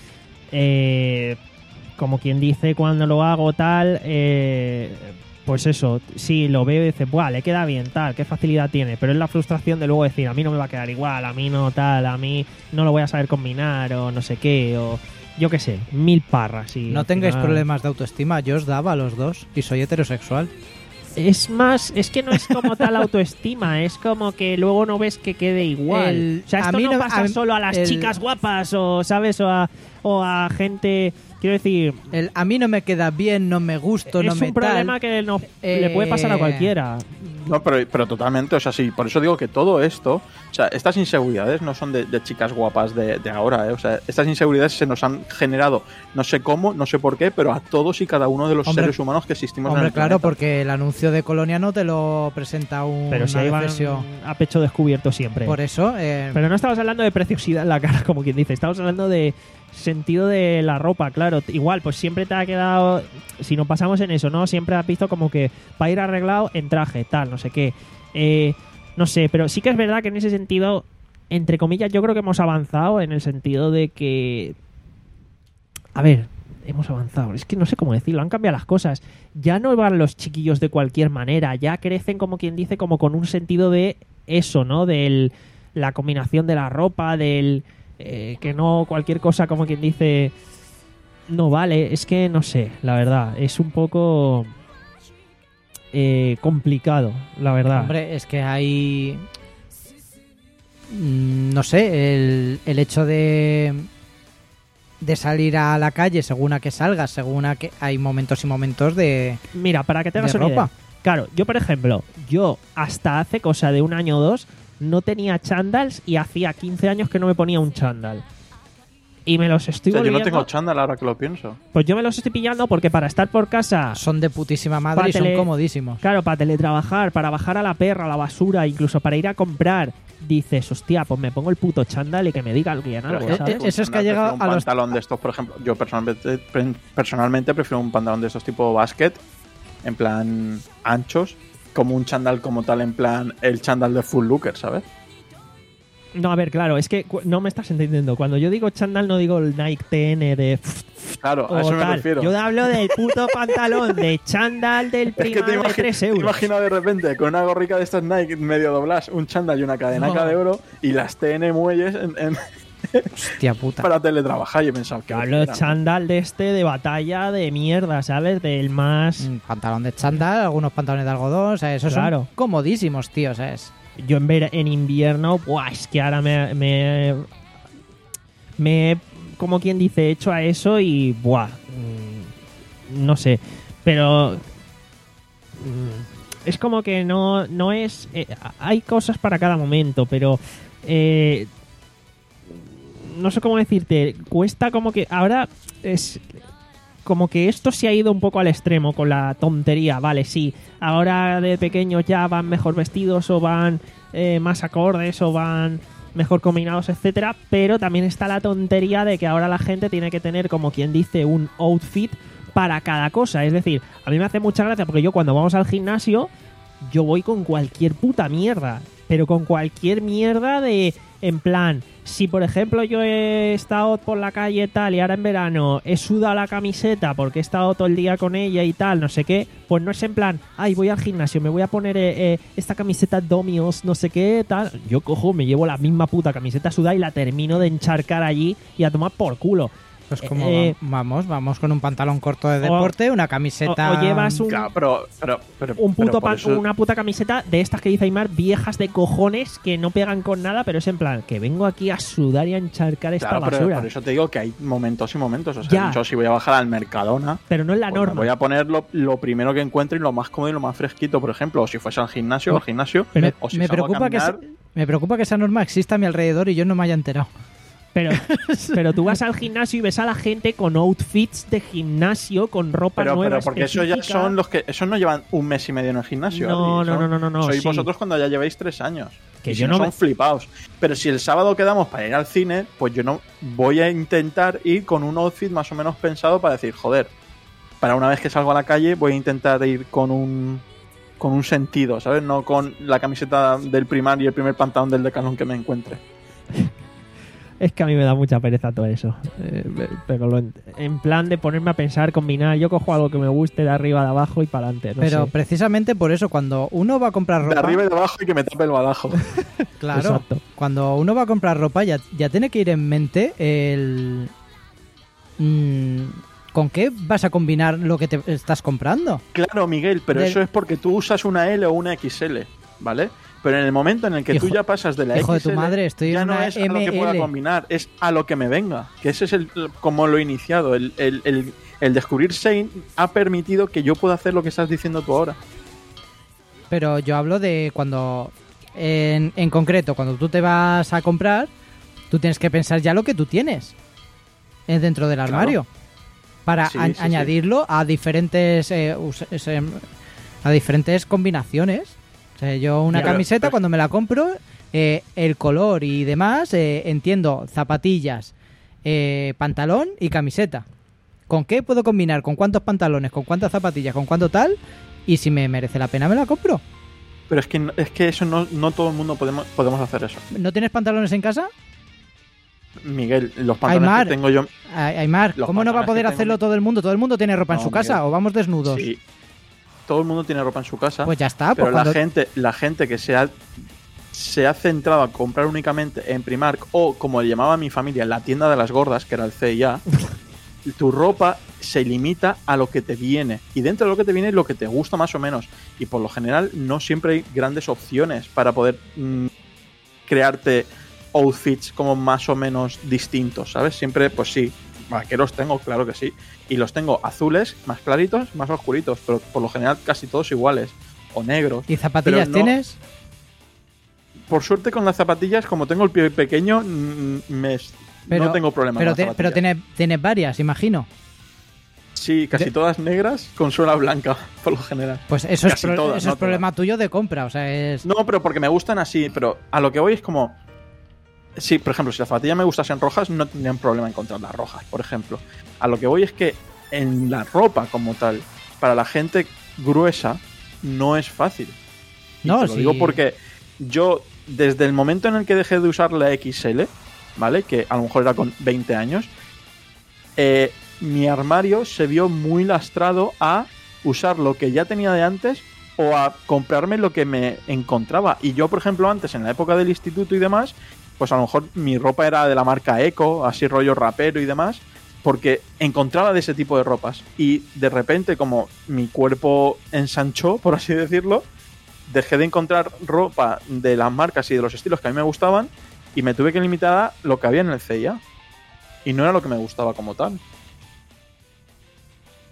eh, como quien dice, cuando lo hago tal, eh, pues eso, sí, lo veo y dices, buah, le queda bien, tal, qué facilidad tiene, pero es la frustración de luego decir, a mí no me va a quedar igual, a mí no tal, a mí no lo voy a saber combinar, o no sé qué, o yo qué sé, mil parras. Y No al tengáis final- problemas de autoestima, yo os daba a los dos y soy heterosexual. Es más, es que no es como tal autoestima, es como que luego no ves que quede igual. El- o sea, a esto mí no no- pasa a- solo a las el- chicas guapas o, ¿sabes? O a, o a gente, quiero decir, El, a mí no me queda bien, no me gusto, no es me un problema tal. que no, Eh, le puede pasar a cualquiera. No, pero, pero totalmente, o sea, sí, por eso digo que todo esto, o sea, estas inseguridades no son de, de chicas guapas de, de ahora, ¿eh? O sea, estas inseguridades se nos han generado, no sé cómo, no sé por qué, pero a todos y cada uno de los Hombre, seres humanos que existimos en Hombre, el claro, planeta. porque el anuncio de Colonia no te lo presenta un, Pero si una ahí van defesión. a pecho descubierto siempre. Por eso, eh, Pero no estamos hablando de preciosidad en la cara, como quien dice. Estamos hablando de sentido de la ropa, claro. Igual, pues siempre te ha quedado... Si nos pasamos en eso, ¿no? Siempre has visto como que para ir arreglado en traje, tal, no sé qué. Eh, no sé, pero sí que es verdad que en ese sentido, entre comillas, yo creo que hemos avanzado en el sentido de que... A ver, hemos avanzado. Es que no sé cómo decirlo. Han cambiado las cosas. Ya no van los chiquillos de cualquier manera. Ya crecen, como quien dice, como con un sentido de eso, ¿no? Del... la combinación de la ropa, del eh, que no cualquier cosa, como quien dice, no vale. Es que no sé, la verdad, es un poco eh, complicado, la verdad. hombre, es que hay... mm, No sé, el, el hecho de de salir a la calle según a que salgas, según a que hay momentos y momentos de, Mira, para que te hagas de una ropa. idea. Claro, yo por ejemplo, yo hasta hace cosa de un año o dos no tenía chándals y hacía quince años que no me ponía un chándal. Y me los estoy O sea, yo no volviendo- tengo chándal ahora que lo pienso. Pues yo me los estoy pillando porque para estar por casa... Son de putísima madre Pa' y son tele- comodísimos. Claro, para teletrabajar, para bajar a la perra, a la basura, incluso para ir a comprar, dices, hostia, pues me pongo el puto chándal y que me diga alguien algo, Pero, ¿sabes? eh, eso es que ha prefiero llegado un a los- pantalón de estos, por ejemplo, yo personalmente, pre- personalmente prefiero un pantalón de estos tipo basket, en plan anchos, como un chándal como tal, en plan el chándal de Full Looker, ¿sabes? No, a ver, claro, es que cu- no me estás entendiendo. Cuando yo digo chándal no digo el Nike T N de... Claro, o a eso me tal. refiero. Yo hablo del puto pantalón de chándal del Es que primar te, de imagi- tres te euros. imagino de repente con una gorrica de estas Nike medio dobladas, un chándal y una cadenaca No. de oro y las T N muelles en- en- Hostia puta. para teletrabajar. Yo he pensado que Yo hablo de chándal de este de batalla de mierda, ¿sabes? Del más... Un pantalón de chándal, algunos pantalones de algodón, o sea, esos Claro. son comodísimos, tío, ¿sabes? Yo en, ver en invierno, buah, es que ahora me, me, me, como quien dice, hecho a eso y, buah, mm, no sé, pero mm, es como que no, no es... Eh, hay cosas para cada momento, pero... Eh, no sé cómo decirte. Cuesta como que... Ahora es... Como que esto se ha ido un poco al extremo con la tontería. Vale, sí. Ahora de pequeños ya van mejor vestidos o van eh, más acordes o van mejor combinados, etcétera. Pero también está la tontería de que ahora la gente tiene que tener, como quien dice, un outfit para cada cosa. Es decir, a mí me hace mucha gracia porque yo cuando vamos al gimnasio, yo voy con cualquier puta mierda. Pero con cualquier mierda de... En plan, si por ejemplo yo he estado por la calle tal y ahora en verano he sudado la camiseta porque he estado todo el día con ella y tal, no sé qué, pues no es en plan, ay, voy al gimnasio, me voy a poner eh, eh, esta camiseta Domios, no sé qué, tal. Yo cojo, me llevo la misma puta camiseta sudada y la termino de encharcar allí y a tomar por culo. Pues como Eh, vamos, vamos con un pantalón corto de deporte, una camiseta... O, o llevas un, Claro, pero, pero, pero- un pero puto por pan- eso- una puta camiseta de estas que dice Aymar, viejas de cojones que no pegan con nada, pero es en plan, que vengo aquí a sudar y a encharcar esta Claro, pero basura. por eso te digo que hay momentos y momentos. O sea, Ya. yo si voy a bajar al Mercadona, Pero no es la pues me norma. voy a poner lo, lo primero que encuentre y lo más cómodo y lo más fresquito, por ejemplo. O si fuese al gimnasio, al gimnasio. me, o si me salgo a preocupa que caminar, se- me preocupa que esa norma exista a mi alrededor y yo no me haya enterado. Pero, pero tú vas al gimnasio y ves a la gente con outfits de gimnasio, con ropa Pero, nueva pero porque esos ya específica. son los que. Esos no llevan un mes y medio en el gimnasio. No, Adri, no, son- no, no, no, no, Sois sí. vosotros cuando ya lleváis tres años. Que Y yo si no son me- flipados. Pero si el sábado quedamos para ir al cine, pues yo no voy a intentar ir con un outfit más o menos pensado para decir, joder, para una vez que salgo a la calle voy a intentar ir con un con un sentido, ¿sabes? No con la camiseta del Primar y el primer pantalón del Decathlon que me encuentre. Es que a mí me da mucha pereza todo eso. Eh, pero lo en, en plan de ponerme a pensar, combinar, yo cojo algo que me guste de arriba, de abajo y para adelante. No Pero sé. precisamente por eso, cuando uno va a comprar De ropa... arriba y de abajo y que me tape el badajo. Claro, Exacto. cuando uno va a comprar ropa ya, ya tiene que ir en mente el... mm, ¿con qué vas a combinar lo que te estás comprando? Claro, Miguel, pero Del- eso es porque tú usas una L o una X L, ¿vale? Pero en el momento en el que Hijo- tú ya pasas de la hijo de X L, tu madre, estoy ya en no una es a lo que M pueda L. combinar, es a lo que me venga. Que ese es el como lo he iniciado. El, el, el, el descubrir Shane ha permitido que yo pueda hacer lo que estás diciendo tú ahora. Pero yo hablo de cuando... En, en concreto, cuando tú te vas a comprar, tú tienes que pensar ya lo que tú tienes eh, dentro del armario. Para Sí, a- sí, sí. añadirlo a diferentes eh, us- ese- a diferentes combinaciones. O sea, yo una Ya, pero- camiseta pero- cuando me la compro, eh, el color y demás, eh, entiendo zapatillas, eh, pantalón y camiseta. ¿Con qué puedo combinar? ¿Con cuántos pantalones? ¿Con cuántas zapatillas? ¿Con cuánto tal? Y si me merece la pena me la compro. Pero es que, no- es que eso no, no todo el mundo podemos, podemos hacer eso. ¿No tienes pantalones en casa? Miguel, los pantalones Aymar, que tengo yo... Ay- Aymar, Los ¿cómo no va a pantalones poder que tengo- hacerlo todo el mundo? Todo el mundo tiene ropa en No, su casa Miguel. o vamos desnudos. Sí, todo el mundo tiene ropa en su casa. Pues ya está. pero Pues la cuando- gente, la gente que se ha, se ha centrado a comprar únicamente en Primark o, como le llamaba a mi familia, la tienda de las gordas, que era el C y A, tu ropa se limita a lo que te viene. Y dentro de lo que te viene es lo que te gusta más o menos. Y por lo general no siempre hay grandes opciones para poder mm, crearte outfits como más o menos distintos, ¿sabes? Siempre, pues sí, vaqueros tengo, claro que sí. Y los tengo azules, más claritos, más oscuritos, pero por lo general casi todos iguales. O negros. ¿Y zapatillas pero no- tienes? Por suerte con las zapatillas, como tengo el pie pequeño, mm, me, Pero- no tengo problema Pero, con te- las pero zapatillas. tienes, tienes varias, imagino. Sí, casi de- todas negras con suela blanca, por lo general. Pues eso es, Casi pro- todas, eso no es problema tuyo de compra. O sea, es... No, pero porque me gustan así, pero a lo que voy es como... Sí, por ejemplo, si las zapatillas me gustasen rojas, no tendrían problema en encontrarlas rojas, por ejemplo. A lo que voy es que en la ropa como tal, para la gente gruesa, no es fácil. Y No, te lo sí. digo porque yo, desde el momento en el que dejé de usar la X L, ¿vale? Que a lo mejor era con veinte años, eh, mi armario se vio muy lastrado a usar lo que ya tenía de antes o a comprarme lo que me encontraba. Y yo, por ejemplo, antes, en la época del instituto y demás, pues a lo mejor mi ropa era de la marca Eco, así rollo rapero y demás, porque encontraba de ese tipo de ropas. Y de repente, como mi cuerpo ensanchó, por así decirlo, dejé de encontrar ropa de las marcas y de los estilos que a mí me gustaban y me tuve que limitar a lo que había en el C I A. Y no era lo que me gustaba como tal.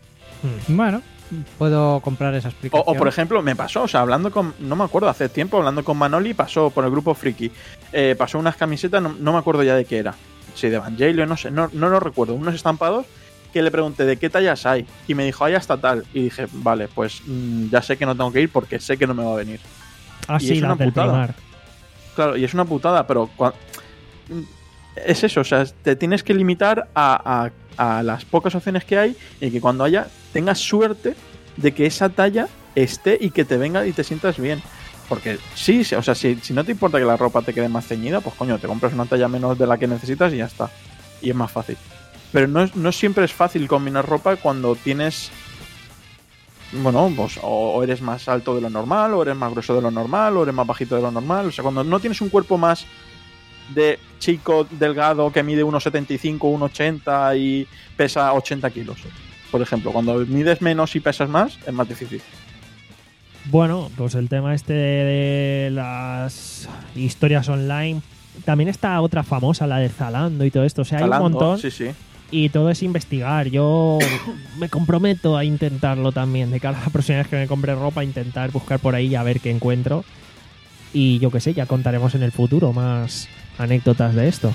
Hmm. Bueno, puedo comprar esa O, explicación. o, por ejemplo, me pasó, o sea, hablando con, no me acuerdo, hace tiempo, hablando con Manoli, pasó por el grupo Friki, eh, pasó unas camisetas, no, no me acuerdo ya de qué era, si de Evangelion, no sé, no, no lo recuerdo, unos estampados que le pregunté de qué tallas hay, y me dijo, hay hasta tal, y dije, vale, pues mmm, ya sé que no tengo que ir porque sé que no me va a venir. Ah, Y sí, es la una del putada. Primark. Claro, y es una putada, pero cua- es eso, o sea, te tienes que limitar a, a, a las pocas opciones que hay y que cuando haya tengas suerte de que esa talla esté y que te venga y te sientas bien. Porque sí, sí, o sea, si, si no te importa que la ropa te quede más ceñida, pues coño, te compras una talla menos de la que necesitas y ya está. Y es más fácil. Pero no, es- no siempre es fácil combinar ropa cuando tienes... Bueno, pues o, o eres más alto de lo normal, o eres más grueso de lo normal, o eres más bajito de lo normal. O sea, cuando no tienes un cuerpo más de chico delgado que mide uno setenta y cinco, uno ochenta y pesa ochenta kilos. Por ejemplo, cuando mides menos y pesas más, es más difícil. Bueno, pues el tema este de las historias online. También está otra famosa, la de Zalando y todo esto. O sea, hay Zalando, un montón. Sí, sí. Y todo es investigar. Yo me comprometo a intentarlo también. De cara a la próxima vez que me compre ropa, intentar buscar por ahí a ver qué encuentro. Y yo qué sé, ya contaremos en el futuro más anécdotas de esto.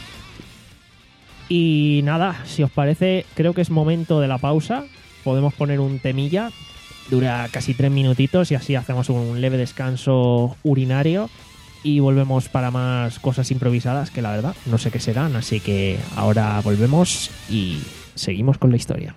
Y nada, si os parece, creo que es momento de la pausa. Podemos poner un temilla. Dura casi tres minutitos y así hacemos un leve descanso urinario. Y volvemos para más cosas improvisadas que la verdad no sé qué serán. Así que ahora volvemos y seguimos con la historia.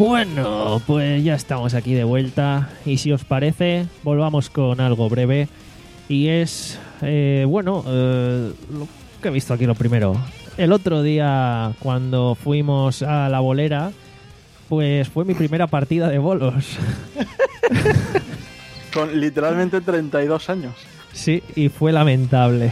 Bueno, pues ya estamos aquí de vuelta y si os parece, volvamos con algo breve y es, eh, bueno, eh, lo que he visto aquí lo primero. El otro día cuando fuimos a la bolera, pues fue mi primera partida de bolos. Con literalmente treinta y dos años. Sí, y fue lamentable.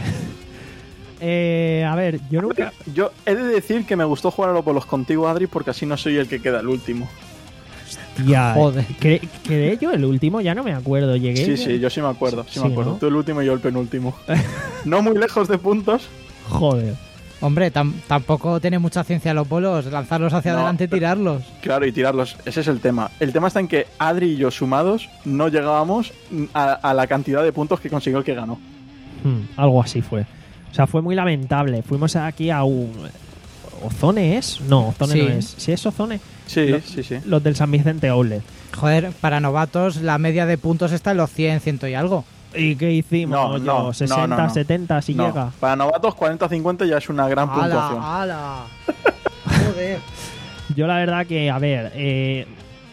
Eh, a ver, yo nunca... Yo he de decir que me gustó jugar a los bolos contigo, Adri, porque así no soy el que queda el último. Ya, Joder. ¿Quedé, quedé yo el último? Ya no me acuerdo. Llegué. Sí, sí, yo sí me acuerdo, sí, Sí, me acuerdo. ¿no? Tú el último y yo el penúltimo. No muy lejos de puntos. Joder. Hombre, tam- tampoco tiene mucha ciencia los bolos, lanzarlos hacia No, adelante y pero- tirarlos. Claro, y tirarlos. Ese es el tema. El tema está en que Adri y yo sumados no llegábamos a, a la cantidad de puntos que consiguió el que ganó. Hmm, algo así fue. O sea, fue muy lamentable. Fuimos aquí a un... ¿Ozone es? No, Ozone Sí. no es. ¿Sí es Ozone? Sí, Lo- sí, sí. Los del San Vicente Outlet. Joder, para novatos la media de puntos está en los cien, cien y algo. ¿Y qué hicimos? No, yo? no, no, ¿sesenta, no, no. setenta si No, llega? para novatos cuarenta cincuenta ya es una gran puntuación. ¡Hala, hala! Joder. Yo la verdad que, a ver, eh,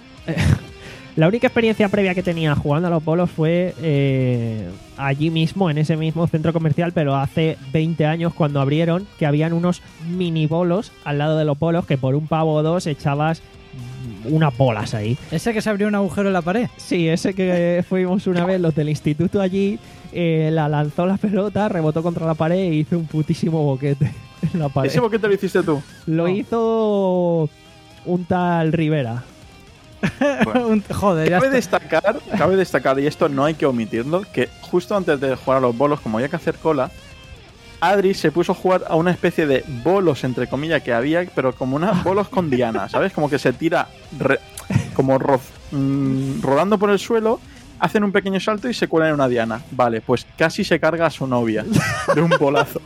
la única experiencia previa que tenía jugando a los bolos fue eh, allí mismo, en ese mismo centro comercial, pero hace veinte años cuando abrieron, que habían unos mini bolos al lado de los bolos que por un pavo o dos echabas unas bolas ahí. ¿Ese que se abrió un agujero en la pared? Sí, ese que fuimos una vez, los del instituto allí, eh, la lanzó la pelota, rebotó contra la pared e hizo un putísimo boquete en la pared. ¿Ese boquete lo hiciste tú? Lo No. hizo un tal Rivera. Bueno. Un- Joder, ya Cabe está. destacar, cabe destacar, y esto no hay que omitirlo, que justo antes de jugar a los bolos, como había que hacer cola, Adri se puso a jugar a una especie de bolos, entre comillas, que había, pero como unos bolos con diana, ¿sabes? Como que se tira re- como ro- mm, rodando por el suelo, hacen un pequeño salto y se cuelan en una diana. Vale, pues casi se carga a su novia de un bolazo.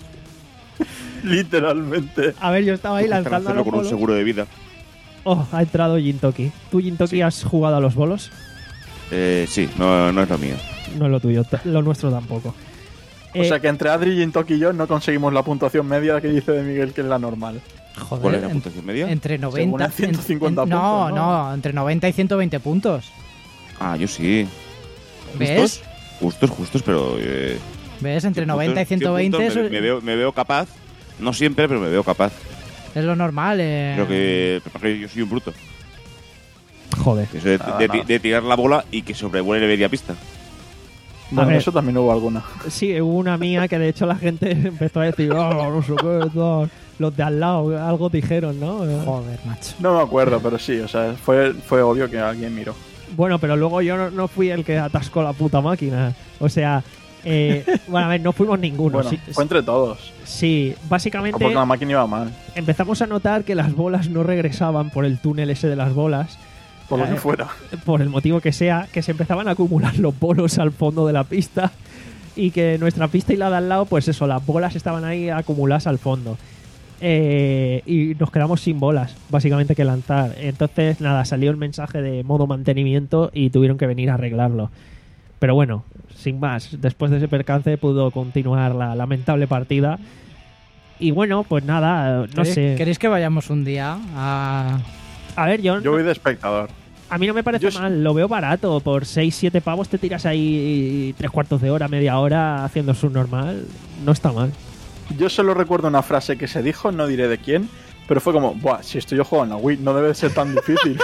Literalmente. A ver, yo estaba ahí Están lanzando a hacerlo los con un bolos. seguro de vida. Oh, ha entrado Jintoki. ¿Tú, Jintoki, Sí. has jugado a los bolos? Eh, sí, no, no es lo mío. No es lo tuyo, t- lo nuestro tampoco. O Eh, sea que entre Adri, Jintoki y yo no conseguimos la puntuación media que dice de Miguel, que es la normal. Joder, ¿Cuál es la en- puntuación media? entre noventa... el ciento cincuenta en- no, puntos, no, ¿no? entre noventa y ciento veinte puntos. Ah, yo sí. ¿Ves? ¿Justos? Justos, justos, pero... Eh, ¿Ves? Entre ¿qué noventa y puntos- qué ciento veinte puntos eso me, me veo, me veo capaz. No siempre, pero me veo capaz. es lo normal. Eh. Creo que, creo que yo soy un bruto. Joder. Eso de, Nada, de- nada. de tirar la bola y que sobrevuele media pista. Bueno, ver. eso también hubo alguna. Sí, hubo una mía que de hecho la gente empezó a decir, oh, no sé qué, tal". Los de al lado, algo dijeron, ¿no? Eh, Joder, macho. No me acuerdo, pero sí, o sea, fue, fue obvio que alguien miró. Bueno, pero luego yo no, no fui el que atascó la puta máquina. O sea, eh, bueno, a ver, no fuimos ninguno. Bueno, sí, fue entre todos. sí, O básicamente porque la máquina iba mal, empezamos a notar que las bolas no regresaban por el túnel ese de las bolas. por lo Eh, que fuera. por el motivo que sea, que se empezaban a acumular los bolos al fondo de la pista y que nuestra pista y la de al lado, pues eso, las bolas estaban ahí acumuladas al fondo. Eh, y nos quedamos sin bolas, básicamente, que lanzar. Entonces, nada, salió el mensaje de modo mantenimiento y tuvieron que venir a arreglarlo. Pero bueno, sin más, después de ese percance pudo continuar la lamentable partida. Y bueno, pues nada, no ¿Queréis, sé. ¿Queréis que vayamos un día a...? A ver, yo, Yo voy de espectador. a mí no me parece Yo- mal, lo veo barato. Por seis siete pavos te tiras ahí tres cuartos de hora, media hora haciendo subnormal. No está mal. Yo solo recuerdo una frase que se dijo, no diré de quién, pero fue como, buah, si esto yo juego en la Wii, no debe de ser tan difícil.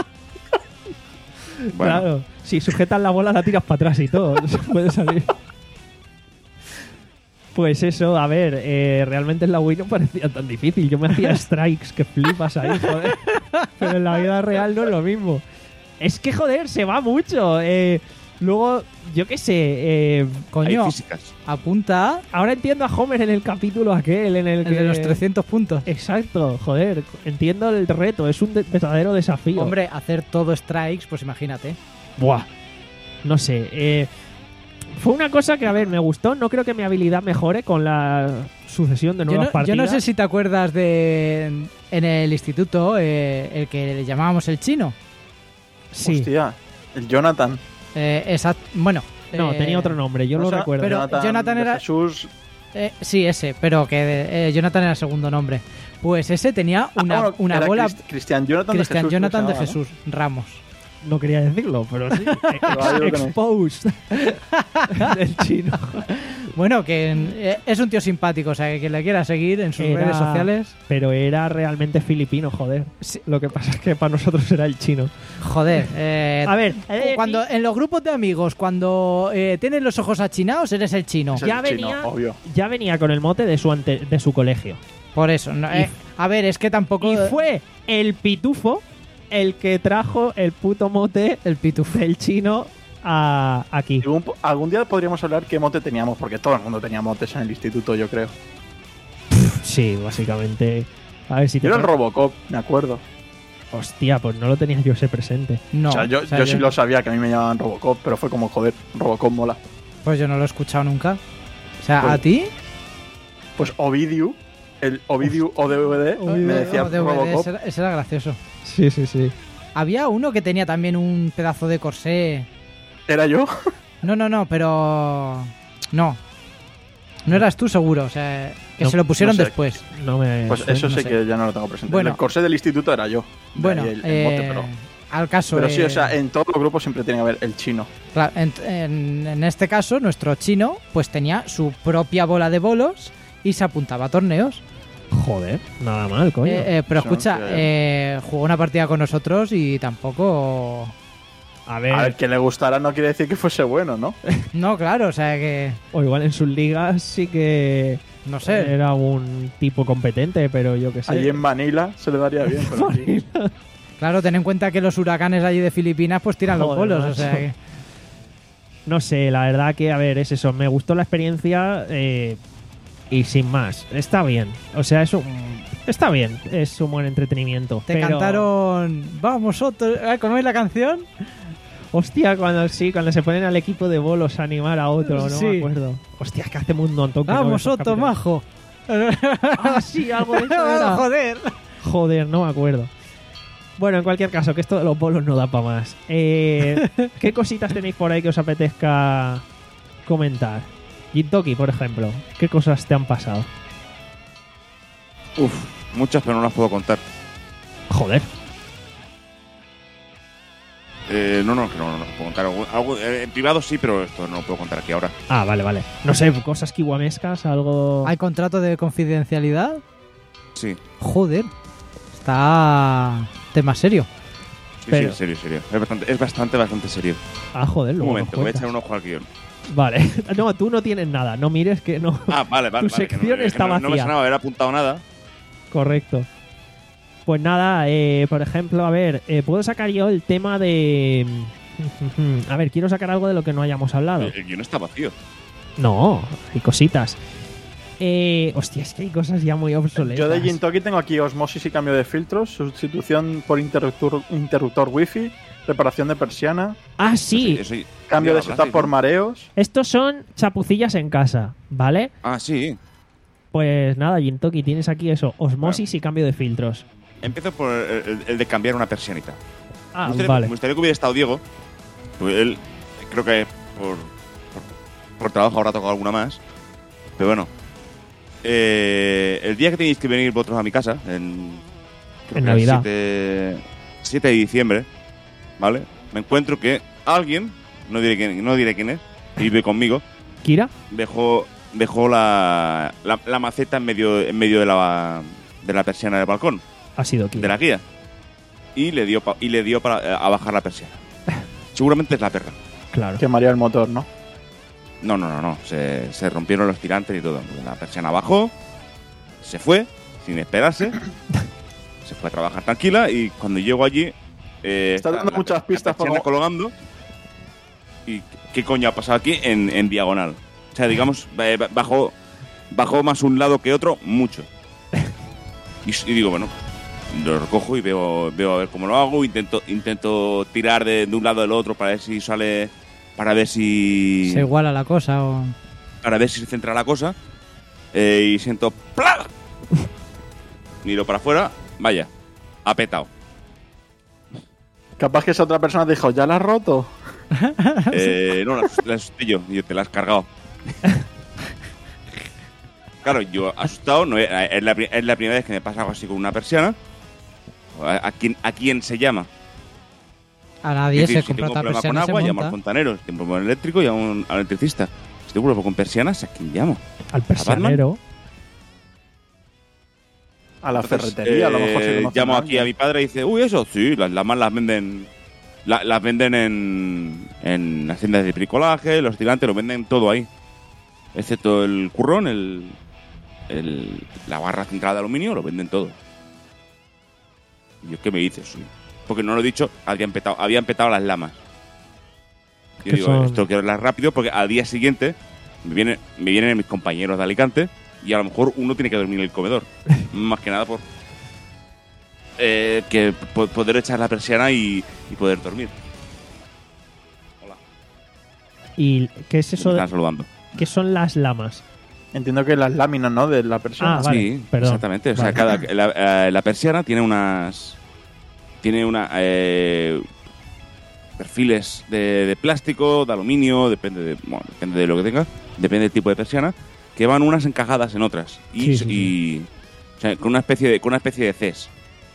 Bueno, Claro, si sujetas la bola la tiras para atrás y todo. Se puede salir. Pues eso, a ver, eh, realmente en la Wii no parecía tan difícil. Yo me hacía strikes que flipas ahí, joder. Pero en la vida real no es lo mismo. Es que, joder, se va mucho. Eh, luego, yo qué sé, eh, hay Coño, físicas. apunta ahora entiendo a Homer en el capítulo aquel, en el, el que... de los trescientos puntos. Exacto, joder, entiendo el reto, es un de- verdadero desafío. Hombre, hacer todo strikes, pues imagínate. Buah, no sé, eh, fue una cosa que, a ver, me gustó, no creo que mi habilidad mejore con la sucesión de Yo nuevas no, yo partidas. no sé si te acuerdas de en el instituto eh, el que le llamábamos el chino. Sí, Hostia, el Jonathan. Eh, esa- bueno. no, eh, tenía otro nombre, yo O lo sea, recuerdo. pero- Jonathan de era- Jesús. eh, sí, ese, pero que eh, Jonathan era el segundo nombre. Pues ese tenía una, Ah, bueno, una era bola... Crist- Cristian Jonathan Cristian de Jesús. Jonathan de creo que se Jesús Ramos. No quería decirlo, pero sí. Pero ahí lo tenéis. Exposed. Del chino. Bueno, que eh, es un tío simpático, o sea, que quien le quiera seguir en sus Era- redes sociales... Pero era realmente filipino, joder. Sí. Lo que pasa es que para nosotros era el chino. Joder, eh, A ver, eh, cuando en los grupos de amigos, cuando eh, tienes los ojos achinados, eres el chino. Es el ya chino, venía, obvio. ya venía con el mote de su ante- de su colegio. Por eso. no, eh, a ver, es que tampoco... Y fue el pitufo el que trajo el puto mote el pitufo. del chino a aquí. Y un- algún día podríamos hablar qué mote teníamos, porque todo el mundo tenía motes en el instituto, yo creo. Sí, básicamente. A ver si te Yo era el pon- Robocop, me acuerdo. Hostia, pues no lo tenía yo ese presente. No, o sea, yo, o sea, yo sí lo sabía que a mí me llamaban Robocop, pero fue como, joder, Robocop mola. Pues yo no lo he escuchado nunca. O sea, Pues- ¿a ti? Pues Ovidiu, el Ovidiu o D V D, Ovidiu. me decía No, D V D, Robocop. ese, era, ese era gracioso. Sí, sí, sí. Había uno que tenía también un pedazo de corsé. ¿Era yo? No, no, no, pero... No. No eras tú seguro, o sea, que No, se lo pusieron no sé. después. No me. Pues eso no sé sé. que ya no lo tengo presente. Bueno. El corsé del instituto era yo. De Bueno, ahí el, el eh, mote, pero, al caso... pero sí, eh, o sea, en todos los grupos siempre tiene que haber el chino. Claro, en, en- en este caso, nuestro chino pues tenía su propia bola de bolos y se apuntaba a torneos. Joder, nada mal, coño. Eh, eh, pero Eso no escucha, sé. eh, jugó una partida con nosotros y tampoco... a ver, A ver, que le gustara no quiere decir que fuese bueno, ¿no? No, claro, o sea que... o igual en sus ligas sí que No sé. era un tipo competente, pero yo qué sé. Allí en Manila se le daría bien, pero aquí... Claro, ten en cuenta que los huracanes allí de Filipinas pues tiran los Joder, bolos, o macho. sea que... No sé, la verdad que, a ver, es eso. Me gustó la experiencia eh, y sin más. Está bien. O sea, es un... Está bien. Es un buen entretenimiento. Te pero- cantaron... Vamos, otro... ¿Cómo es la canción? Hostia, cuando sí, cuando se ponen al equipo de bolos a animar a otro, no Sí. me acuerdo. Hostia, es que hace un montón que no veo Vamos, esos Otto, capítulos. majo. Ah, sí, algo de eso era. Joder. Joder, no me acuerdo. Bueno, en cualquier caso, que esto de los bolos no da para más. Eh, ¿Qué cositas tenéis por ahí que os apetezca comentar? Gintoki, por ejemplo. ¿Qué cosas te han pasado? Uf, muchas, pero no las puedo contar. Joder. Eh, no, no, que no, no, no puedo contar. Algo, algo- eh, en privado sí, pero esto no lo puedo contar aquí ahora. Ah, vale, vale. No sé, cosas kiwamescas, algo... ¿Hay contrato de confidencialidad? Sí, Joder. Está... Tema serio. sí, Pero- sí, en serio, en serio. Es bastante, es bastante, bastante serio. Ah, joder, Un luego momento, nos voy a echar cuentas. un ojo al guión. Vale. No, tú no tienes nada. No mires que no... Ah, vale, vale. Tu vale, que sección no, que está no, no me vacía. sonaba haber apuntado nada. Correcto. Pues nada, eh, por ejemplo, a ver, eh, puedo sacar yo el tema de... A ver, quiero sacar algo de lo que no hayamos hablado. El, el guión está vacío. No, hay cositas. Eh, hostia, es que hay cosas ya muy obsoletas. Yo de Gintoki tengo aquí osmosis y cambio de filtros, sustitución por interruptor, interruptor wifi, reparación de persiana, Ah, sí. Eso- eso- cambio de hablas, setup sí, por ¿no? mareos. Estos son chapucillas en casa, ¿vale? Ah, sí. Pues nada, Gintoki, tienes aquí eso, osmosis y cambio de filtros. Empiezo por el, el- el de cambiar una persianita. Ah, me, gustaría, vale. me gustaría que hubiera estado Diego. Pues él, creo que por, por, por trabajo habrá tocado alguna más. Pero bueno. Eh, el día que tenéis que venir vosotros a mi casa, en, creo En que Navidad. el siete de diciembre, ¿vale? Me encuentro que alguien, no diré quién, no diré quién es, que vive conmigo, ¿Kira? dejó, dejó la, la, la maceta en medio, en medio de, la, de la persiana del balcón, Ha sido de Kira. la guía. Y le dio, pa- y le dio para eh, a bajar la persiana. Seguramente es la perra. Claro. Que maría el motor, ¿no? No, no, no, no. Se, se rompieron los tirantes y todo. La persiana bajó, se fue, sin esperarse. Se fue a trabajar tranquila y cuando llego allí... Eh, Estás dando la- muchas la pistas, persiana como- colgando. ¿Y qué coño ha pasado aquí en, en diagonal? O sea, digamos, eh, bajó, bajó más un lado que otro, mucho. Y, s- y digo, bueno, lo recojo y veo, veo a ver cómo lo hago. Intento, intento tirar de, de un lado del otro para ver si sale... Para ver si... Se iguala la cosa o... para ver si se centra la cosa. Eh, y siento ¡plá! Miro para afuera, vaya, ha petado. Capaz que esa otra persona dijo, ¿ya la has roto? Eh, no, la, la asusté yo, y yo te la has cargado. Claro, yo asustado, no es, es, la, es la primera vez que me pasa algo así con una persiana. ¿A, a, quién, a quién se llama? A nadie Es decir, se si compra tengo otra problema con persiana y se agua, llamo al monta. fontanero. Si tengo problema con el eléctrico, llamo a un- al electricista. Si tengo problema con persianas, ¿a quién llamo? Al persianero. A la Entonces, ferretería, a lo mejor eh, se conoce llamo a aquí alguien. a mi padre y dice, uy, eso, sí, las lamas las venden la- las venden en, en las tiendas de bricolaje, los tirantes, lo venden todo ahí. Excepto el currón, el, el la barra central de aluminio, lo venden todo. Y yo, ¿qué me dices? Sí. Porque no lo he dicho, habían petado, habían petado las lamas. Yo Que digo, son- esto quiero hablar rápido porque al día siguiente me vienen, me vienen mis compañeros de Alicante y a lo mejor uno tiene que dormir en el comedor. Más que nada por eh, que po- poder echar la persiana y, y poder dormir. Hola, ¿Y qué es me eso? De, están saludando. ¿Qué son las lamas? Entiendo que las láminas, ¿no? De la persona. Ah, vale, sí, perdón. exactamente. O sea, Vale. cada, la, eh, la persiana tiene unas. Tiene una. Eh, perfiles de, de plástico, de aluminio, depende de, bueno, depende de lo que tenga, depende del tipo de persiana, que van unas encajadas en otras. Y, Sí, sí, y- o sea, con una especie de, con una especie de ces.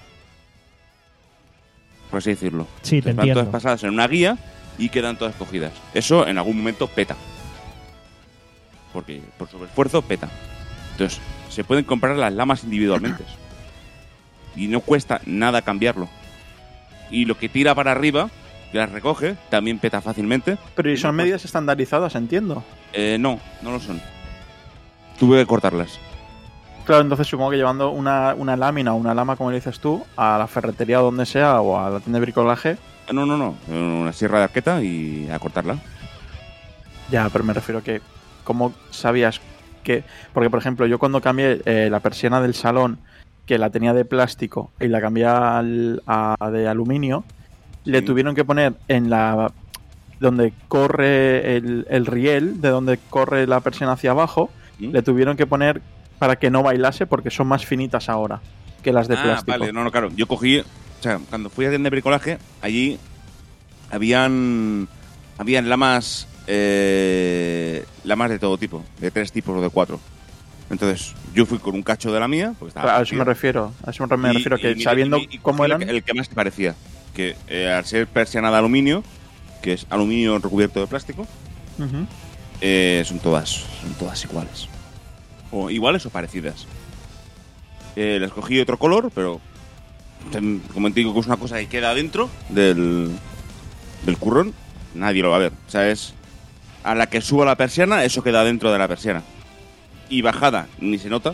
Por así decirlo. Sí, te Entonces, van todas entiendo. pasadas en una guía y quedan todas cogidas. Eso en algún momento peta. Porque por sobreesfuerzo peta. Entonces, se pueden comprar las lamas individualmente. Y no cuesta nada cambiarlo. Y lo que tira para arriba, que las recoge, también peta fácilmente. Pero ¿y son medidas estandarizadas? Entiendo. Eh, no, no lo son. Tuve que cortarlas. Claro, entonces supongo que llevando una, una lámina o una lama, como le dices tú, a la ferretería o donde sea, o a la tienda de bricolaje. Eh, No, no, no. Una sierra de arqueta y a cortarla. Ya, pero me refiero que, ¿cómo sabías que...? Porque, por ejemplo, yo cuando cambié eh, la persiana del salón, que la tenía de plástico, y la cambié al- a, de aluminio, le Sí. tuvieron que poner en la... donde corre el, el riel, de donde corre la persiana hacia abajo, ¿Mm? le tuvieron que poner para que no bailase, porque son más finitas ahora que las de ah, plástico. vale, no, no, claro. Yo cogí, o sea, cuando fui a tienda de bricolaje, allí habían habían lamas eh, lamas de todo tipo, de tres tipos o de cuatro. Entonces, yo fui con un cacho de la mía, porque estaba A eso me vacía, refiero, a eso me y- refiero, y que miré- sabiendo y- y cómo cogí eran... el que, el que más se parecía, que eh, al ser persiana de aluminio, que es aluminio recubierto de plástico, Ujú. eh, son todas son todas iguales. O iguales o parecidas. Eh, les cogí otro color, pero ten- como te digo que es una cosa que queda dentro del, del currón, nadie lo va a ver. O sea, es a la que suba la persiana, eso queda dentro de la persiana. Y bajada, ni se nota.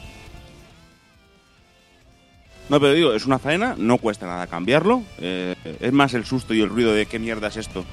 No, pero digo, es una faena, no cuesta nada cambiarlo. Eh, es más el susto y el ruido de qué mierda es esto.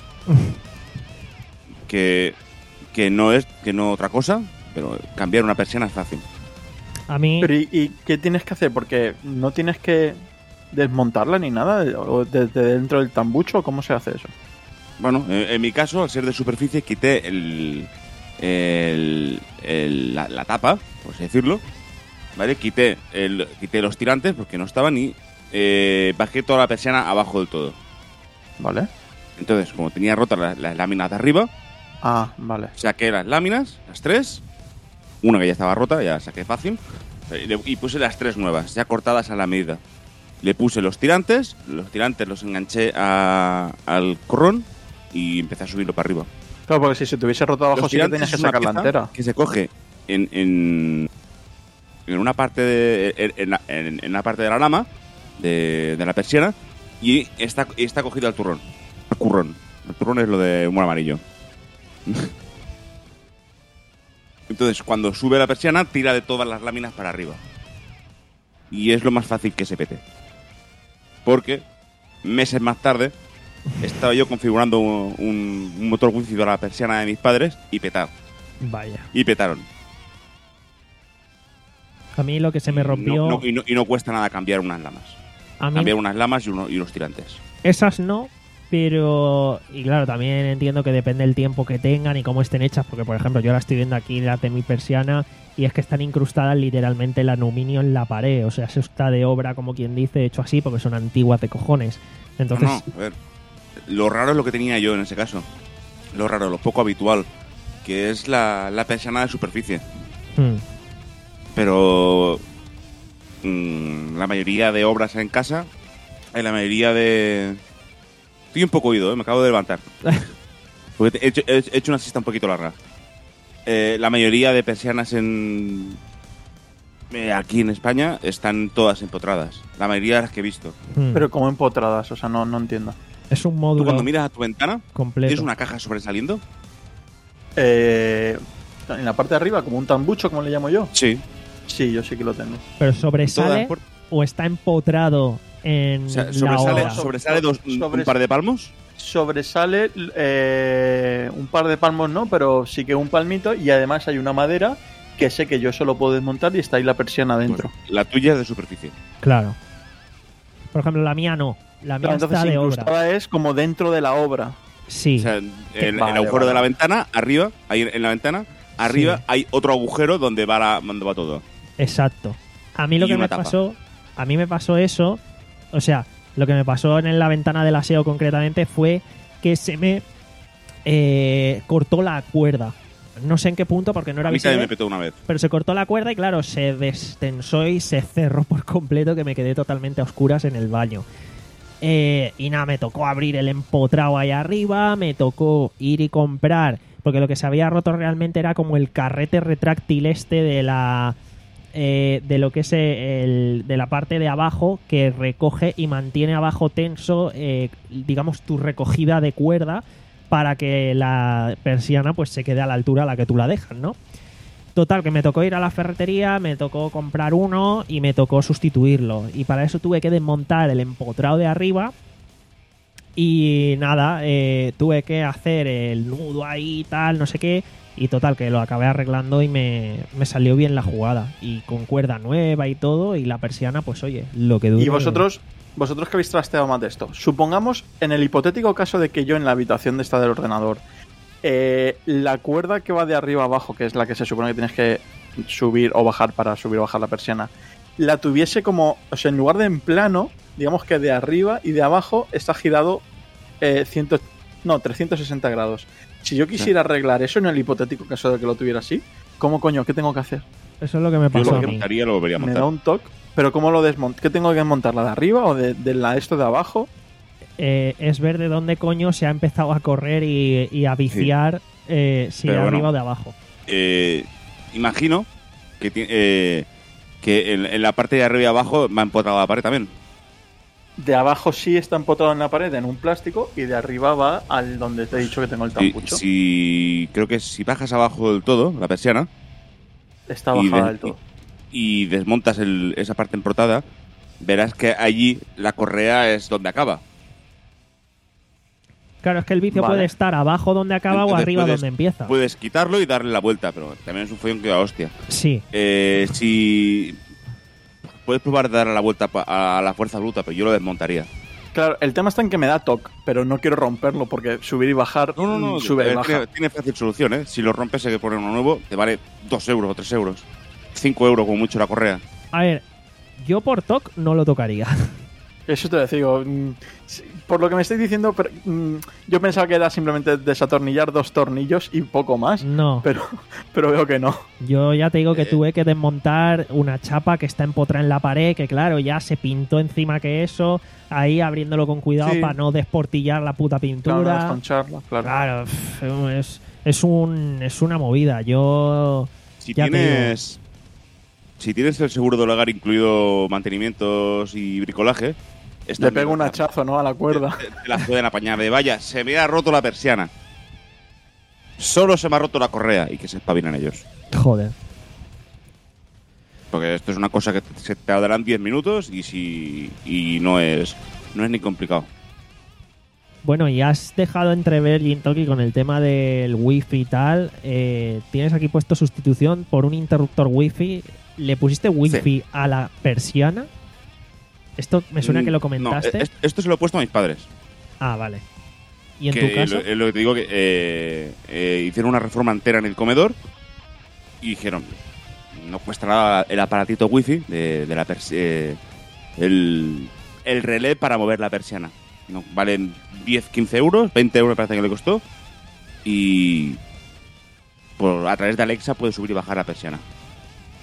que, que no es que no otra cosa, pero cambiar una persiana es fácil. A mí, Pero ¿y, y qué tienes que hacer? Porque no tienes que desmontarla ni nada, o desde dentro del tambucho, ¿cómo se hace eso? Bueno, en, en mi caso, al ser de superficie, quité el, el, el- la, la tapa, por así decirlo, ¿vale? Quité, el, quité los tirantes porque no estaban y eh, bajé toda la persiana abajo del todo. ¿Vale? Entonces, como tenía rotas las, las láminas de arriba, Ah, vale. saqué las láminas, las tres, una que ya estaba rota, ya la saqué fácil, y, le- y puse las tres nuevas, ya cortadas a la medida. Le puse los tirantes, los tirantes los enganché a- al corrón y empecé a subirlo para arriba. Claro, porque si se te hubiese roto abajo Los sí que tirantes tenías que es una sacarla pieza entera. que se coge en, en, en una parte de en, en la, en- en una parte de la lama de, de la persiana y está, y está cogido al turrón. El currón. El turrón es lo de humor amarillo. Entonces, cuando sube la persiana, tira de todas las láminas para arriba. Y es lo más fácil que se pete. Porque meses más tarde estaba yo configurando un, un motor wifi para la persiana de mis padres y petaron. vaya. Y petaron. A mí lo que se me rompió... No- no- y, no, y no cuesta nada cambiar unas lamas. a mí Cambiar unas lamas y, uno, y los tirantes. esas no, pero... Y claro, también entiendo que depende del tiempo que tengan y cómo estén hechas, porque por ejemplo yo la estoy viendo aquí, las de mi persiana, y es que están incrustadas literalmente el aluminio en la pared, o sea, eso está de obra, como quien dice, hecho así, porque son antiguas de cojones. Entonces, No, no, a ver. Lo raro es lo que tenía yo en ese caso. Lo raro, lo poco habitual. Que es la, la persiana de superficie. hmm, pero mmm, la mayoría de obras en casa, en la mayoría de... Estoy un poco oído, ¿eh? Me acabo de levantar. Porque he hecho, he hecho una siesta un poquito larga. Eh, la mayoría de persianas en eh, aquí en España están todas empotradas. La mayoría de las que he visto. Hmm. Pero como empotradas, o sea, no, no entiendo. Es un Tú módulo cuando miras a tu ventana, completo. ¿tienes una caja sobresaliendo? Eh, en la parte de arriba, como un tambucho, como le llamo yo. Sí. Sí, yo sí que lo tengo. Pero sobresale Todas, o está empotrado en O sea, la sobresale, obra. sobresale dos, un- Sobres- un par de palmos. Sobresale eh, un par de palmos, no, pero sí que un palmito. Y además hay una madera que sé que yo solo puedo desmontar y está ahí la persiana dentro. Pues, la tuya es de superficie. Claro. Por ejemplo, la mía no. La mía Claro, entonces está de obra. incrustada es como dentro de la obra. Sí. O sea, el, el Vale, agujero vale. de la ventana, arriba, ahí en la ventana, arriba Sí. hay otro agujero donde va, la, donde va todo. Exacto. A mí lo Y que una me tapa. pasó, a mí me pasó eso, o sea, lo que me pasó en la ventana del aseo concretamente fue que se me eh, cortó la cuerda. No sé en qué punto porque no era A mí también me visible, petó una vez. pero se cortó la cuerda y claro, se destensó y se cerró por completo que me quedé totalmente a oscuras en el baño. Eh, y nada, me tocó abrir el empotrado ahí arriba, me tocó ir y comprar, porque lo que se había roto realmente era como el carrete retráctil este de la eh, de lo que es el, de la parte de abajo que recoge y mantiene abajo tenso, eh, digamos, tu recogida de cuerda para que la persiana pues se quede a la altura a la que tú la dejas, ¿no? Total, que me tocó ir a la ferretería, me tocó comprar uno y me tocó sustituirlo. Y para eso tuve que desmontar el empotrado de arriba. Y nada, eh, tuve que hacer el nudo ahí y tal, no sé qué. Y total, que lo acabé arreglando y me, me salió bien la jugada. Y con cuerda nueva y todo. Y la persiana, pues oye, lo que dure. Y vosotros, vosotros que habéis trasteado más de esto, supongamos en el hipotético caso de que yo en la habitación de esta del ordenador, eh, la cuerda que va de arriba a abajo, que es la que se supone que tienes que subir o bajar para subir o bajar la persiana, la tuviese como, o sea, en lugar de en plano, digamos que de arriba y de abajo está girado eh, cien, no, trescientos sesenta grados. Si yo quisiera arreglar eso en el hipotético caso de que lo tuviera así, ¿cómo coño? ¿Qué tengo que hacer? Eso es lo que me Yo pasó lo a que mí. montaría lo volvería a Me montar. da un toque, pero ¿cómo lo desmonto? ¿Qué tengo que desmontar? ¿La de arriba o de, de la esto de abajo? Eh, es ver de dónde coño se ha empezado a correr y, y a viciar, eh, si de Pero bueno. arriba o de abajo. Eh, imagino que, ti- eh, que en, en la parte de arriba y abajo me ha empotrado la pared también. De abajo sí está empotrado en la pared en un plástico y de arriba va al donde te he dicho que tengo el Si, tampucho. si- creo que si bajas abajo del todo, la persiana, Está y, bajada de- del todo. y desmontas el- esa parte empotrada, verás que allí la correa es donde acaba. Claro, es que el vicio Vale. puede estar abajo donde acaba o Entonces arriba puedes- donde empieza. Puedes quitarlo y darle la vuelta, pero también es un follón que da hostia. Sí, Eh, si puedes probar de darle la vuelta pa- a la fuerza bruta, pero yo lo desmontaría. Claro, el tema está en que me da toque, pero no quiero romperlo porque subir y bajar, No, no, no. mm, sube y eh, baja. tiene, tiene fácil solución, ¿eh? Si lo rompes hay que poner uno nuevo, te vale dos euros o tres euros. cinco euros como mucho la correa. a ver, yo por T O C no lo tocaría. Eso te digo. mm, sí, Por lo que me estáis diciendo, pero, mm, yo pensaba que era simplemente desatornillar dos tornillos y poco más, No, pero, pero veo que no. yo ya te digo que Eh. tuve que desmontar una chapa que está empotrada en la pared, que claro, ya se pintó encima que eso, ahí abriéndolo con cuidado Sí. para no desportillar la puta Claro, no pintura. desconcharla, claro. Claro, pf, es, es, un, es una movida. Yo Si Ya te tienes. Si tienes el seguro del hogar incluido mantenimientos y bricolaje, está Le bien pego un montarlo. hachazo, ¿no? A la cuerda. Te, te la pueden apañar de vaya, se me ha roto la persiana. Solo se me ha roto la correa y que se espabilan ellos. joder. Porque esto es una cosa que te- se te darán diez minutos y si y no es no es ni complicado. Bueno, y has dejado entrever, Gintoki, con el tema del wifi y tal. Eh, tienes aquí puesto sustitución por un interruptor wifi. ¿Le pusiste wifi a la persiana? Esto me suena que lo comentaste. No, es- esto se lo he puesto a mis padres. Ah, vale. ¿Y en que tu caso? Lo, es lo que te digo que eh, eh, hicieron una reforma entera en el comedor y dijeron, no cuesta nada el aparatito wifi de, de la persi- eh, el, el relé para mover la persiana. No, valen diez, quince euros, veinte euros me parece que le costó y por, a través de Alexa puedes subir y bajar la persiana.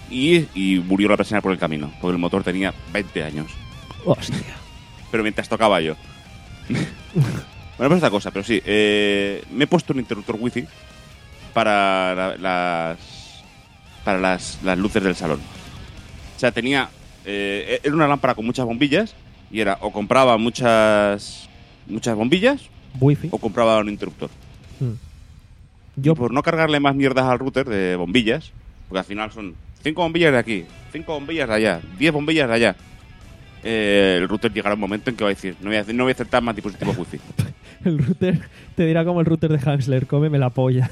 y, y murió la persona por el camino, porque el motor tenía veinte años. Hostia. Pero mientras tocaba yo. Bueno, pues esta cosa, pero sí, eh, me he puesto un interruptor wifi para la- las para las, las luces del salón. O sea, tenía eh, era una lámpara con muchas bombillas y era o compraba muchas muchas bombillas Wi-Fi. o compraba un interruptor. Mm. Yo Yo, por no cargarle más mierdas al router de bombillas, porque al final son cinco bombillas de aquí, cinco bombillas de allá, diez bombillas de allá. Eh, el router llegará un momento en que va a decir, no voy a, no voy a aceptar más dispositivos wifi. el router te dirá como el router de Hansler, cómeme la polla.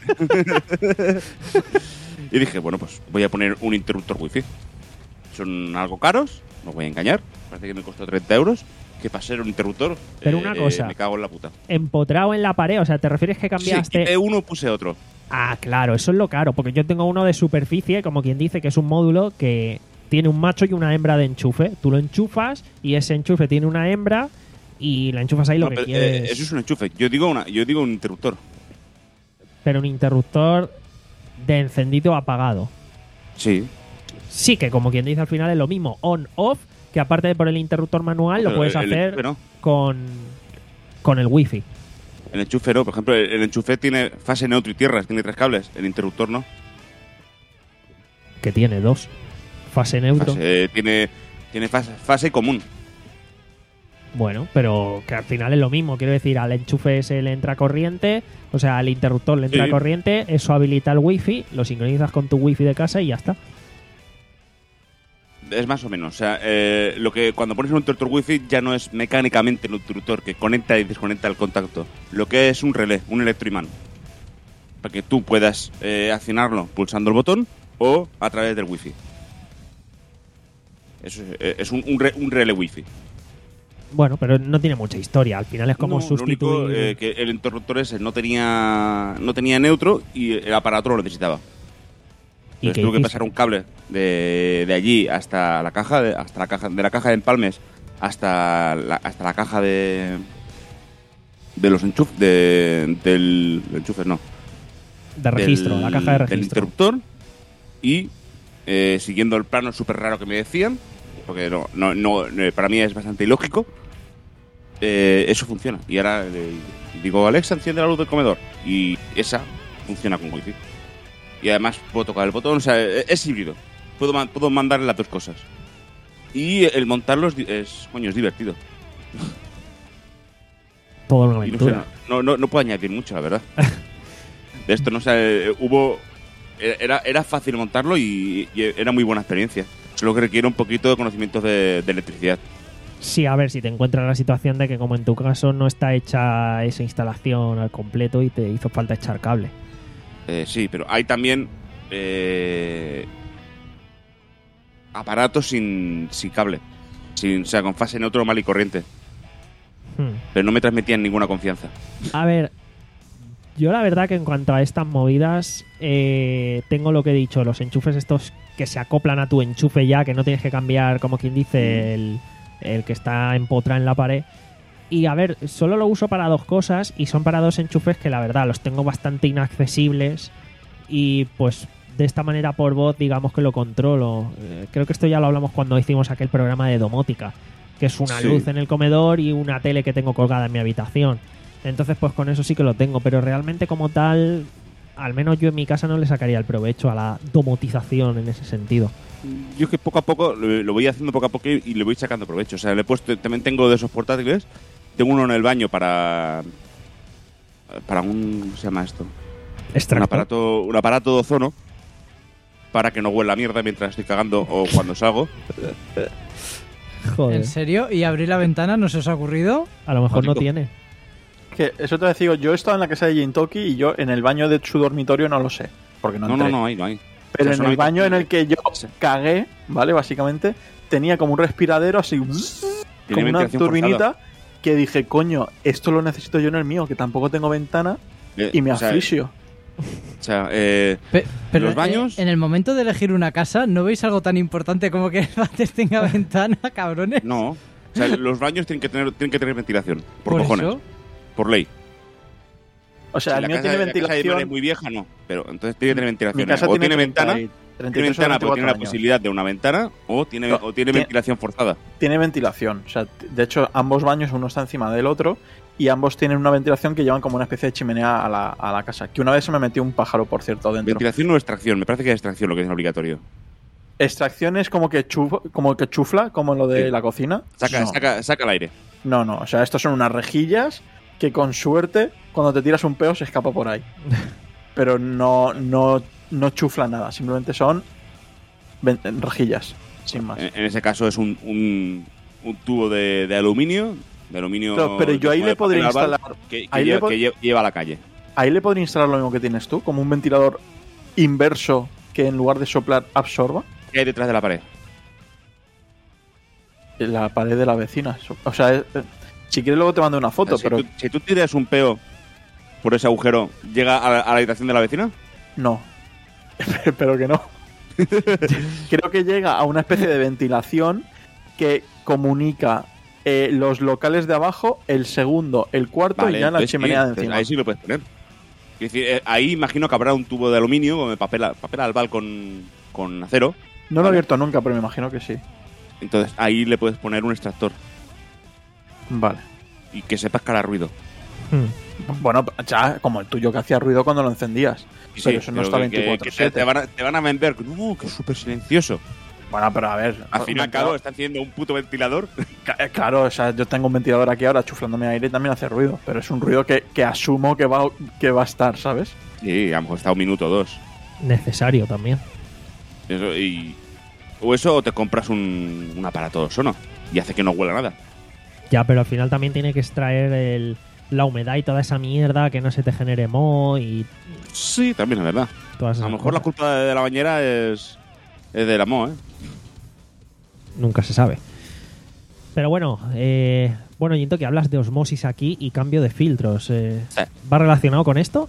Y dije, bueno, pues voy a poner un interruptor wifi. Son algo caros, no voy a engañar. Parece que me costó treinta euros. Que para ser un interruptor, Pero eh, una eh, cosa. me cago en la puta. Empotrado en la pared, o sea, ¿te refieres que Sí, cambiaste? quité uno, puse otro. Ah, claro, eso es lo caro, porque yo tengo uno de superficie, como quien dice, que es un módulo que tiene un macho y una hembra de enchufe. Tú lo enchufas y ese enchufe tiene una hembra y la enchufas ahí lo No, que pero, quieres. eh, eso es un enchufe. Yo digo, una, yo digo un interruptor. Pero un interruptor de encendido apagado. Sí. Sí, que como quien dice al final es lo mismo, on-off, que aparte de por el interruptor manual lo Pero puedes el- el hacer enchufe no. con, con el wifi. El enchufe no. Por ejemplo, el, el enchufe tiene fase neutro y tierras, tiene tres cables. El interruptor no. Que tiene dos. Fase neutro. Fase- eh, tiene tiene fase, fase común. Bueno, pero que al final es lo mismo. Quiero decir, al enchufe se le entra corriente, o sea, al interruptor le entra Sí. corriente, eso habilita el wifi, lo sincronizas con tu wifi de casa y ya está. Es más o menos. O sea, eh, lo que cuando pones un interruptor wifi ya no es mecánicamente el interruptor que conecta y desconecta el contacto. Lo que es un relé, un electroimán. Para que tú puedas eh, accionarlo pulsando el botón o a través del wifi. Eso es, eh, es un, un, re- un relé wifi. Bueno, pero no tiene mucha historia. Al final es como No, sustituir. Lo único eh, que el interruptor ese no tenía no tenía neutro y el aparato lo necesitaba. ¿Y Entonces qué tuve que hiciste? pasar un cable de, de allí hasta la caja de, hasta la caja de la caja de empalmes hasta la, hasta la caja de de los enchufes de, del enchufes no De registro, del- la caja de del registro. interruptor y eh, siguiendo el plano súper raro que me decían porque no, no, no eh, para mí es bastante ilógico, eh, eso funciona y ahora eh, digo Alexa enciende la luz del comedor y esa funciona con wifi. Y además puedo tocar el botón, o sea, es híbrido. Puedo, ma- puedo mandarle las dos cosas. Y el montarlo es, di- es, coño, es divertido. Toda una Y no, sé, aventura. no, no, no puedo añadir mucho, la verdad. De esto, no sé, eh, hubo... Era, era fácil montarlo y, y era muy buena experiencia. Solo que requiere un poquito de conocimientos de, de electricidad. Sí, a ver, si te encuentras la situación de que como en tu caso no está hecha esa instalación al completo y te hizo falta echar cable. Eh, sí, pero hay también eh, aparatos sin, sin cable. Sin, o sea, con fase neutro, mal y corriente. Hmm. Pero no me transmitían ninguna confianza. A ver, yo la verdad que en cuanto a estas movidas, eh, tengo lo que he dicho, los enchufes estos que se acoplan a tu enchufe ya, que no tienes que cambiar, como quien dice, el, el que está empotrado en la pared. Y a ver, solo lo uso para dos cosas y son para dos enchufes que la verdad los tengo bastante inaccesibles y pues de esta manera por voz digamos que lo controlo. Eh, creo que esto ya lo hablamos cuando hicimos aquel programa de domótica, que es una Sí. luz en el comedor y una tele que tengo colgada en mi habitación. Entonces pues con eso sí que lo tengo, pero realmente como tal, al menos yo en mi casa no le sacaría el provecho a la domotización en ese sentido. Yo es que poco a poco lo, lo voy haciendo poco a poco y, y le voy sacando provecho. O sea, le he puesto, también tengo de esos portátiles. Tengo uno en el baño para para un ¿cómo se llama esto? Un Extractor. aparato un aparato de ozono para que no huela mierda mientras estoy cagando o cuando salgo. Joder, ¿En serio? ¿Y abrir la ventana no se os ha ocurrido? a lo mejor no Lógico. tiene. Que eso te digo, yo he estado en la casa de Jintoki y yo en el baño de su dormitorio no lo sé, porque no No, no, entré. no hay, no hay. Pero O sea, en el son baño en el que yo Sí. cagué, ¿vale? Básicamente, tenía como un respiradero así, Tiene como una ventilación turbinita, forzada. que dije, coño, esto lo necesito yo en el mío, que tampoco tengo ventana, Eh, y me o sea, asfixio. O sea, eh, Pe- pero Los baños- eh, en el momento de elegir una casa, ¿no veis algo tan importante como que el váter tenga ventana, cabrones? no. O sea, los baños tienen que tener tienen que tener ventilación. Por, Por cojones. eso. Por ley. O sea, Si el la mío casa, tiene la casa de Mar es ventilación. muy vieja, no. Pero entonces tiene que tener Mi ventilación. casa O tiene tiene treinta ventana y- treinta y Tiene tres o ventana, porque veinticuatro tiene la años. posibilidad de una ventana o tiene, No, o tiene tiene- ventilación forzada. Tiene ventilación. O sea, t- de hecho, ambos baños, uno está encima del otro y ambos tienen una ventilación que llevan como una especie de chimenea a la, a la casa. Que una vez se me metió un pájaro, por cierto, dentro. Ventilación o extracción, me parece que es extracción lo que es obligatorio. Extracción es como que, chu- como que chufla, como lo de Sí. la cocina. Saca, no. saca, saca el aire. no, no. O sea, estos son unas rejillas que con suerte, cuando te tiras un peo, se escapa por ahí. Pero no, no, no chufla nada. Simplemente son ven- rejillas, sin más. En, en ese caso es un, un, un tubo de, de aluminio. De aluminio. Claro, pero yo ahí como le de podría papel albal, instalar- Que, que ahí le lleva, pod- que lle- lleva a la calle. Ahí le podría instalar lo mismo que tienes tú, como un ventilador inverso que en lugar de soplar absorba ¿Qué hay detrás de la pared? la pared de la vecina. O sea, es- eh, si quieres luego te mando una foto, si, pero tú, si tú tiras un peo por ese agujero, ¿llega a la, a la habitación de la vecina? no. Pero que no. Creo que llega a una especie de ventilación que comunica eh, los locales de abajo, el segundo, el cuarto y ya la entonces sí, chimenea de entonces encima. ahí sí lo puedes poner. Es decir, eh, ahí imagino que habrá un tubo de aluminio con papel, a- papel albal con, con acero. No lo he Vale. abierto nunca, pero me imagino que sí. Entonces ahí le puedes poner un extractor Vale. y que sepas que hará ruido. Hmm. Bueno, ya como el tuyo que hacía ruido cuando lo encendías. Y Pero sí, eso no pero está que- que veinticuatro te, siete. te van a, te van a vender. No, que es súper silencioso. Bueno, pero a ver. Al fin y al cabo está haciendo un puto ventilador. Ca- eh, Claro, o sea, yo tengo un ventilador aquí ahora chuflándome aire y también hace ruido. Pero es un ruido que, que asumo que va, que va a estar, ¿sabes? Sí, a lo mejor está un minuto o dos. Necesario también. Eso, y, o eso o te compras un, un aparato de sono y hace que no huela nada. Ya, pero al final también tiene que extraer el, la humedad y toda esa mierda, que no se te genere moho y Sí, también es verdad. todas A esas lo mejor la cosas. culpa de la bañera es, es del amor, ¿eh? Nunca se sabe. Pero bueno, eh, bueno, Yinto, que hablas de osmosis aquí y cambio de filtros. eh, Sí. ¿Va relacionado con esto?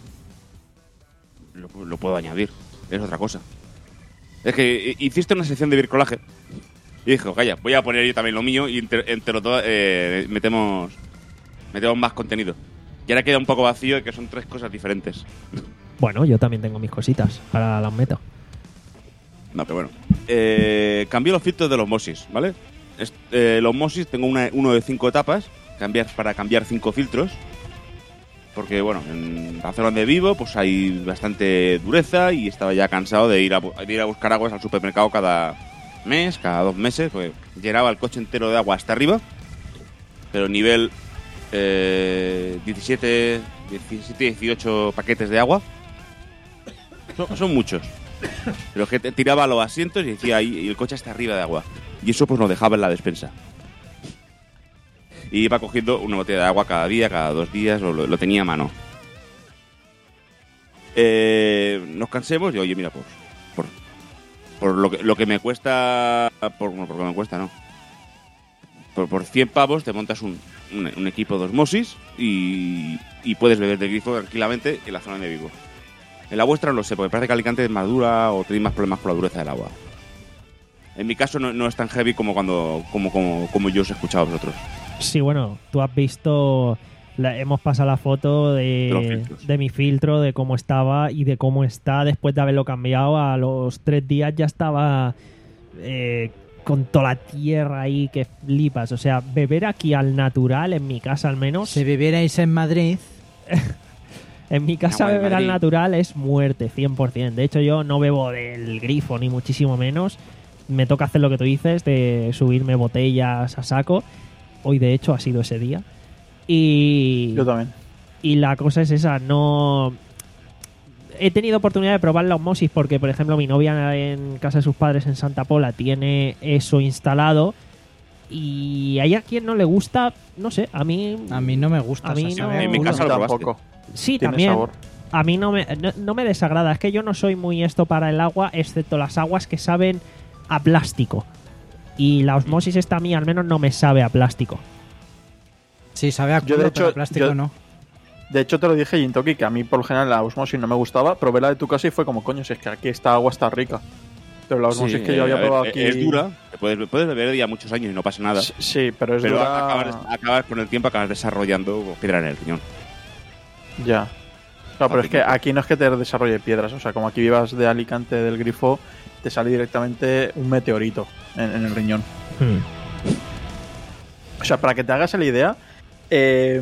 Lo, lo puedo añadir. Es otra cosa. Es que hiciste una sección de bricolaje y dijo, calla, voy a poner yo también lo mío y entre, entre los dos eh, metemos, metemos más contenido. Y ahora queda un poco vacío, que son tres cosas diferentes. Bueno, yo también tengo mis cositas. Ahora las meto. No, pero bueno. Eh, cambié los filtros de los Osmosis, ¿vale? Es- eh, los Osmosis tengo una- uno de cinco etapas cambiar, para cambiar cinco filtros. Porque, bueno, en la zona donde vivo pues hay bastante dureza y estaba ya cansado de ir a, bu- de ir a buscar aguas al supermercado cada mes, cada dos meses. Pues llenaba el coche entero de agua hasta arriba. Pero nivel eh, diecisiete, dieciocho paquetes de agua. Son, son muchos. Pero es que te tiraba los asientos y decía ahí, y el coche hasta arriba de agua. Y eso pues lo dejaba en la despensa. Y iba cogiendo una botella de agua cada día, cada dos días, lo, lo tenía a mano. Eh, nos cansemos y oye, mira, pues, por, por lo, que, lo que me cuesta, por, bueno, por lo que me cuesta, no. Por, por cien pavos te montas un, un, un equipo de osmosis y, y puedes beber del grifo tranquilamente en la zona donde vivo. En la vuestra no lo sé, porque parece que Alicante es más dura o tenéis más problemas con la dureza del agua. En mi caso no, no es tan heavy como cuando como, como, como yo os he escuchado a vosotros. Sí, bueno, tú has visto, la- hemos pasado la foto De los de, filtros. de mi filtro, de cómo estaba y de cómo está después de haberlo cambiado. A los tres días ya estaba eh, con toda la tierra ahí que flipas. O sea, beber aquí al natural, en mi casa al menos, Si vivierais en Madrid, en mi casa Agua de beber al Madrid. natural es muerte, cien por ciento. De hecho, yo no bebo del grifo, ni muchísimo menos. Me toca hacer lo que tú dices, de subirme botellas a saco. Hoy, de hecho, ha sido ese día. Y, Yo también. y la cosa es esa, no... He tenido oportunidad de probar la osmosis porque, por ejemplo, mi novia en casa de sus padres en Santa Pola tiene eso instalado. Y hay a quien no le gusta, no sé, a mí... a mí no me gusta A mí esa no- saber. En mi No, casa lo probaste. tampoco. Sí, Tiene también. sabor. A mí no me, no, no me desagrada. Es que yo no soy muy esto para el agua, excepto las aguas que saben a plástico. Y la osmosis esta a mí al menos no me sabe a plástico. Sí, sabe a Yo, culo, de hecho, pero plástico yo- no. De hecho, te lo dije, Jintoki, que a mí por lo general la osmosis no me gustaba. Probé la de tu casa y fue como, coño, si es que aquí esta agua está rica. Pero la osmosis Sí, que yo eh, había a ver, probado eh, aquí... Es dura, te puedes, puedes beber ya muchos años y no pasa nada. Sí, sí, pero es pero dura... acabas, acabas con el tiempo, acabas desarrollando piedra en el riñón. Ya. Claro, pero es que Fácilmente. aquí no es que te desarrolle piedras. O sea, como aquí vivas de Alicante del Grifo, te sale directamente un meteorito en, en el riñón. Hmm. O sea, para que te hagas la idea, eh,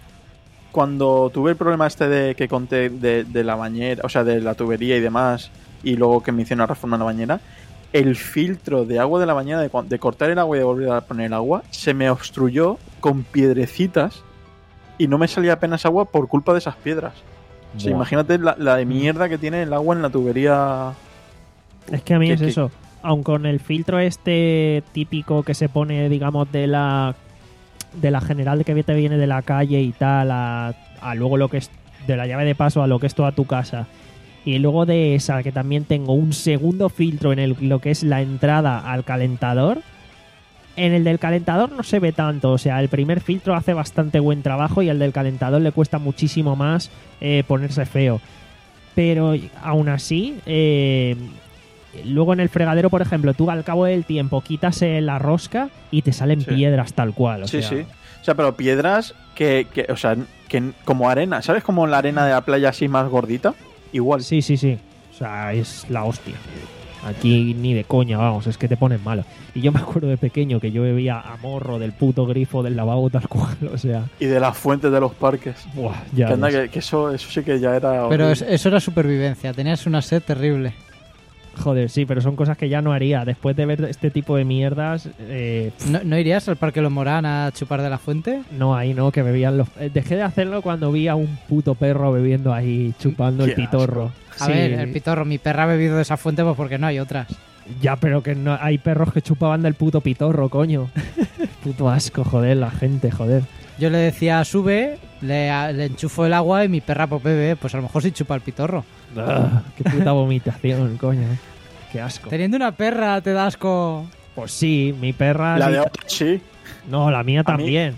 cuando tuve el problema este de que conté de, de la bañera, o sea, de la tubería y demás, y luego que me hicieron una reforma en la bañera, el filtro de agua de la bañera, de, de cortar el agua y de volver a poner agua, se me obstruyó con piedrecitas y no me salía apenas agua por culpa de esas piedras. O sea, Buah. imagínate la, la de mierda que tiene el agua en la tubería. Es que a mí ¿Qué- es qué? eso. Aun con el filtro este típico que se pone, digamos, de la de la general que te viene de la calle y tal, a, a luego lo que es de la llave de paso a lo que es toda tu casa. Y luego de esa que también tengo un segundo filtro en el, lo que es la entrada al calentador. En el del calentador no se ve tanto, o sea, el primer filtro hace bastante buen trabajo y al del calentador le cuesta muchísimo más eh, ponerse feo. Pero aún así, eh, luego en el fregadero, por ejemplo, tú al cabo del tiempo quitas eh, la rosca y te salen Sí. piedras tal cual. O Sí, sea, sí. O sea, pero piedras que, que, o sea, que como arena. ¿Sabes como la arena de la playa así más gordita? Igual. Sí, sí, sí. O sea, es la hostia. Aquí ni de coña, vamos, es que te pones malo. Y yo me acuerdo de pequeño que yo bebía a morro del puto grifo del lavabo tal cual, o sea, Y de las fuentes de los parques. buah, ya Que, anda, ves. que, que eso, eso sí que ya era. Pero horrible. es- eso era supervivencia, tenías una sed terrible. Joder, sí, pero son cosas que ya no haría. Después de ver este tipo de mierdas, eh, ¿No, no irías al Parque Los Morán a chupar de la fuente? no, ahí no, que bebían los... eh, Dejé de hacerlo cuando vi a un puto perro bebiendo ahí, chupando el Qué pitorro. A Sí, ver, el pitorro, mi perra ha bebido de esa fuente pues porque no hay otras. ya, pero que no hay perros que chupaban del puto pitorro, coño. Puto asco, joder, la gente, joder. Yo le decía, sube, le, a- le enchufo el agua y mi perra pues bebe, pues a lo mejor sí chupa el pitorro. Ah, qué puta vomitación, coño. Qué asco. Teniendo una perra te da asco. Pues sí, mi perra... La sí- de otra, sí. No, la mía A mí- también.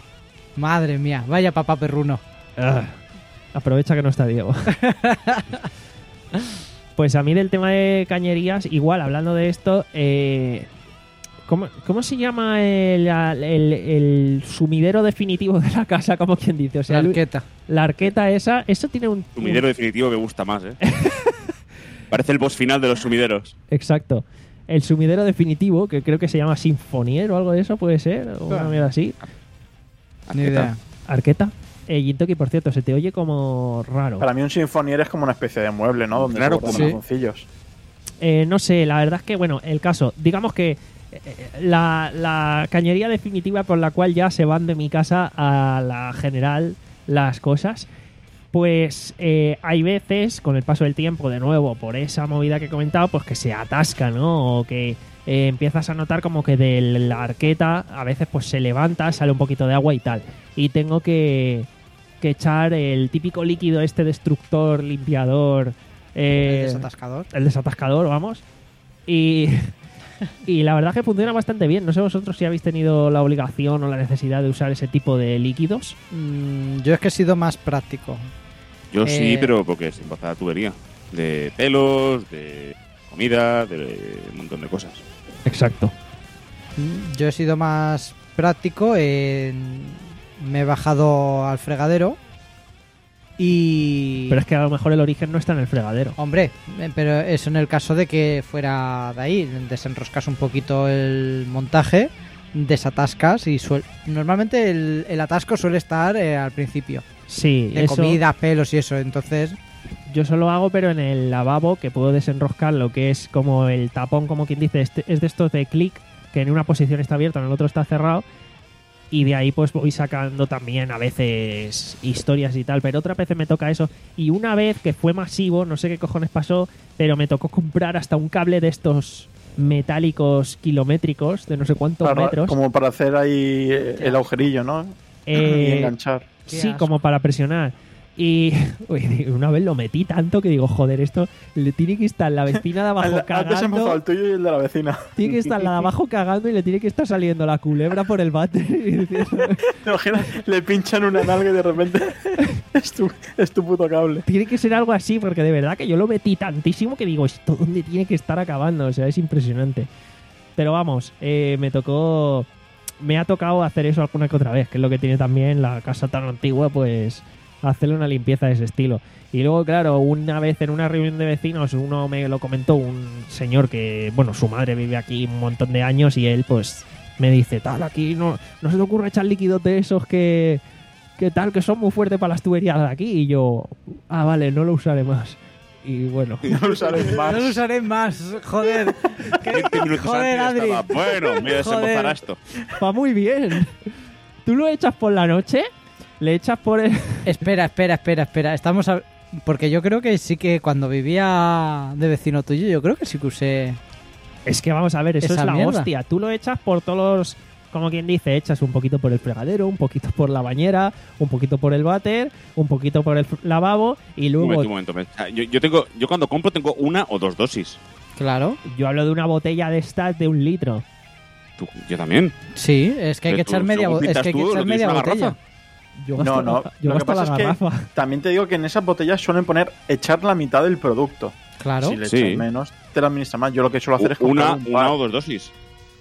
Madre mía, vaya papá perruno. Ah, aprovecha que no está Diego. Pues a mí del tema de cañerías, igual, hablando de esto, eh, ¿cómo, cómo se llama el, el- el sumidero definitivo de la casa? Como quien dice. O sea, La el- arqueta. la arqueta esa, eso tiene un... Sumidero definitivo me gusta más, ¿eh? Parece el boss final de los sumideros. Exacto. El sumidero definitivo, que creo que se llama Sinfonier o algo de eso, puede ser, o una Ah. mierda así. Ni idea. Arqueta. Eh, Gintoki, por cierto, se te oye como raro. Para mí un sinfonier es como una especie de mueble, ¿no? Donde Claro, se guardan sí. los calzoncillos. Eh, no sé, la verdad es que, bueno, el caso, digamos que eh, la, la cañería definitiva por la cual ya se van de mi casa a la general las cosas, pues eh, hay veces, con el paso del tiempo, de nuevo, por esa movida que he comentado, pues que se atasca, ¿no? O que eh, empiezas a notar como que de la arqueta a veces pues se levanta, sale un poquito de agua y tal. Y tengo que, que echar el típico líquido este destructor, limpiador... eh, El desatascador. el desatascador, vamos. Y, y la verdad que funciona bastante bien. No sé vosotros si habéis tenido la obligación o la necesidad de usar ese tipo de líquidos. Mm, yo es que he sido más práctico. Yo Eh, sí, pero porque se empezó la tubería. De pelos, de comida, de un montón de cosas. Exacto. Mm, Yo he sido más práctico. en- Me he bajado al fregadero. Y... Pero es que a lo mejor el origen no está en el fregadero. Hombre, eh, pero eso en el caso de que fuera de ahí. Desenroscas un poquito el montaje, desatascas y suel... Normalmente el, el atasco suele estar eh, al principio. Sí, De eso comida, pelos y eso. Entonces, yo solo hago, pero en el lavabo, que puedo desenroscar lo que es como el tapón, como quien dice, este- es de estos de clic, que en una posición está abierto, en el otro está cerrado. Y de ahí pues voy sacando también a veces historias y tal, pero otra vez me toca eso. Y una vez que fue masivo, no sé qué cojones pasó, pero me tocó comprar hasta un cable de estos metálicos kilométricos de no sé cuántos Para- metros. como para hacer ahí eh, el agujerillo, ¿no? y Eh, enganchar. Qué sí, asco. como para presionar. Y uy, una vez lo metí tanto que digo, joder, esto le tiene que estar la vecina de abajo Al- Antes hemos cagando. el tuyo y el de la vecina. Tiene que estar la de abajo cagando y le tiene que estar saliendo la culebra por el váter. Y diciendo, ¿Te imaginas? Le pinchan una nalga y de repente es tu, es tu puto cable. tiene que ser algo así, porque de verdad que yo lo metí tantísimo que digo, ¿esto dónde tiene que estar acabando? O sea, es impresionante. Pero vamos, eh, me tocó... Me ha tocado hacer eso alguna que otra vez, que es lo que tiene también la casa tan antigua, pues hacerle una limpieza de ese estilo. Y luego, claro, una vez en una reunión de vecinos, uno me lo comentó, un señor que, bueno, su madre vive aquí un montón de años y él, pues, me dice, tal, aquí no, no se te ocurre echar líquidos de esos que, que tal, que son muy fuertes para las tuberías de aquí. Y yo, ah, vale, no lo usaré más. Y bueno. No lo usaré más. No lo usaré más, joder. ¿Qué? veinte minutos Joder, antes Adri. estaba, bueno, me Joder. desembozará esto. Va muy bien. Tú lo echas por la noche, le echas por el... Espera, espera, espera, espera. Estamos a... Porque yo creo que sí que cuando vivía de vecino tuyo, yo creo que sí que usé... Es que vamos a ver, eso Esa es la mierda. hostia. Tú lo echas por todos los... Como quien dice, echas un poquito por el fregadero, un poquito por la bañera, un poquito por el váter, un poquito por el f- lavabo y Un luego... momento, un momento. O sea, Yo, yo, tengo, yo cuando compro tengo una o dos dosis. Claro. Yo hablo de una botella de estas de un litro. Tú- yo también. Sí, es que hay que Pero tú, echar media, según bo- es pintas que hay que tú, echar lo tienes media en la botella. garrafa. Yo No, gasto, no. yo Lo que gasto la pasa es que garrafa. también te digo que en esas botellas suelen poner echar la mitad del producto. Claro. Si le Sí. echas menos, te la administra más. Yo lo que suelo hacer es comprar Una, un una par. o dos dosis.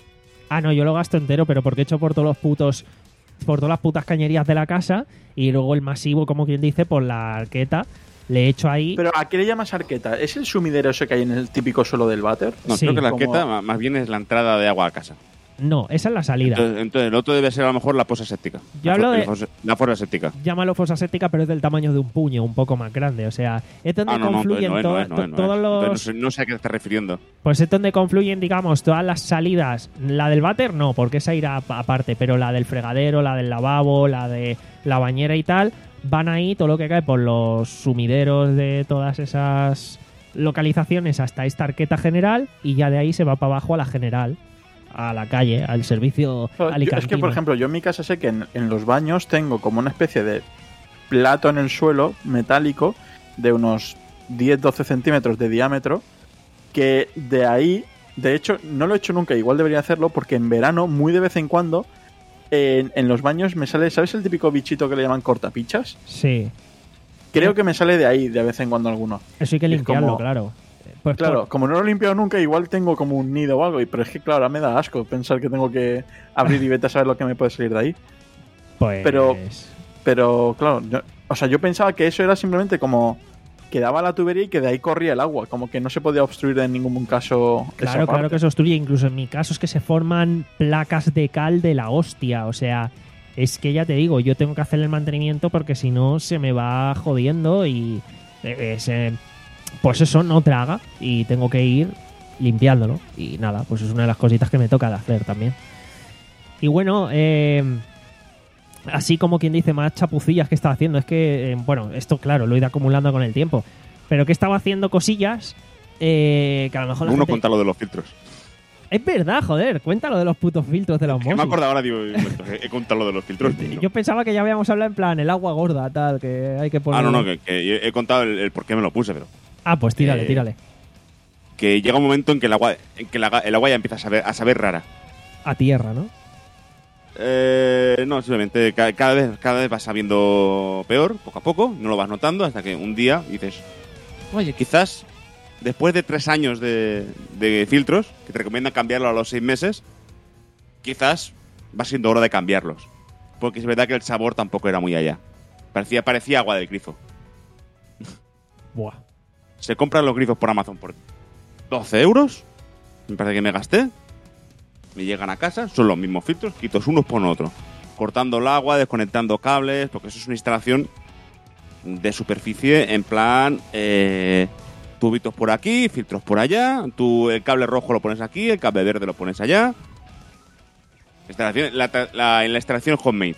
Ah, no, yo lo gasto entero, pero porque echo por todos los putos... Por todas las putas cañerías de la casa y luego el masivo, como quien dice, por la arqueta. Le echo ahí... Pero ¿a qué le llamas arqueta? ¿Es el sumidero ese que hay en el típico suelo del váter? No, Sí, creo que la como- arqueta ma- más bien es la entrada de agua a casa. No, esa es la salida. Entonces, entonces el otro debe ser a lo mejor la fosa séptica. Yo la, hablo fo- de- la fosa- la fosa séptica. Llámalo fosa séptica, pero es del tamaño de un puño, un poco más grande. O sea, es donde Ah, no, no, entonces confluyen no es, no todas- es, no es, to- no todos es. los... Entonces no sé, no sé a qué te estás refiriendo. Pues es donde confluyen, digamos, todas las salidas. La del váter no, porque esa irá ap- aparte, pero la del fregadero, la del lavabo, la de la bañera y tal, van ahí todo lo que cae por los sumideros de todas esas localizaciones hasta esta arqueta general y ya de ahí se va para abajo a la general, a la calle, al servicio Yo- es alicantino. que, por ejemplo, yo en mi casa sé que en, en los baños tengo como una especie de plato en el suelo metálico de unos diez doce centímetros de diámetro, que de ahí, de hecho, no lo he hecho nunca, igual debería hacerlo, porque en verano, muy de vez en cuando, en, en los baños me sale, ¿sabes el típico bichito que le llaman cortapichas? Sí, Creo que me sale de ahí de vez en cuando alguno. eso hay que Es limpiarlo, como- claro. Pues Claro, por- como no lo he limpiado nunca, igual tengo como un nido o algo, y pero es que claro, ahora me da asco pensar que tengo que abrir y vete a saber lo que me puede salir de ahí. pues... pero- Pero claro, yo- o sea, yo pensaba que eso era simplemente como que daba la tubería y que de ahí corría el agua, como que no se podía obstruir en ningún caso. esa Claro, claro parte. que se obstruye. Incluso en mi caso es que se forman placas de cal de la hostia. O sea, es que ya te digo, yo tengo que hacer el mantenimiento porque si no se me va jodiendo y eh, eh, se- pues eso no traga y tengo que ir limpiándolo. Y nada, pues es una de las cositas que me toca de hacer también. Y bueno, eh, así como quien dice, más chapucillas que estaba haciendo. Es que, eh, bueno, esto claro, lo he ido acumulando con el tiempo. Pero que estaba haciendo cosillas eh, que a lo mejor la Uno gente- cuenta lo de los filtros. Es verdad, joder, cuéntalo de los putos filtros de los Que me Mosis. acuerdo ahora, digo, he, he contado lo de los filtros. No. Yo pensaba que ya habíamos hablado en plan el agua gorda, tal, que hay que poner... Ah, no, no, que, que he contado el, el por qué me lo puse, pero Ah, pues tírale, Eh, tírale. que llega un momento en que el agua, en que la- el agua ya empieza a saber, a saber rara. A tierra, ¿no? Eh, no, simplemente ca- cada vez, cada vez va sabiendo peor, poco a poco, no lo vas notando, hasta que un día dices, oye, quizás después de tres años de, de filtros, que te recomiendan cambiarlo a los seis meses, quizás va siendo hora de cambiarlos. Porque es verdad que el sabor tampoco era muy allá. Parecía, parecía agua del grifo. Buah. Se compran los grifos por Amazon por doce euros. Me parece que me gasté. Me llegan a casa, son los mismos filtros, quitos unos por otro. Cortando el agua, desconectando cables, porque eso es una instalación de superficie en plan eh, tubitos por aquí, filtros por allá. Tú el cable rojo lo pones aquí, el cable verde lo pones allá. Instalación, la, la, en la instalación homemade.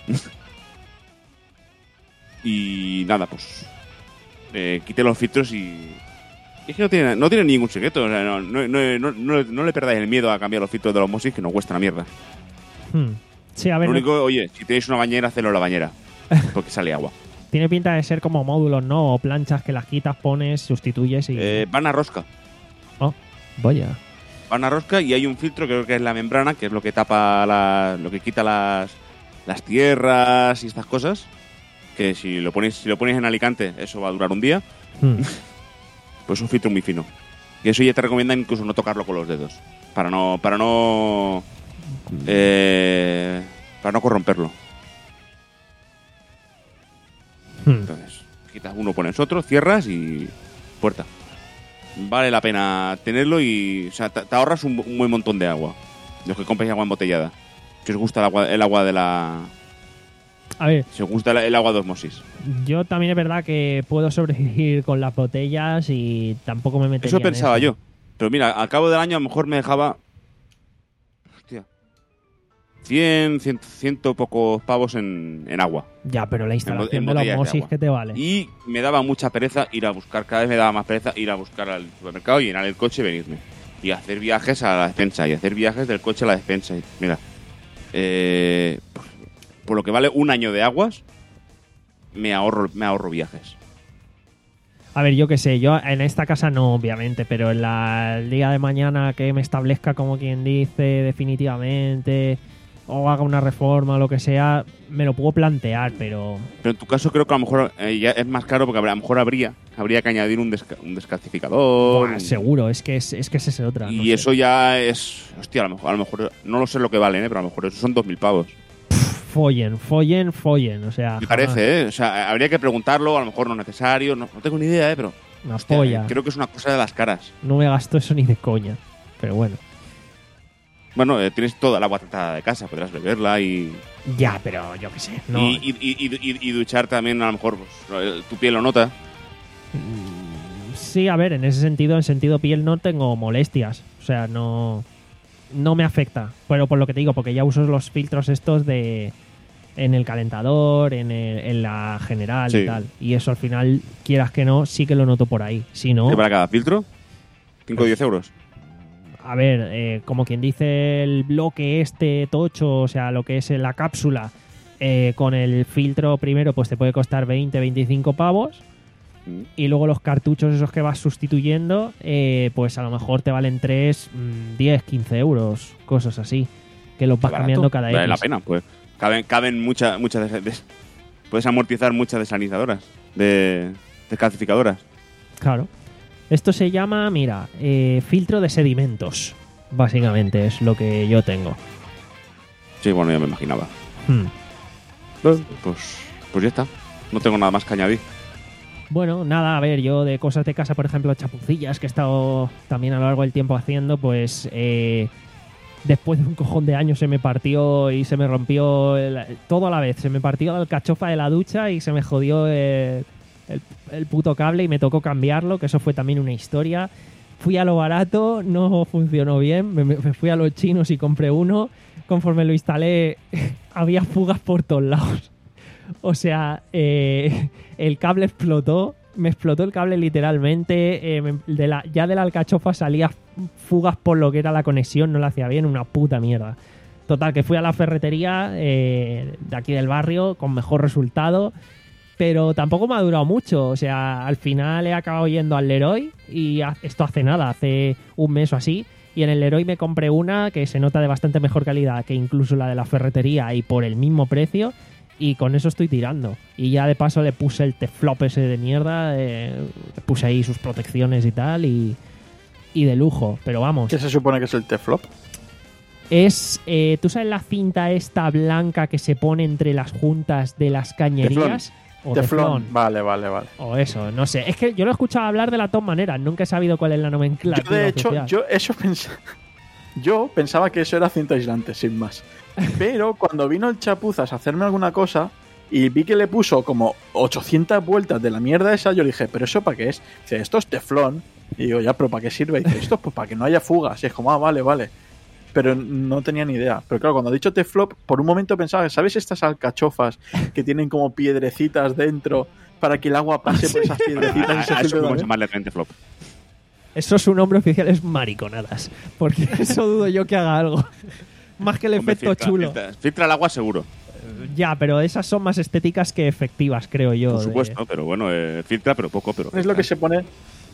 Y nada, pues eh, quité los filtros y... Es que no tiene, no tiene ningún secreto. O sea, no, no, no, no, no- no le perdáis el miedo a cambiar los filtros de los Mosis, que no cuesta una mierda. Hmm. Sí, a ver, Lo no- único, oye, si tenéis una bañera, hacedlo en la bañera. Porque sale agua. tiene pinta de ser como módulos, ¿no? O planchas que las quitas, pones, sustituyes y... Eh, van a rosca. Oh, vaya. Van a rosca y hay un filtro, creo que es la membrana, que es lo que tapa, la, lo que quita las, las tierras y estas cosas. Que si lo ponéis, si lo ponéis en Alicante, eso va a durar un día. Hmm. Pues es un filtro muy fino. Y eso ya te recomiendan incluso no tocarlo con los dedos. Para no. Para no. Eh, para no corromperlo. Hmm. Entonces, quitas uno, pones otro, cierras y puerta. Vale la pena tenerlo y, o sea, te, te ahorras un, un buen montón de agua. Los que compréis agua embotellada. Si os gusta el agua, el agua de la... A ver, Si os gusta el, el agua de osmosis. yo también es verdad que puedo sobrevivir con las botellas y tampoco me metería Eso en pensaba eso. yo. Pero mira, al cabo del año a lo mejor me dejaba... Hostia. cien, cien, ciento pocos pavos en, en agua. Ya, pero la instalación en de la botellas de osmosis agua. que te vale. Y me daba mucha pereza ir a buscar, cada vez me daba más pereza ir a buscar al supermercado, llenar el coche y venirme. Y hacer viajes a la despensa, y hacer viajes del coche a la despensa. Y mira, eh, por, por lo que vale un año de aguas, me ahorro, me ahorro viajes. A ver, yo qué sé, yo en esta casa no, obviamente, pero en la, el día de mañana que me establezca como quien dice definitivamente o haga una reforma o lo que sea, me lo puedo plantear, pero... Pero en tu caso creo que a lo mejor eh, ya es más caro porque a lo mejor habría, habría que añadir un, desca un descalcificador. Buah, un- seguro, es que es, es que esa es otra. Y no sé. eso ya es... Hostia, a lo mejor, a lo mejor no lo sé lo que valen, ¿eh? Pero a lo mejor eso son dos mil pavos. Follen, follen, follen, o sea... Me jamás. parece, ¿eh? O sea, habría que preguntarlo, a lo mejor no es necesario, no, no tengo ni idea, ¿eh? Pero Una hostia, polla. creo que es una cosa de las caras. No me gasto eso ni de coña, pero bueno. Bueno, eh, tienes toda el agua tratada de casa, podrás beberla y, Ya, pero yo qué sé. No, y, y, y, y- y duchar también, a lo mejor pues, el- tu piel lo nota. Mm, Sí, a ver, en ese sentido, en sentido piel no tengo molestias. O sea, no, no me afecta. Pero por lo que te digo, porque ya uso los filtros estos de en el calentador, en, el- en la general y Sí. tal. Y eso al final, quieras que no, sí que lo noto por ahí. Si no, ¿Qué para cada filtro? cinco o diez euros. a ver, eh, como quien dice el bloque este tocho, o sea, lo que es la cápsula, eh, con el filtro primero, pues te puede costar veinte, veinticinco pavos. Mm. Y luego los cartuchos esos que vas sustituyendo, eh, pues a lo mejor te valen tres, diez, quince euros, cosas así. Que los vas Barato. cambiando cada Vale X. la pena, pues. Caben, caben muchas muchas de, de- puedes amortizar muchas desalinizadoras, de descalcificadoras. Claro. Esto se llama, mira, eh, filtro de sedimentos. Básicamente es lo que yo tengo. Sí, bueno, ya me imaginaba. Hmm. Pues, pues ya está. No tengo nada más que añadir. Bueno, nada, a ver, yo de cosas de casa, por ejemplo, chapucillas que he estado también a lo largo del tiempo haciendo, pues eh, después de un cojón de años se me partió y se me rompió el- todo a la vez. Se me partió la alcachofa de la ducha y se me jodió el, el- el puto cable y me tocó cambiarlo, que eso fue también una historia. Fui a lo barato, no funcionó bien, me, me fui a los chinos y compré uno. Conforme lo instalé, había fugas por todos lados. O sea, eh, el cable explotó, me explotó el cable literalmente, eh, me- de la, ya de la alcachofa salía fugas por lo que era la conexión, no la hacía bien, una puta mierda. Total, que fui a la ferretería eh, de aquí del barrio con mejor resultado, pero tampoco me ha durado mucho. O sea, al final he acabado yendo al Leroy y ha- esto hace nada, hace un mes o así. Y en el Leroy me compré una que se nota de bastante mejor calidad que incluso la de la ferretería y por el mismo precio. Y con eso estoy tirando. Y ya de paso le puse el Teflop ese de mierda. eh, le puse ahí sus protecciones y tal. Y, y de lujo. Pero vamos. ¿Qué se supone que es el Teflop? Es. eh, ¿Tú sabes la cinta esta blanca que se pone entre las juntas de las cañerías? O Teflón. teflón. Vale, vale, vale. O eso, no sé. Es que yo lo he escuchado hablar de las dos maneras. Nunca he sabido cuál es la Yo, nomenclatura de hecho, oficial. yo eso pensaba. Yo pensaba que eso era cinta aislante, sin más. Pero cuando vino el chapuzas a hacerme alguna cosa y vi que le puso como ochocientas vueltas de la mierda esa, yo le dije, ¿pero eso para qué es? Dice, esto es teflón. Y digo, ya, ¿pero para qué sirve? Y dice, esto es pues para que no haya fugas. Y es como, ah, vale, vale. Pero no tenía ni idea. Pero claro, cuando ha dicho Teflop, por un momento pensaba, ¿sabes estas alcachofas que tienen como piedrecitas dentro para que el agua pase por esas piedrecitas y A, se a eso filtre podemos también? llamarle frente flop. Eso su nombre oficial es mariconadas. Porque eso dudo yo que haga algo. Más que el Hombre, efecto filtra, chulo. Filtra, filtra el agua seguro, Ya, pero esas son más estéticas que efectivas, creo yo. por de- supuesto, pero bueno, eh, filtra, pero poco, pero Es lo que se pone.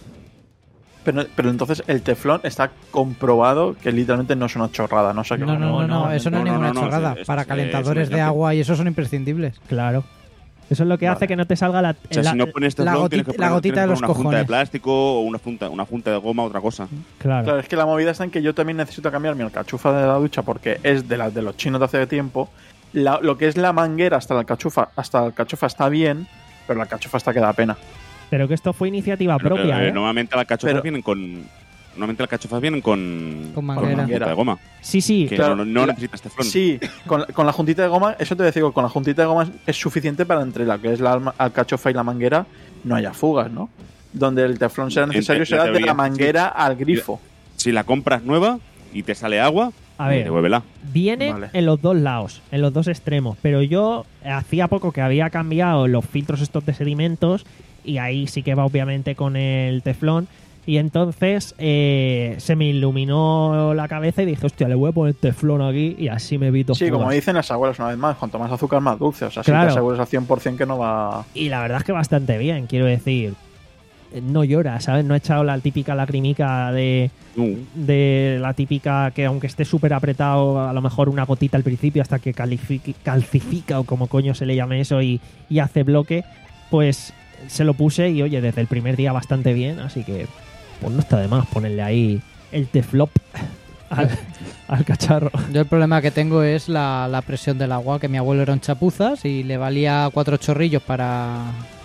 Pero, pero entonces el teflón está comprobado que literalmente no es una chorrada, no sé qué. No, no, no, no, no, eso no, no, es ninguna no, no, chorrada. es- es- Para es- calentadores es un de ejemplo. agua y eso son imprescindibles. Claro. Eso es lo que Vale. hace que no te salga la... O sea, la- si no pones la teflón, gotita- tienes que la poner, gotita tienes de que los poner una punta de cojones. plástico o una punta, una punta de goma, otra cosa. Claro. Claro, es que la movida está en que yo también necesito cambiar mi alcachufa de la ducha porque es de las de los chinos de hace tiempo. La- lo que es la manguera hasta la alcachufa, hasta la alcachufa está bien, pero la cachofa hasta que da pena. Pero que esto fue iniciativa Pero que, propia, eh, ¿eh? Normalmente las cachofas Pero- vienen con... Normalmente las cachofas vienen con... Con manguera. junta de goma. Sí, sí. Que Claro, no, no la- necesitas teflón. Sí, con, con la juntita de goma, eso te digo, con la juntita de goma es suficiente para entre la que es la alma- alcachofa y la manguera no haya fugas, ¿no? Donde el teflón será En- necesario en la será de teoría, la manguera sí. al grifo. Si la compras nueva y te sale agua, A ver, devuélvela. viene Vale. en los dos lados, en los dos extremos. Pero yo hacía poco que había cambiado los filtros estos de sedimentos y ahí sí que va obviamente con el teflón. Y entonces eh, se me iluminó la cabeza y dije, hostia, le voy a poner teflón aquí y así me evito Sí, fugas. como dicen las abuelas una vez más, cuanto más azúcar más dulce. O sea, Claro. si te aseguras al cien por ciento que no va... Y la verdad es que bastante bien, quiero decir. No llora, ¿sabes? No he echado la típica lagrimica de, Uh, de la típica que aunque esté súper apretado, a lo mejor una gotita al principio hasta que califique- calcifica o como coño se le llame eso y, y hace bloque, pues se lo puse y oye, desde el primer día bastante bien, así que pues no está de más ponerle ahí el teflop al, al cacharro. Yo el problema que tengo es la, la presión del agua, que mi abuelo era un chapuzas y le valía cuatro chorrillos para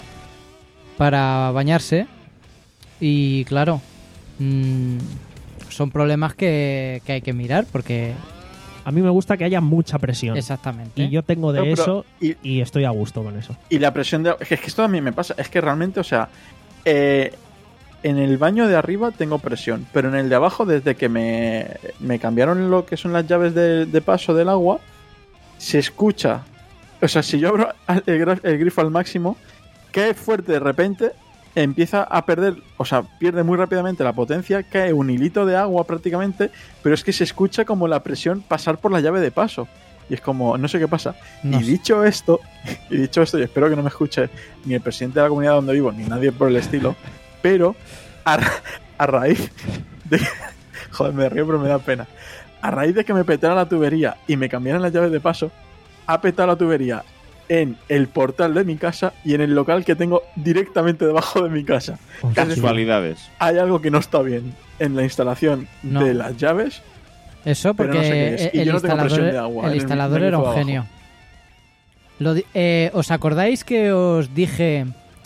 para bañarse. Y claro, mmm, son problemas que, que hay que mirar porque... A mí me gusta que haya mucha presión. Exactamente. Y yo tengo de No, pero- eso y- y estoy a gusto con eso. Y la presión de... Es que esto también me pasa. Es que realmente, o sea... eh, en el baño de arriba tengo presión, pero en el de abajo, desde que me, me cambiaron lo que son las llaves de, de paso del agua, se escucha... O sea, si yo abro el, gra- el grifo al máximo, cae fuerte de repente, empieza a perder... O sea, pierde muy rápidamente la potencia, cae un hilito de agua prácticamente, pero es que se escucha como la presión pasar por la llave de paso. Y es como, no sé qué pasa. No y sé. dicho esto, y dicho esto, y espero que no me escuche ni el presidente de la comunidad donde vivo, ni nadie por el estilo, pero a, ra- a raíz de... Joder, me río, pero me da pena. A raíz de que me petara la tubería y me cambiaran las llaves de paso, ha petado la tubería en el portal de mi casa y en el local que tengo directamente debajo de mi casa. casualidades. Hay algo que no está bien en la instalación No. de las llaves. Eso Pero porque no sé qué es. Y el yo no tengo instalador, presión de agua el en el instalador grifo era un de abajo. genio. Lo di- eh, ¿Os acordáis que os dije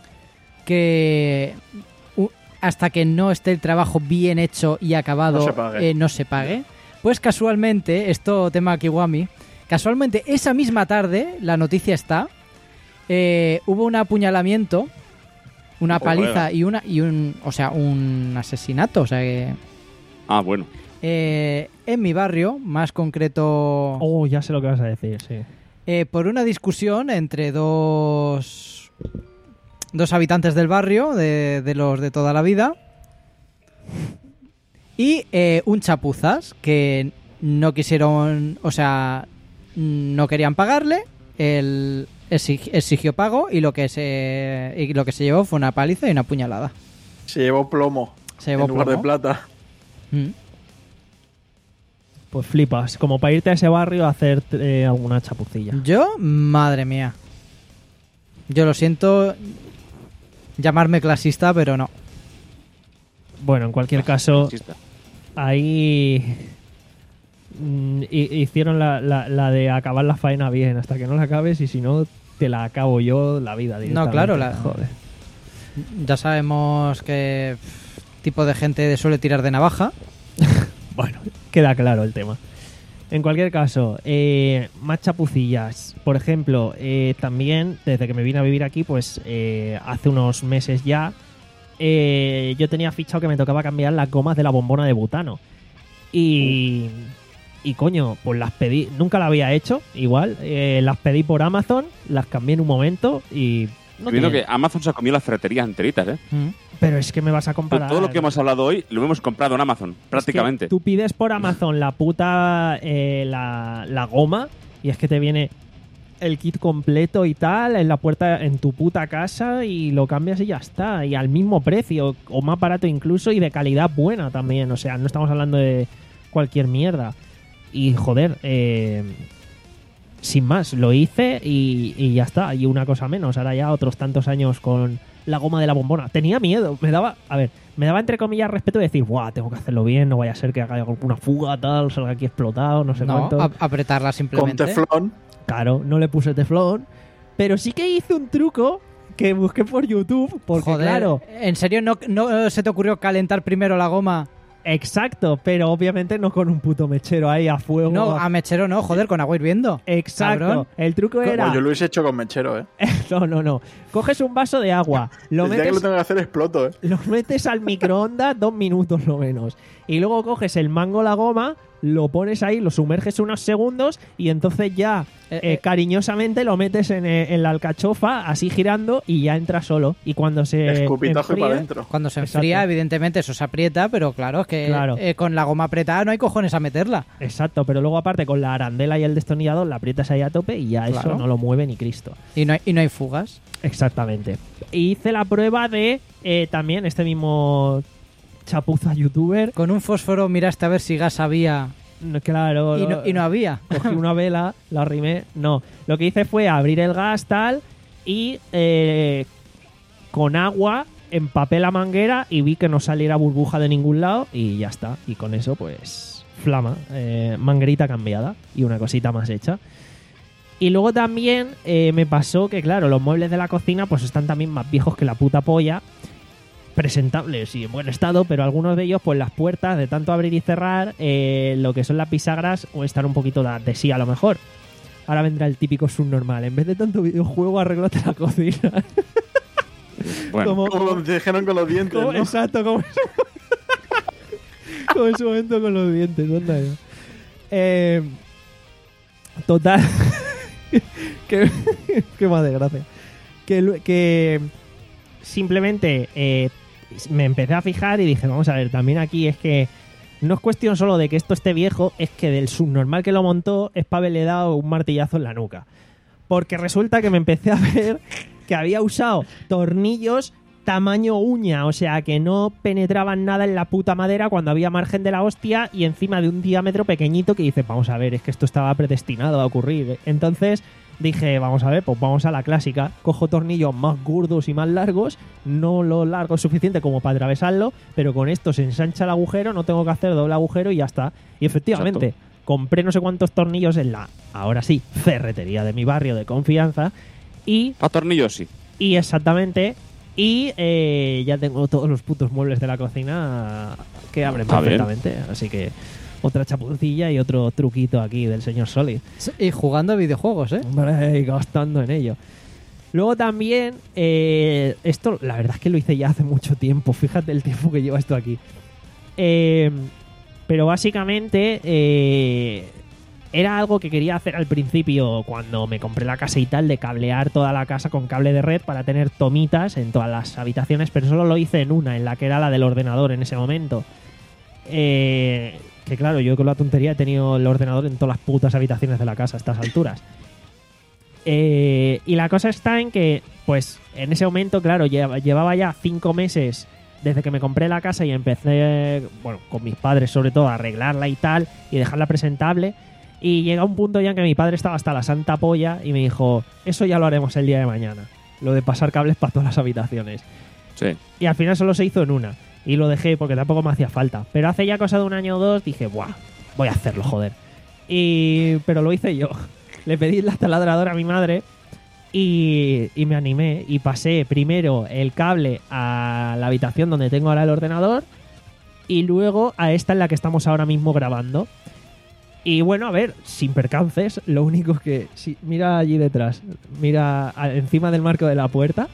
que u- hasta que no esté el trabajo bien hecho y acabado No se pague. eh, no se pague? Pues casualmente, esto tema Kiwami, casualmente esa misma tarde, la noticia está, eh, hubo un apuñalamiento, una Joder. paliza y una y un, o sea, un asesinato, o sea que Ah, bueno. eh, en mi barrio, más concreto, Oh, ya sé lo que vas a decir, sí. eh, por una discusión entre dos dos habitantes del barrio, de, de los de toda la vida, y eh, un chapuzas que no quisieron, o sea, no querían pagarle, él exig- exigió pago y lo que se y lo que se llevó fue una paliza y una puñalada. Se llevó plomo Se llevó en lugar plomo. de plata. Mm. Pues flipas, como para irte a ese barrio a hacer eh, alguna chapucilla. Yo, madre mía. Yo lo siento llamarme clasista, pero no. Bueno, en cualquier caso, Exista. ahí mm, hi- hicieron la, la- la de acabar la faena bien, hasta que no la acabes y si no, te la acabo yo la vida directamente. claro, la- Joder. Ya sabemos qué tipo de gente suele tirar de navaja. Bueno, queda claro el tema. En cualquier caso, eh, más chapucillas. Por ejemplo, eh, también desde que me vine a vivir aquí, pues eh, hace unos meses ya, eh, yo tenía fichado que me tocaba cambiar las gomas de la bombona de butano. Y, y coño, pues las pedí, nunca la había hecho, igual, eh, las pedí por Amazon, las cambié en un momento y... No Viendo tiene- que Amazon se ha comido las ferreterías enteritas, ¿eh? Mm. Pero es que me vas a Todo, comparar... todo lo que hemos hablado hoy lo hemos comprado en Amazon, Es que prácticamente. tú pides por Amazon la puta eh, la, la goma y es que te viene el kit completo y tal en la puerta en tu puta casa y lo cambias y ya está. Y al mismo precio o más barato incluso y de calidad buena también. O sea, no estamos hablando de cualquier mierda. Y joder, eh, sin más, lo hice y, y ya está. Y una cosa menos. Ahora ya otros tantos años con la goma de la bombona. Tenía miedo. Me daba, a ver, me daba entre comillas respeto de decir, ¡buah! Tengo que hacerlo bien. No vaya a ser que haga alguna fuga, tal, salga aquí explotado, no sé No, cuánto. a- apretarla Con simplemente. teflón. Claro, no le puse teflón. Pero sí que hice un truco que busqué por YouTube, porque Joder, claro, ¿en serio no, no se te ocurrió calentar primero la goma? exacto, pero obviamente no con un puto mechero ahí a fuego. No, a mechero no, joder, con agua hirviendo. Exacto. Cabrón. El truco era... Bueno, yo lo hubiese hecho con mechero, ¿eh? No, no, no. Coges un vaso de agua, lo El día que metes, lo tengo que hacer exploto, ¿eh? lo metes al microondas dos minutos lo menos. Y luego coges el mango, la goma, lo pones ahí, lo sumerges unos segundos y entonces ya Eh, eh, eh. cariñosamente lo metes en, eh, en la alcachofa, así girando, y ya entra solo. Y cuando se Escupitajo y enfríe- para adentro. Cuando se Exacto. enfría, evidentemente eso se aprieta, pero claro, es que Claro. eh, con la goma apretada no hay cojones a meterla. Exacto, pero luego aparte con la arandela y el destornillador la aprietas ahí a tope y ya Claro. eso no lo mueve ni Cristo. Y no hay, y no hay fugas. Exactamente. Y hice la prueba de eh, también este mismo chapuza youtuber. Con un fósforo miraste a ver si gas había No, Claro. y lo- no, y no había. Cogí una vela, la arrimé. No, lo que hice fue abrir el gas tal y eh, con agua empapé la manguera y vi que no saliera burbuja de ningún lado y ya está. Y con eso pues flama, eh, manguerita cambiada y una cosita más hecha. Y luego también eh, me pasó que, claro, los muebles de la cocina pues están también más viejos que la puta polla. Presentables y en buen estado, pero algunos de ellos, pues las puertas de tanto abrir y cerrar, eh, lo que son las bisagras, o están un poquito de, de sí a lo mejor. Ahora vendrá el típico subnormal. En vez de tanto videojuego, arréglate la cocina. Bueno, Como- Como lo dijeron con los dientes, como- ¿no? Exacto, como, como en su momento con los dientes. Anda ya. Eh, total. que, que más desgracia. Que, lu- que simplemente eh, me empecé a fijar y dije, vamos a ver, también aquí es que no es cuestión solo de que esto esté viejo, es que del subnormal que lo montó, Spave le ha dado un martillazo en la nuca. Porque resulta que me empecé a ver que había usado tornillos tamaño uña, o sea que no penetraban nada en la puta madera cuando había margen de la hostia y encima de un diámetro pequeñito que dice, vamos a ver, es que esto estaba predestinado a ocurrir. Entonces dije, vamos a ver, pues vamos a la clásica, cojo tornillos más gordos y más largos, no lo largo suficiente como para atravesarlo, pero con esto se ensancha el agujero, no tengo que hacer doble agujero y ya está. Y efectivamente, Exacto. compré no sé cuántos tornillos en la, ahora sí, ferretería de mi barrio de confianza y para tornillos sí. y exactamente. Y eh, ya tengo todos los putos muebles de la cocina que abren Está bien. perfectamente. Así que otra chapucilla y otro truquito aquí del señor Solid. Y jugando a videojuegos, ¿eh? Hombre, y gastando en ello. Luego también, eh, esto la verdad es que lo hice ya hace mucho tiempo. Fíjate el tiempo que lleva esto aquí. Eh, pero básicamente eh, era algo que quería hacer al principio cuando me compré la casa y tal, de cablear toda la casa con cable de red para tener tomitas en todas las habitaciones, pero solo lo hice en una, en la que era la del ordenador en ese momento. Eh, que claro, yo con la tontería he tenido el ordenador en todas las putas habitaciones de la casa a estas alturas. Eh, y la cosa está en que, pues, en ese momento, claro, lleva- llevaba ya cinco meses desde que me compré la casa y empecé, bueno, con mis padres sobre todo, a arreglarla y tal, y dejarla presentable. Y llega un punto ya en que mi padre estaba hasta la santa polla y me dijo, eso ya lo haremos el día de mañana. Lo de pasar cables para todas las habitaciones. Sí. Y al final solo se hizo en una. Y lo dejé porque tampoco me hacía falta. Pero hace ya cosa de un año o dos dije, ¡buah! Voy a hacerlo, joder. Y... Pero lo hice yo. Le pedí la taladradora a mi madre y, y me animé. Y pasé primero el cable a la habitación donde tengo ahora el ordenador y luego a esta en la que estamos ahora mismo grabando. Y bueno, a ver, sin percances. Lo único que... Si, mira allí detrás. Mira a- encima del marco de la puerta.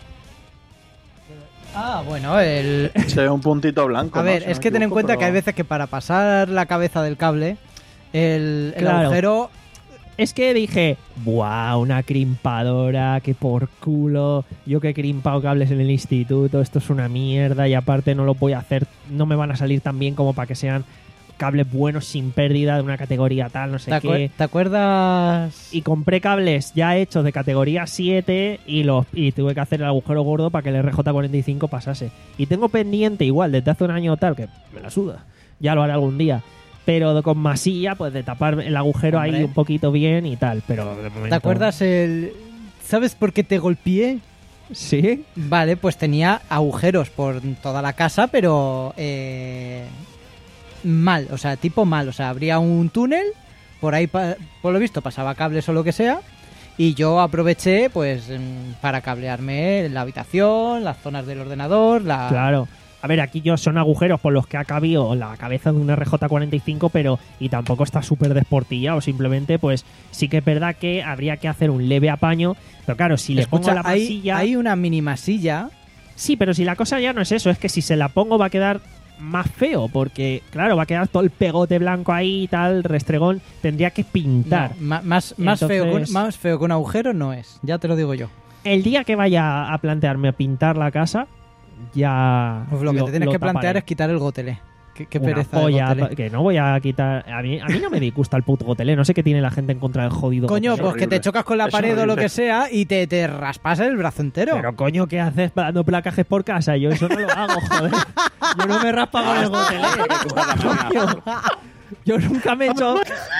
Ah, bueno, el... Se ve un puntito blanco. A ¿no? ver, Si no es me que ten en equivoco, cuenta pero- que hay veces que para pasar la cabeza del cable, el, el Claro. agujero... Es que dije, ¡buah! Una crimpadora, que por culo. Yo que he crimpado cables en el instituto, esto es una mierda y aparte no lo voy a hacer, no me van a salir tan bien como para que sean cables buenos sin pérdida de una categoría tal, no sé ¿Te, qué. acuer- ¿Te acuerdas? Y compré cables ya hechos de categoría siete y los y tuve que hacer el agujero gordo para que el R J cuarenta y cinco pasase. Y tengo pendiente igual desde hace un año o tal, que me la suda. Ya lo haré algún día. Pero con masilla, pues de tapar el agujero Hombre. ahí un poquito bien y tal. Pero de momento... ¿Te acuerdas el... ¿Sabes por qué te golpeé? Sí. Vale, pues tenía agujeros por toda la casa, pero eh, mal, o sea, tipo mal. O sea, habría un túnel, por ahí, pa- por lo visto, pasaba cables o lo que sea, Y yo aproveché pues mm, para cablearme la habitación, las zonas del ordenador, la... Claro. A ver, aquí yo son agujeros por los que ha cabido la cabeza de un R J cuarenta y cinco, pero y tampoco está súper desportillado. Simplemente, pues sí que es verdad que habría que hacer un leve apaño. Pero claro, si le Escucha, pongo la hay, masilla... hay una mini masilla. Sí, pero si la cosa ya no es eso, es que si se la pongo va a quedar más feo, porque claro, va a quedar todo el pegote blanco ahí y tal, restregón, tendría que pintar. No, ma- más, más, Entonces- feo que, un- más feo que un agujero no es, ya te lo digo yo. El día que vaya a plantearme a pintar la casa, ya Pues lo que te tienes que plantear taparé. es quitar el gotelé. Qué, qué Una pereza de polla, gotelé. que no voy a quitar. A mí, a mí no me disgusta el puto gotelé. No sé qué tiene la gente en contra del jodido Coño, gotelé. pues que te horrible. chocas con la Es pared o lo horrible. que sea y te, te raspas el brazo entero. Pero coño, ¿qué haces dando placajes por casa? Yo eso no lo hago, joder. Yo no me raspa con el gotelé. Coño. Yo nunca me he hecho.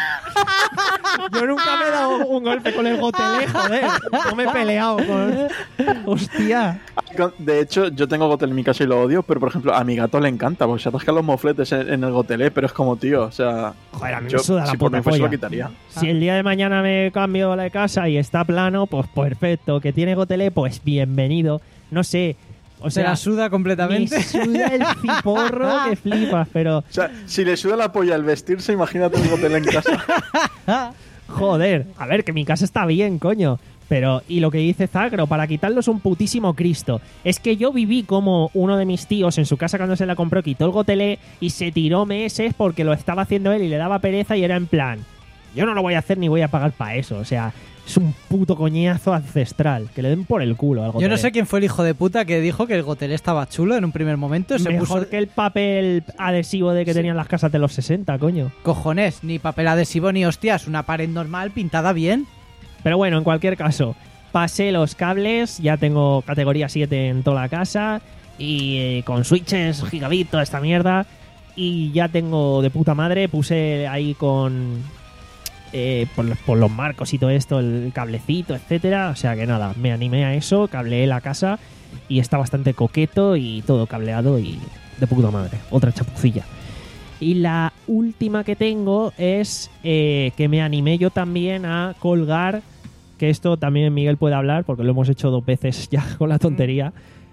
Yo nunca me he dado un golpe con el gotelé, joder. No me he peleado con. Hostia. De hecho, yo tengo gotelé en mi casa y lo odio, pero por ejemplo, a mi gato le encanta, porque se atascan los mofletes en, en el gotelé, pero es como, tío, o sea. Joder, a mí me yo, suda la si por puta mí fuese, polla. lo quitaría. Si el día de mañana me cambio la casa y está plano, pues perfecto. Que tiene gotelé, pues bienvenido. No sé. O Se sea, la suda me completamente. suda el ciporro que flipas, pero O sea, si le suda la polla al vestirse, imagínate el gotelé en casa. joder, a ver, que mi casa está bien, coño. Pero, y lo que dice Zagro, para quitarlo es un putísimo Cristo. Es que yo viví como uno de mis tíos en su casa cuando se la compró, quitó el gotelé y se tiró meses porque lo estaba haciendo él y le daba pereza y era en plan, yo no lo voy a hacer ni voy a pagar para eso. O sea, es un puto coñazo ancestral. Que le den por el culo al gotelé. Yo no sé quién fue el hijo de puta que dijo que el gotelé estaba chulo en un primer momento. Se Mejor puso que el papel adhesivo de que Sí. tenían las casas de los sesenta, coño. cojones, ni papel adhesivo ni hostias, una pared normal pintada bien. Pero bueno, en cualquier caso, pasé los cables, ya tengo categoría siete en toda la casa y eh, con switches, gigabit, toda esta mierda. Y ya tengo de puta madre, puse ahí con... eh, por, los- por los marcos y todo esto, el cablecito, etcétera. O sea que nada, me animé a eso, cableé la casa y está bastante coqueto y todo cableado y de puta madre. Otra chapucilla. Y la última que tengo es eh, que me animé yo también a colgar, que esto también Miguel puede hablar porque lo hemos hecho dos veces ya con la tontería.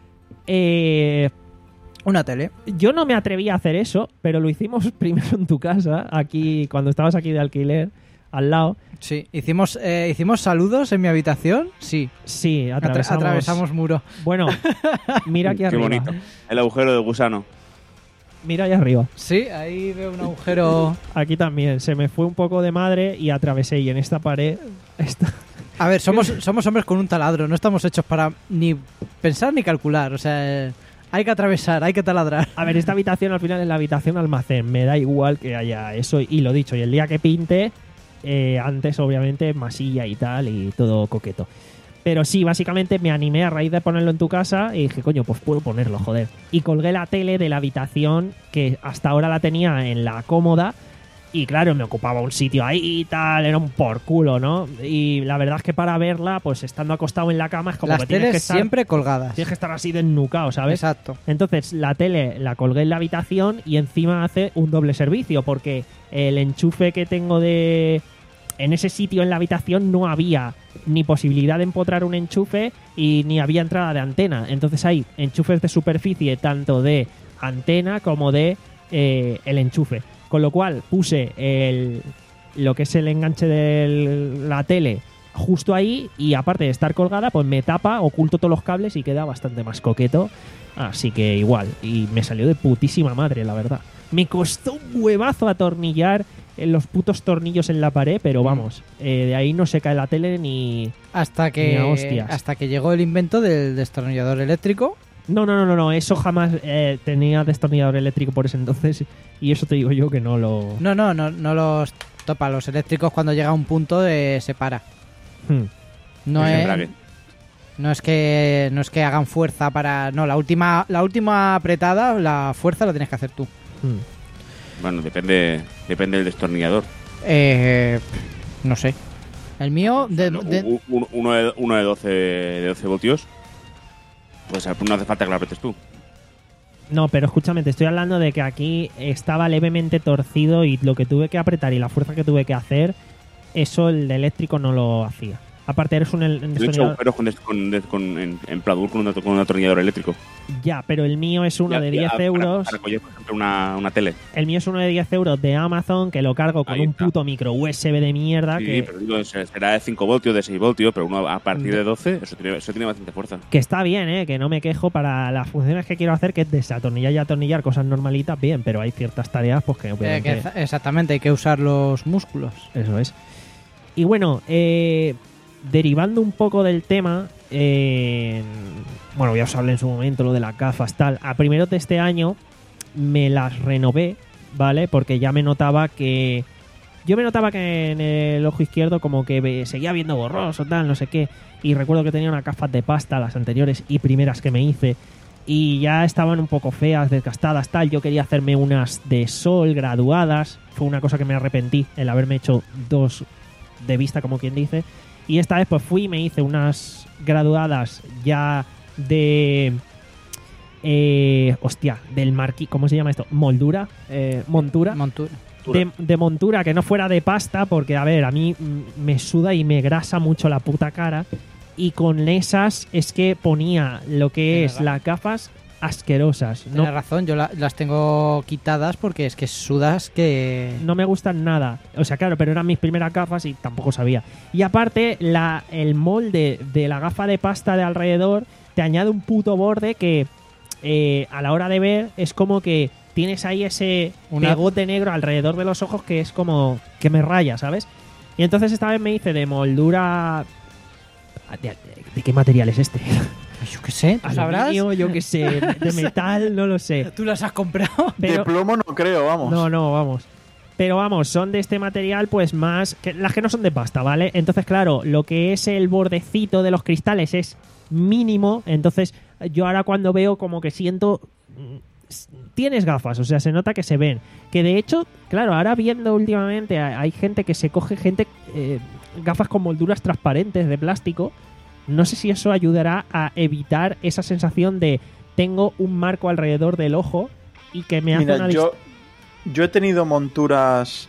Eh, Una tele. yo no me atreví a hacer eso, pero lo hicimos primero en tu casa, aquí cuando estabas aquí de alquiler, al lado. Sí, hicimos, eh, hicimos saludos en mi habitación. Sí, Sí, Atra- atravesamos. atravesamos muro. Bueno, mira aquí Qué arriba. bonito. El agujero del gusano. Mira ahí arriba. Sí, ahí veo un agujero. Aquí también. Se me fue un poco de madre y atravesé. Y en esta pared está... A ver, somos, somos hombres con un taladro, no estamos hechos para ni pensar ni calcular. O sea, hay que atravesar, hay que taladrar. A ver, esta habitación al final es la habitación almacén. Me da igual que haya eso. Y lo dicho, y el día que pinte, eh, antes obviamente masilla y tal, y todo coqueto. Pero sí, básicamente me animé a raíz de ponerlo en tu casa y dije, coño, pues puedo ponerlo, joder. Y colgué la tele de la habitación que hasta ahora la tenía en la cómoda. Y claro, me ocupaba un sitio ahí y tal, era un por culo, ¿no? Y la verdad es que para verla, pues estando acostado en la cama es como Las que tienes que teles estar, siempre colgadas. tienes que estar así desnucado, ¿sabes? Exacto. Entonces la tele la colgué en la habitación y encima hace un doble servicio porque el enchufe que tengo de... En ese sitio en la habitación no había ni posibilidad de empotrar un enchufe y ni había entrada de antena. Entonces hay enchufes de superficie tanto de antena como de eh, el enchufe. Con lo cual puse el, lo que es el enganche de la tele justo ahí y aparte de estar colgada, pues me tapa, oculto todos los cables y queda bastante más coqueto. Así que igual. Y me salió de putísima madre, la verdad. Me costó un huevazo atornillar en los putos tornillos en la pared, pero vamos, eh, de ahí no se cae la tele ni... Hasta Ni a que, hostias. hasta que llegó el invento del destornillador eléctrico. No, no, no, no, no. Eso jamás eh, tenía destornillador eléctrico por ese entonces y eso te digo yo que no lo... No, no, no, no los topa. Los eléctricos cuando llega a un punto eh, se para. Hmm. No Es el es, brague. no es que no es que hagan fuerza para. No, la última, la última apretada, la fuerza la tienes que hacer tú. Hmm. Bueno, depende, depende del destornillador. Eh, no sé. El mío de, No, de- u- u- uno, de, uno de doce de doce voltios. Pues no hace falta que lo apretes tú. No, pero escúchame, te estoy hablando de que aquí estaba levemente torcido y lo que tuve que apretar y la fuerza que tuve que hacer, eso el eléctrico no lo hacía. Aparte eres un... el- Yo he hecho destornillador- agujeros con, des- con, des- con- en, en Pladur con un, con un atornillador eléctrico. Ya, pero el mío es uno Ya- de ya diez para- euros. Para, coger, por ejemplo, una, una tele. El mío es uno de diez euros de Amazon que lo cargo con Ahí un está. puto micro U S B de mierda Sí, que, pero digo, se- será de cinco voltios, de seis voltios, pero uno a partir de doce, eso tiene, eso tiene bastante fuerza. que está bien, ¿eh? Que no me quejo para las funciones que quiero hacer, que es desatornillar y atornillar cosas normalitas, bien, pero hay ciertas tareas pues que Eh, obviamente... que exa- exactamente, hay que usar los músculos. Eso es. Y bueno, eh, derivando un poco del tema, eh, bueno, ya os hablé en su momento lo de las gafas, tal. A primeros de este año me las renové, ¿vale? Porque ya me notaba que... Yo me notaba que en el ojo izquierdo como que ve- seguía viendo borroso, tal, no sé qué. Y recuerdo que tenía unas gafas de pasta, las anteriores y primeras que me hice. Y ya estaban un poco feas, desgastadas, tal. Yo quería hacerme unas de sol graduadas. Fue una cosa que me arrepentí, el haberme hecho dos de vista, como quien dice. Y esta vez pues fui y me hice unas graduadas ya de... Eh, hostia, del marquí... ¿Cómo se llama esto? ¿Moldura? Eh, ¿Montura? Montura. de, de montura, que no fuera de pasta, porque a ver, a mí mm, me suda y me grasa mucho la puta cara. Y con esas es que ponía lo que Tienes es razón. las gafas asquerosas. Tienes No, razón, yo la- las tengo quitadas porque es que sudas que... no me gustan nada. O sea, claro, pero eran mis primeras gafas y tampoco sabía. Y aparte, la, el molde de la gafa de pasta de alrededor te añade un puto borde que eh, a la hora de ver es como que tienes ahí ese Una- pegote negro alrededor de los ojos que es como que me raya, ¿sabes? Y entonces esta vez me hice de moldura... ¿De, de- de qué material es este? Yo qué sé, ¿tú sabrás? Aluminio, yo qué sé, de metal, no lo sé. ¿Tú las has comprado? De Pero, plomo no creo, vamos. no, no, vamos. Pero vamos, son de este material pues más... Que, las que no son de pasta, ¿vale? Entonces, claro, lo que es el bordecito de los cristales es mínimo. Entonces, yo ahora cuando veo como que siento... mm, Tienes gafas, o sea, se nota que se ven. Que de hecho, claro, ahora viendo últimamente hay hay gente que se coge gente eh, gafas con molduras transparentes de plástico. No sé si eso ayudará a evitar esa sensación de tengo un marco alrededor del ojo y que me hace Mira, una yo, yo he tenido monturas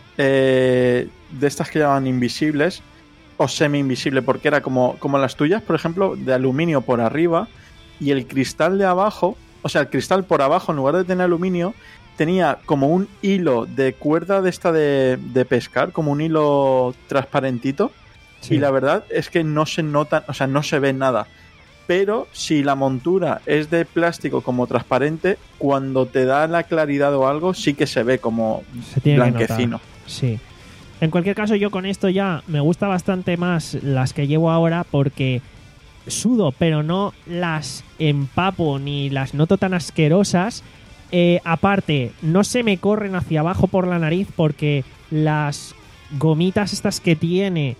eh, de estas que llaman invisibles o semi-invisible, porque era como, como las tuyas, por ejemplo, de aluminio por arriba y el cristal de abajo, o sea, el cristal por abajo, en lugar de tener aluminio, tenía como un hilo de cuerda de esta de, de pescar, como un hilo transparentito. Sí. Y la verdad es que no se nota, o sea, no se ve nada. Pero si la montura es de plástico como transparente, cuando te da la claridad o algo, sí que se ve como Se tiene que blanquecino. notar. Sí. En cualquier caso, yo con esto ya me gusta bastante más las que llevo ahora porque sudo, pero no las empapo ni las noto tan asquerosas. Eh, aparte, no se me corren hacia abajo por la nariz porque las gomitas estas que tiene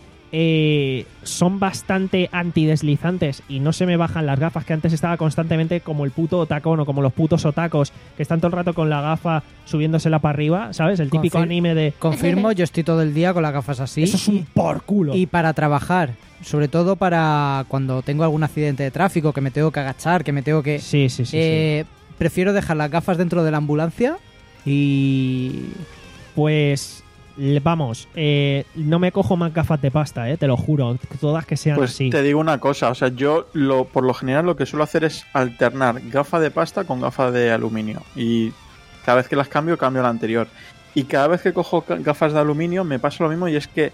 eh, son bastante antideslizantes y no se me bajan las gafas, que antes estaba constantemente como el puto otacón o como los putos otacos que están todo el rato con la gafa subiéndosela para arriba, ¿sabes? El típico Confir- anime de... Confirmo, yo estoy todo el día con las gafas así. Eso es un por culo. Y para trabajar, sobre todo para cuando tengo algún accidente de tráfico, que me tengo que agachar, que me tengo que... Sí, sí, sí, sí. eh, Prefiero dejar las gafas dentro de la ambulancia y... Pues le- vamos, eh, no me cojo más gafas de pasta, eh, te lo juro, todas que sean Pues así. te digo una cosa, o sea, yo lo, por lo general lo que suelo hacer es alternar gafa de pasta con gafa de aluminio. Y cada vez que las cambio, cambio la anterior. Y cada vez que cojo ca- gafas de aluminio me pasa lo mismo, y es que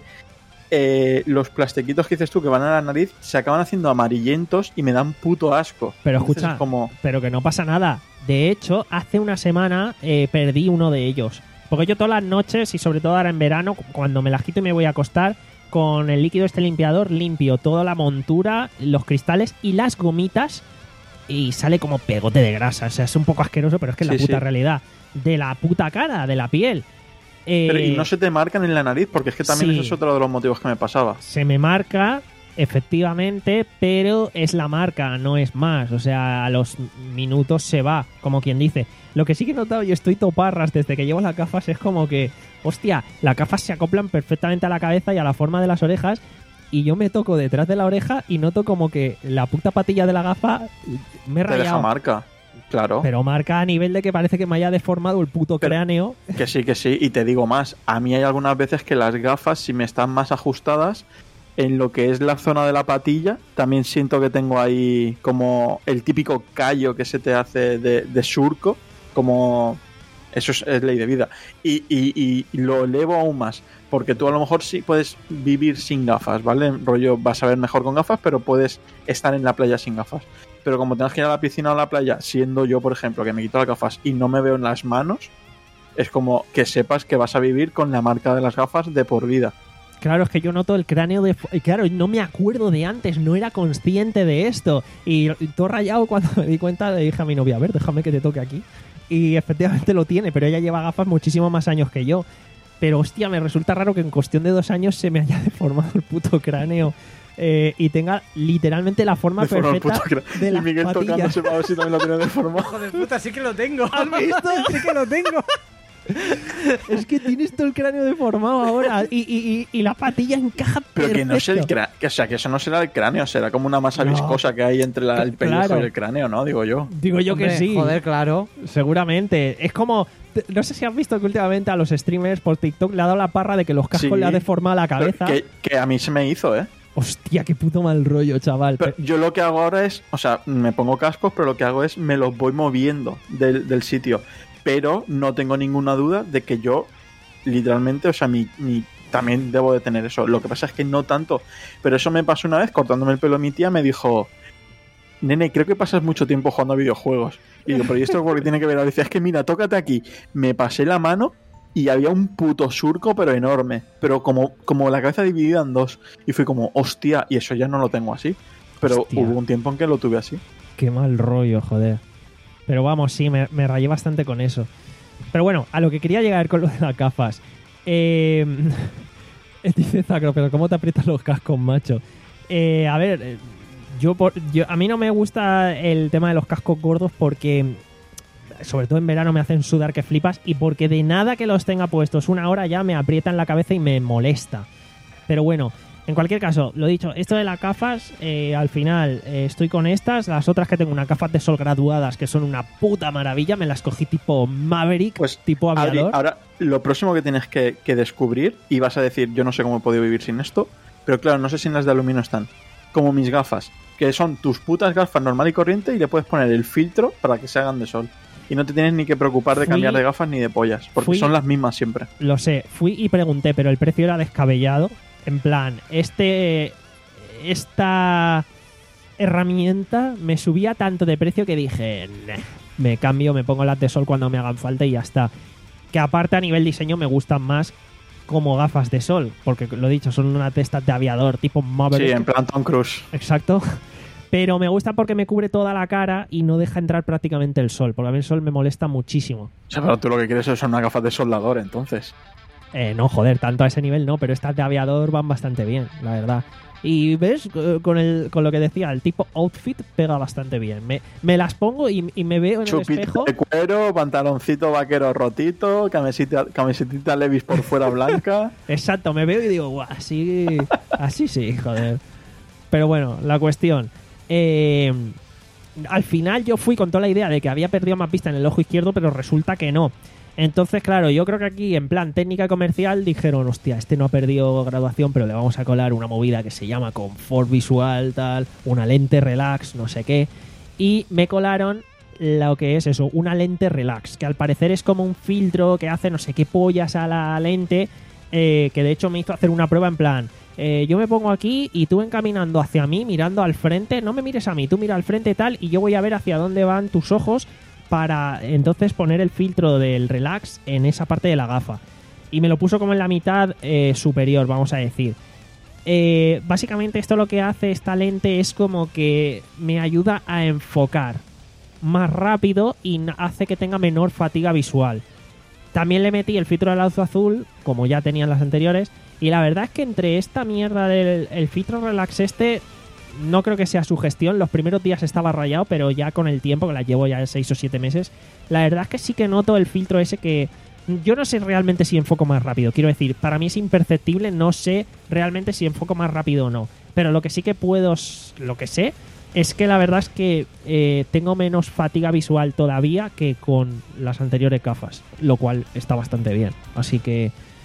eh, los plastiquitos que dices tú que van a la nariz se acaban haciendo amarillentos y me dan puto asco. Pero Entonces escucha, es como... pero que no pasa nada. De hecho, hace una semana eh, perdí uno de ellos. Porque yo todas las noches, y sobre todo ahora en verano, cu- cuando me las quito y me voy a acostar, con el líquido este limpiador limpio toda la montura, los cristales y las gomitas, y sale como pegote de grasa. O sea, es un poco asqueroso, pero es que es la Sí, puta sí. realidad. De la puta cara, de la piel. Eh, Pero, y no se te marcan en la nariz, porque es que también sí. eso es otro de los motivos que me pasaba. Se me marca, efectivamente, pero es la marca, no es más. O sea, a los minutos se va, como quien dice. Lo que sí que he notado, y estoy toparras desde que llevo las gafas, es como que, hostia, las gafas se acoplan perfectamente a la cabeza y a la forma de las orejas. Y yo me toco detrás de la oreja y noto como que la puta patilla de la gafa me he Te deja rayado. marca, claro. Pero marca a nivel de que parece que me haya deformado el puto Pero- cráneo. Que sí, que sí. Y te digo más, a mí hay algunas veces que las gafas, si me están más ajustadas, en lo que es la zona de la patilla, también siento que tengo ahí como el típico callo que se te hace de, de surco, como eso es, es ley de vida. Y, y, y lo elevo aún más, porque tú a lo mejor sí puedes vivir sin gafas, ¿vale? Rollo, vas a ver mejor con gafas, pero puedes estar en la playa sin gafas. Pero como tengas que ir a la piscina o a la playa, siendo yo, por ejemplo, que me quito las gafas y no me veo en las manos, es como que sepas que vas a vivir con la marca de las gafas de por vida. Claro, es que yo noto el cráneo de... Claro, no me acuerdo de antes, no era consciente de esto. Y, y todo rayado cuando me di cuenta, le dije a mi novia, a ver, déjame que te toque aquí. Y efectivamente lo tiene, pero ella lleva gafas muchísimo más años que yo. Pero hostia, me resulta raro que en cuestión de dos años se me haya deformado el puto cráneo eh, y tenga literalmente la forma Deforma el perfecta puto cráneo. de Y las Miguel patillas. tocándose para ver si también lo tiene deformado. Joder, puta, sí que lo tengo. ¿Has visto? Sí que lo tengo. Es que tienes todo el cráneo deformado ahora y, y, y, y la patilla encaja Pero perfecto. que no es el cráneo, o sea, que eso no será el cráneo, será como una masa No. viscosa que hay entre la- el pellejo Claro. y el cráneo, ¿no? Digo yo. Digo yo Hombre, que sí. Joder, claro. Seguramente. Es como... No sé si has visto que últimamente a los streamers por TikTok le ha dado la parra de que los cascos Sí. le ha deformado la Pero cabeza. que, que a mí se me hizo, ¿eh? Hostia, qué puto mal rollo, chaval. Pero yo lo que hago ahora es, o sea, me pongo cascos, pero lo que hago es me los voy moviendo del, del sitio. Pero no tengo ninguna duda de que yo, literalmente, o sea, mi, mi, también debo de tener eso. Lo que pasa es que no tanto. Pero eso me pasó una vez, cortándome el pelo, mi tía me dijo, nene, creo que pasas mucho tiempo jugando a videojuegos. Y digo, pero ¿y esto por qué tiene que ver? Ahora dice, es que mira, tócate aquí. Me pasé la mano y había un puto surco, pero enorme. Pero como, como la cabeza dividida en dos. Y fui como, hostia, y eso ya no lo tengo así. Pero Hostia. hubo un tiempo en que lo tuve así. Qué mal rollo, joder. Pero vamos, sí, me, me rayé bastante con eso. Pero bueno, a lo que quería llegar con lo de las gafas. Eh, dice Zacro, pero ¿cómo te aprietas los cascos, macho? Eh, a ver, eh, yo, por, yo a mí no me gusta el tema de los cascos gordos porque, sobre todo en verano, me hacen sudar que flipas y porque de nada que los tenga puestos una hora ya me aprietan la cabeza y me molesta. Pero bueno, en cualquier caso, lo dicho, esto de las gafas, eh, al final eh, estoy con estas, las otras que tengo unas gafas de sol graduadas que son una puta maravilla, me las cogí tipo Maverick, Pues, tipo Adri, aviador. ahora, lo próximo que tienes que, que descubrir, y vas a decir, yo no sé cómo he podido vivir sin esto, pero claro, no sé si en las de aluminio están, como mis gafas, que son tus putas gafas normal y corriente y le puedes poner el filtro para que se hagan de sol. Y no te tienes ni que preocupar de Fui- cambiar de gafas ni de pollas, porque fui- son las mismas siempre. Lo sé, fui y pregunté, pero el precio era descabellado. En plan, este esta herramienta me subía tanto de precio que dije, "Nah, me cambio, me pongo las de sol cuando me hagan falta y ya está". Que aparte a nivel diseño me gustan más como gafas de sol, porque lo dicho, son una testas de aviador tipo Maverick. Sí, en plan Tom Cruise. Exacto. Pero me gusta porque me cubre toda la cara y no deja entrar prácticamente el sol, porque a mí el sol me molesta muchísimo. O sea, pero tú lo que quieres son unas gafas de soldador, entonces. Eh, no, joder, tanto a ese nivel no, pero estas de aviador van bastante bien, la verdad. Y ves, Eh, con, el, con lo que decía, el tipo outfit pega bastante bien. Me, me las pongo y, y me veo en el Chupito espejo. de cuero, pantaloncito vaquero rotito, camiseta, camisetita Levi's por fuera blanca. Exacto, me veo y digo, guau, así, así sí, joder. Pero bueno, la cuestión. Eh, al final yo fui con toda la idea de que había perdido más vista en el ojo izquierdo, pero resulta que no. Entonces, claro, yo creo que aquí, en plan técnica comercial, dijeron, hostia, este no ha perdido graduación, pero le vamos a colar una movida que se llama confort visual, tal, una lente relax, no sé qué. Y me colaron lo que es eso, una lente relax, que al parecer es como un filtro que hace no sé qué pollas a la lente, eh, que de hecho me hizo hacer una prueba en plan, eh, yo me pongo aquí y tú encaminando hacia mí, mirando al frente, no me mires a mí, tú mira al frente tal, y yo voy a ver hacia dónde van tus ojos para entonces poner el filtro del relax en esa parte de la gafa. Y me lo puso como en la mitad eh, superior, vamos a decir. Eh, básicamente esto lo que hace esta lente es como que me ayuda a enfocar más rápido y hace que tenga menor fatiga visual. También le metí el filtro de lauzo azul, como ya tenían las anteriores, y la verdad es que entre esta mierda del el filtro relax este, no creo que sea su gestión. Los primeros días estaba rayado, pero ya con el tiempo, que la llevo ya seis o siete meses, la verdad es que sí que noto el filtro ese que... Yo no sé realmente si enfoco más rápido. Quiero decir, para mí es imperceptible, no sé realmente si enfoco más rápido o no. Pero lo que sí que puedo, lo que sé, es que la verdad es que eh, tengo menos fatiga visual todavía que con las anteriores gafas, lo cual está bastante bien. Así que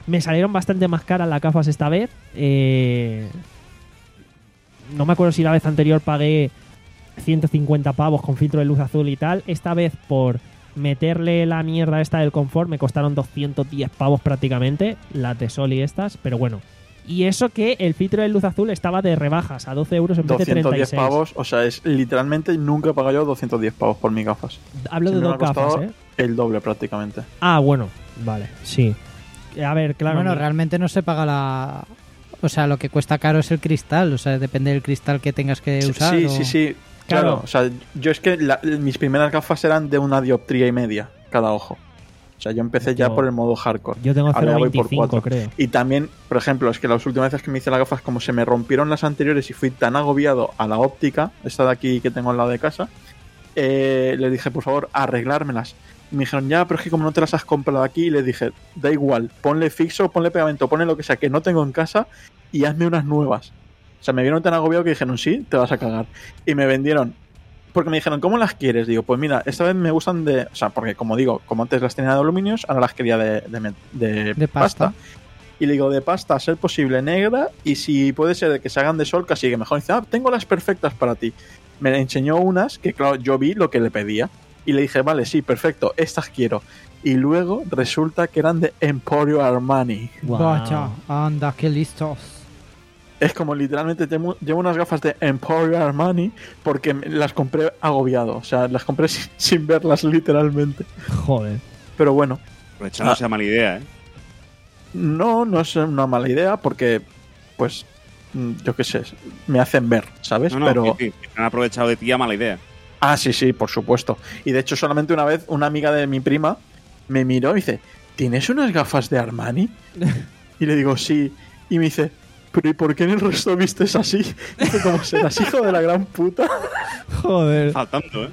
Me salieron bastante más caras las gafas esta vez. Eh, no me acuerdo si la vez anterior pagué ciento cincuenta pavos con filtro de luz azul y tal. Esta vez por meterle la mierda esta del confort me costaron doscientos diez pavos prácticamente, las de Soli estas, pero bueno. Y eso que el filtro de luz azul estaba de rebajas a doce euros en vez de treinta y seis. doscientos diez pavos, o sea, es literalmente nunca he pagado yo doscientos diez pavos por mis gafas. Hablo Siempre de me dos ha costado gafas, ¿eh? El doble prácticamente. Ah, bueno, vale, sí. A ver, claro. Bueno, mi- realmente no se paga la... O sea, lo que cuesta caro es el cristal. O sea, depende del cristal que tengas que usar. Sí, o- sí, sí. Claro. Claro, o sea, yo es que la- mis primeras gafas eran de una dioptría y media cada ojo. O sea, yo empecé ya Yo- por el modo hardcore. Yo tengo Ahora cero ya coma voy por veinticinco, cuatro. creo. Y también, por ejemplo, es que las últimas veces que me hice las gafas, como se me rompieron las anteriores y fui tan agobiado a la óptica, esta de aquí que tengo al lado de casa, eh, le dije, por favor, arreglármelas. Y me dijeron, ya, pero es que como no te las has comprado aquí, y le dije, da igual, ponle fixo, ponle pegamento, ponle lo que sea que no tengo en casa y hazme unas nuevas. O sea, me vieron tan agobiado que dijeron, sí, te vas a cagar. Y me vendieron, porque me dijeron, ¿cómo las quieres? Digo, pues mira, esta vez me gustan de... O sea, porque como digo, como antes las tenía de aluminios, ahora las quería de, de, de, De pasta. pasta. Y le digo, de pasta, a ser posible negra, y si puede ser de que se hagan de sol, casi que mejor. Y dice, ah, tengo las perfectas para ti. Me enseñó unas que, claro, yo vi lo que le pedía. Y le dije, vale, sí, perfecto, estas quiero. Y luego resulta que eran de Emporio Armani. Guau. Vaya, anda, qué listos. Es como literalmente tengo- llevo unas gafas de Emporio Armani porque me- las compré agobiado. O sea, las compré sin, sin verlas literalmente. Joder. Pero bueno, Aprovechando Ah. esa mala idea, ¿eh? no, no es una mala idea porque, pues, mm, yo qué sé, me hacen ver, ¿sabes? No, no, Pero... que, que han aprovechado de ti a mala idea. Ah, sí, sí, por supuesto. Y de hecho, solamente una vez una amiga de mi prima me miró y dice, ¿tienes unas gafas de Armani? Y le digo, sí. Y me dice, ¿pero y por qué en el resto vistes así? Dice, como serás hijo de la gran puta. Joder. Faltando, ¿eh?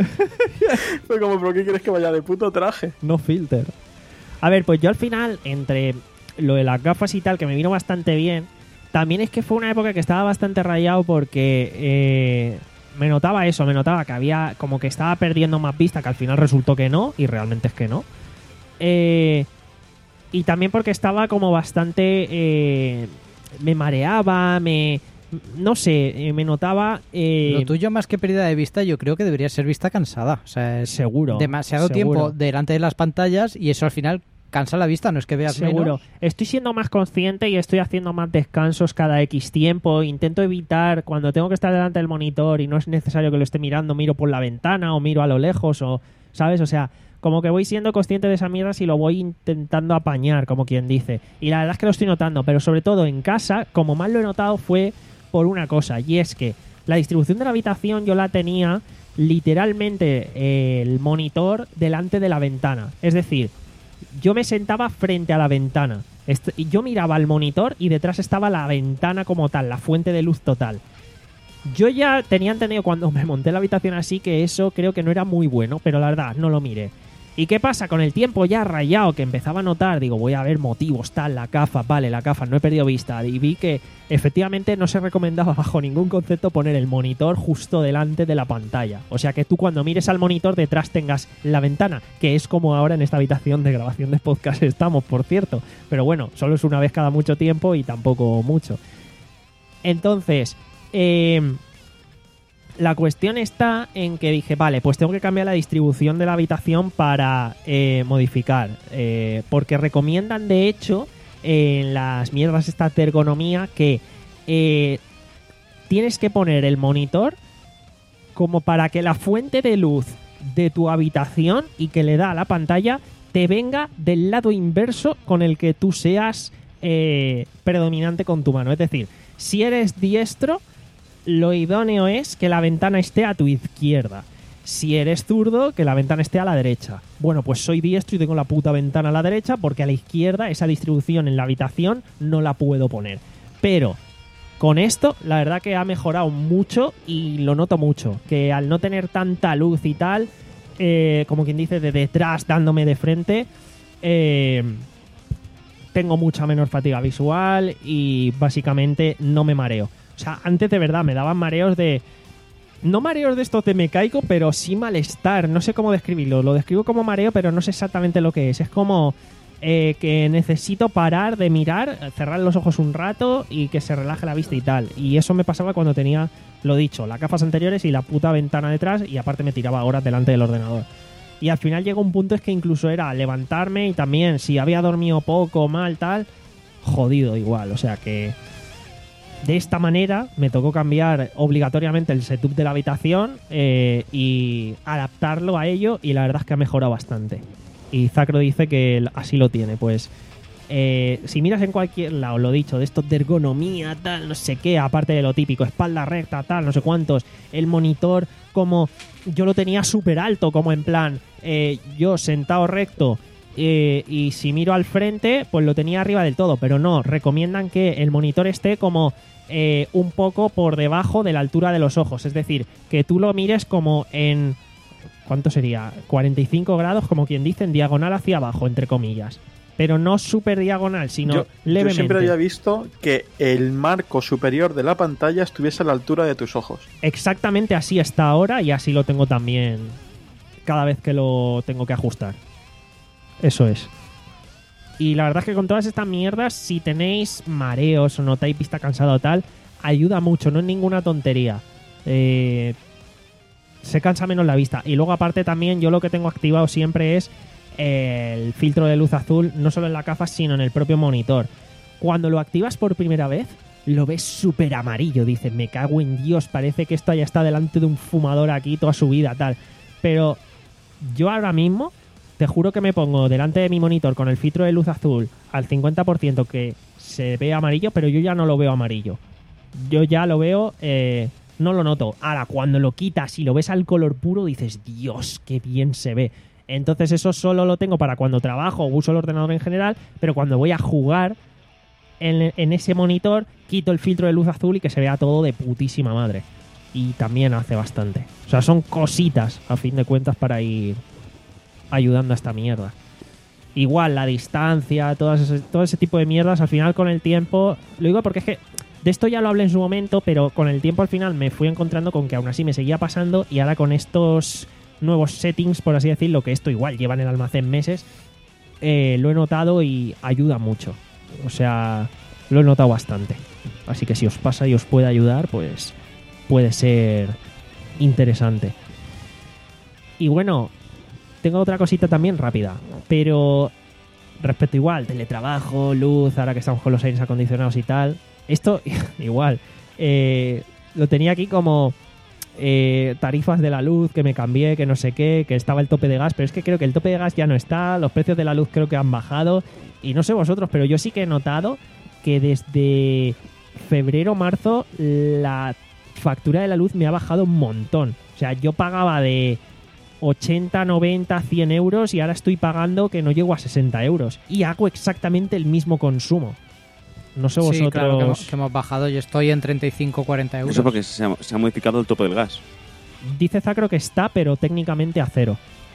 Fue como, ¿pero qué quieres que vaya de puto traje? No filter. A ver, pues yo al final, entre lo de las gafas y tal, que me vino bastante bien, también es que fue una época que estaba bastante rayado porque eh, me notaba eso, me notaba que había como que estaba perdiendo más vista, que al final resultó que no, y realmente es que no. Eh, y también porque estaba como bastante... eh, me mareaba, me... No sé, eh, me notaba... eh, Lo tuyo, más que pérdida de vista, yo creo que debería ser vista cansada. O sea, es Seguro. demasiado seguro. tiempo delante de las pantallas y eso al final cansa la vista. No es que veas Seguro. menos. Estoy siendo más consciente y estoy haciendo más descansos cada X tiempo. Intento evitar, cuando tengo que estar delante del monitor y no es necesario que lo esté mirando, miro por la ventana o miro a lo lejos o, ¿sabes? O sea, como que voy siendo consciente de esa mierda y lo voy intentando apañar, como quien dice. Y la verdad es que lo estoy notando, pero sobre todo en casa, como más lo he notado fue por una cosa, y es que la distribución de la habitación yo la tenía literalmente eh, el monitor delante de la ventana. Es decir, yo me sentaba frente a la ventana. Est- y yo miraba al monitor y detrás estaba la ventana como tal, la fuente de luz total. Yo ya tenía entendido cuando me monté la habitación así que eso creo que no era muy bueno, pero la verdad, no lo miré. ¿Y qué pasa? Con el tiempo ya rayado que empezaba a notar, digo, voy a ver motivos, tal, la gafa, vale, la gafa, no he perdido vista. Y vi que efectivamente no se recomendaba bajo ningún concepto poner el monitor justo delante de la pantalla. O sea que tú cuando mires al monitor detrás tengas la ventana, que es como ahora en esta habitación de grabación de podcast estamos, por cierto. Pero bueno, solo es una vez cada mucho tiempo y tampoco mucho. Entonces, eh, la cuestión está en que dije, vale, pues tengo que cambiar la distribución de la habitación para eh, modificar. Eh, porque recomiendan, de hecho, en las mierdas estas de ergonomía, que eh, tienes que poner el monitor como para que la fuente de luz de tu habitación y que le da a la pantalla te venga del lado inverso con el que tú seas eh, predominante con tu mano. Es decir, si eres diestro, lo idóneo es que la ventana esté a tu izquierda. Si eres zurdo, que la ventana esté a la derecha. Bueno, pues soy diestro y tengo la puta ventana a la derecha porque a la izquierda esa distribución en la habitación no la puedo poner. Pero con esto, la verdad que ha mejorado mucho y lo noto mucho. Que al no tener tanta luz y tal, eh, como quien dice, de detrás dándome de frente, eh, tengo mucha menor fatiga visual y básicamente no me mareo. O sea, antes de verdad me daban mareos de... No mareos de estos de me caigo, pero sí malestar. No sé cómo describirlo. Lo describo como mareo, pero no sé exactamente lo que es. Es como eh, que necesito parar de mirar, cerrar los ojos un rato y que se relaje la vista y tal. Y eso me pasaba cuando tenía, lo dicho, las gafas anteriores y la puta ventana detrás, y aparte me tiraba horas delante del ordenador. Y al final llegó un punto es que incluso era levantarme y también si había dormido poco, mal, tal, jodido igual. O sea que de esta manera me tocó cambiar obligatoriamente el setup de la habitación eh, y adaptarlo a ello, y la verdad es que ha mejorado bastante. Y Zacro dice que así lo tiene. Pues eh, si miras en cualquier lado, lo dicho, de estos de ergonomía, tal, no sé qué, aparte de lo típico, espalda recta, tal, no sé cuántos, el monitor como yo lo tenía súper alto, como en plan, eh, yo sentado recto, eh, y si miro al frente, pues lo tenía arriba del todo, pero no, recomiendan que el monitor esté como eh, un poco por debajo de la altura de los ojos, es decir, que tú lo mires como en... ¿Cuánto sería? cuarenta y cinco grados, como quien dice, en diagonal hacia abajo, entre comillas. Pero no súper diagonal, sino yo, levemente. Yo siempre había visto que el marco superior de la pantalla estuviese a la altura de tus ojos. Exactamente así está ahora, y así lo tengo también cada vez que lo tengo que ajustar. Eso es. Y la verdad es que con todas estas mierdas, si tenéis mareos o notáis vista cansada o tal, ayuda mucho, no es ninguna tontería. Eh... se cansa menos la vista. Y luego aparte también yo lo que tengo activado siempre es el filtro de luz azul, no solo en la gafas sino en el propio monitor. Cuando lo activas por primera vez lo ves súper amarillo, dices, me cago en Dios, parece que esto ya está delante de un fumador aquí toda su vida, tal. Pero yo ahora mismo te juro que me pongo delante de mi monitor con el filtro de luz azul al cincuenta por ciento que se ve amarillo, pero yo ya no lo veo amarillo, yo ya lo veo eh, no lo noto. Ahora, cuando lo quitas y lo ves al color puro, dices, Dios, qué bien se ve. Entonces eso solo lo tengo para cuando trabajo o uso el ordenador en general, pero cuando voy a jugar en, en ese monitor, quito el filtro de luz azul y que se vea todo de putísima madre. Y también hace bastante. O sea, son cositas, a fin de cuentas, para ir ayudando a esta mierda. Igual, la distancia, todas ese, todo ese tipo de mierdas, al final con el tiempo... Lo digo porque es que de esto ya lo hablé en su momento, pero con el tiempo al final me fui encontrando con que aún así me seguía pasando, y ahora con estos nuevos settings, por así decirlo, que esto igual lleva en el almacén meses, eh, lo he notado y ayuda mucho. O sea, lo he notado bastante. Así que si os pasa y os puede ayudar, pues puede ser interesante. Y bueno, tengo otra cosita también rápida, pero respecto igual, teletrabajo, luz, ahora que estamos con los aires acondicionados y tal... Esto, igual, eh, lo tenía aquí como eh, tarifas de la luz, que me cambié, que no sé qué, que estaba el tope de gas, pero es que creo que el tope de gas ya no está, los precios de la luz creo que han bajado, y no sé vosotros, pero yo sí que he notado que desde febrero, marzo, la factura de la luz me ha bajado un montón. O sea, yo pagaba de ochenta, noventa, cien euros y ahora estoy pagando que no llego a sesenta euros, y hago exactamente el mismo consumo. No sé vosotros... Sí, claro, que hemos, que hemos bajado. Yo estoy en treinta y cinco, cuarenta euros. Eso porque se ha, se ha modificado el tope del gas. Dice Zacro que está, pero técnicamente a cero.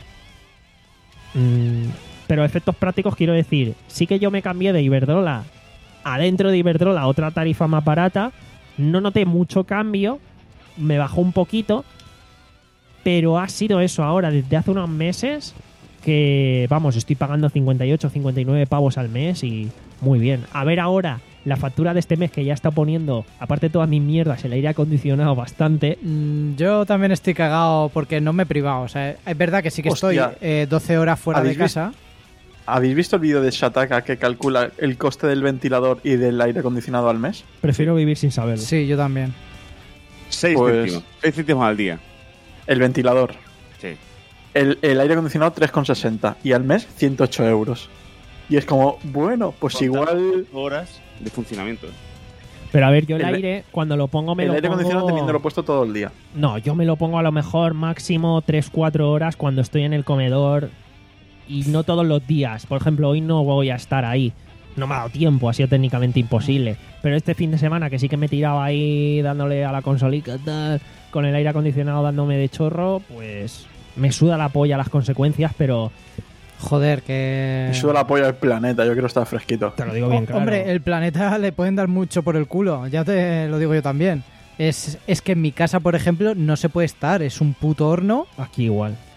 Mm, pero efectos prácticos quiero decir, sí que yo me cambié de Iberdrola adentro de Iberdrola a otra tarifa más barata. No noté mucho cambio, me bajó un poquito, pero ha sido eso ahora, desde hace unos meses, que, vamos, estoy pagando cincuenta y ocho, cincuenta y nueve pavos al mes y... Muy bien. A ver ahora la factura de este mes, que ya está poniendo, aparte de todas mis mierdas, el aire acondicionado bastante. Mm, yo también estoy cagado porque no me he privado. O sea, es verdad que sí que Hostia. estoy eh, doce horas fuera de casa. ¿Habéis visto el vídeo de Shataka que calcula el coste del ventilador y del aire acondicionado al mes? Prefiero vivir sin saberlo. Sí, yo también. Seis Pues- céntimos. Seis céntimos al día. El ventilador. Sí. El, el aire acondicionado tres con sesenta y al mes ciento ocho euros. Y es como, bueno, pues igual... Horas de funcionamiento. Pero a ver, yo el, El- aire, cuando lo pongo, me El lo aire acondicionado pongo... también me lo he puesto todo el día. No, yo me lo pongo a lo mejor máximo tres cuatro horas cuando estoy en el comedor, y no todos los días. Por ejemplo, hoy no voy a estar ahí. No me ha dado tiempo, ha sido técnicamente imposible. Pero este fin de semana, que sí que me tiraba ahí dándole a la consolica, tal, con el aire acondicionado dándome de chorro, pues me suda la polla las consecuencias, pero Joder, que... Me suda la polla del planeta, yo quiero estar fresquito. te lo digo bien Oh, claro. Hombre, el planeta le pueden dar mucho por el culo, ya te lo digo yo también. Es, es que en mi casa, por ejemplo, no se puede estar, es un puto horno. Aquí igual.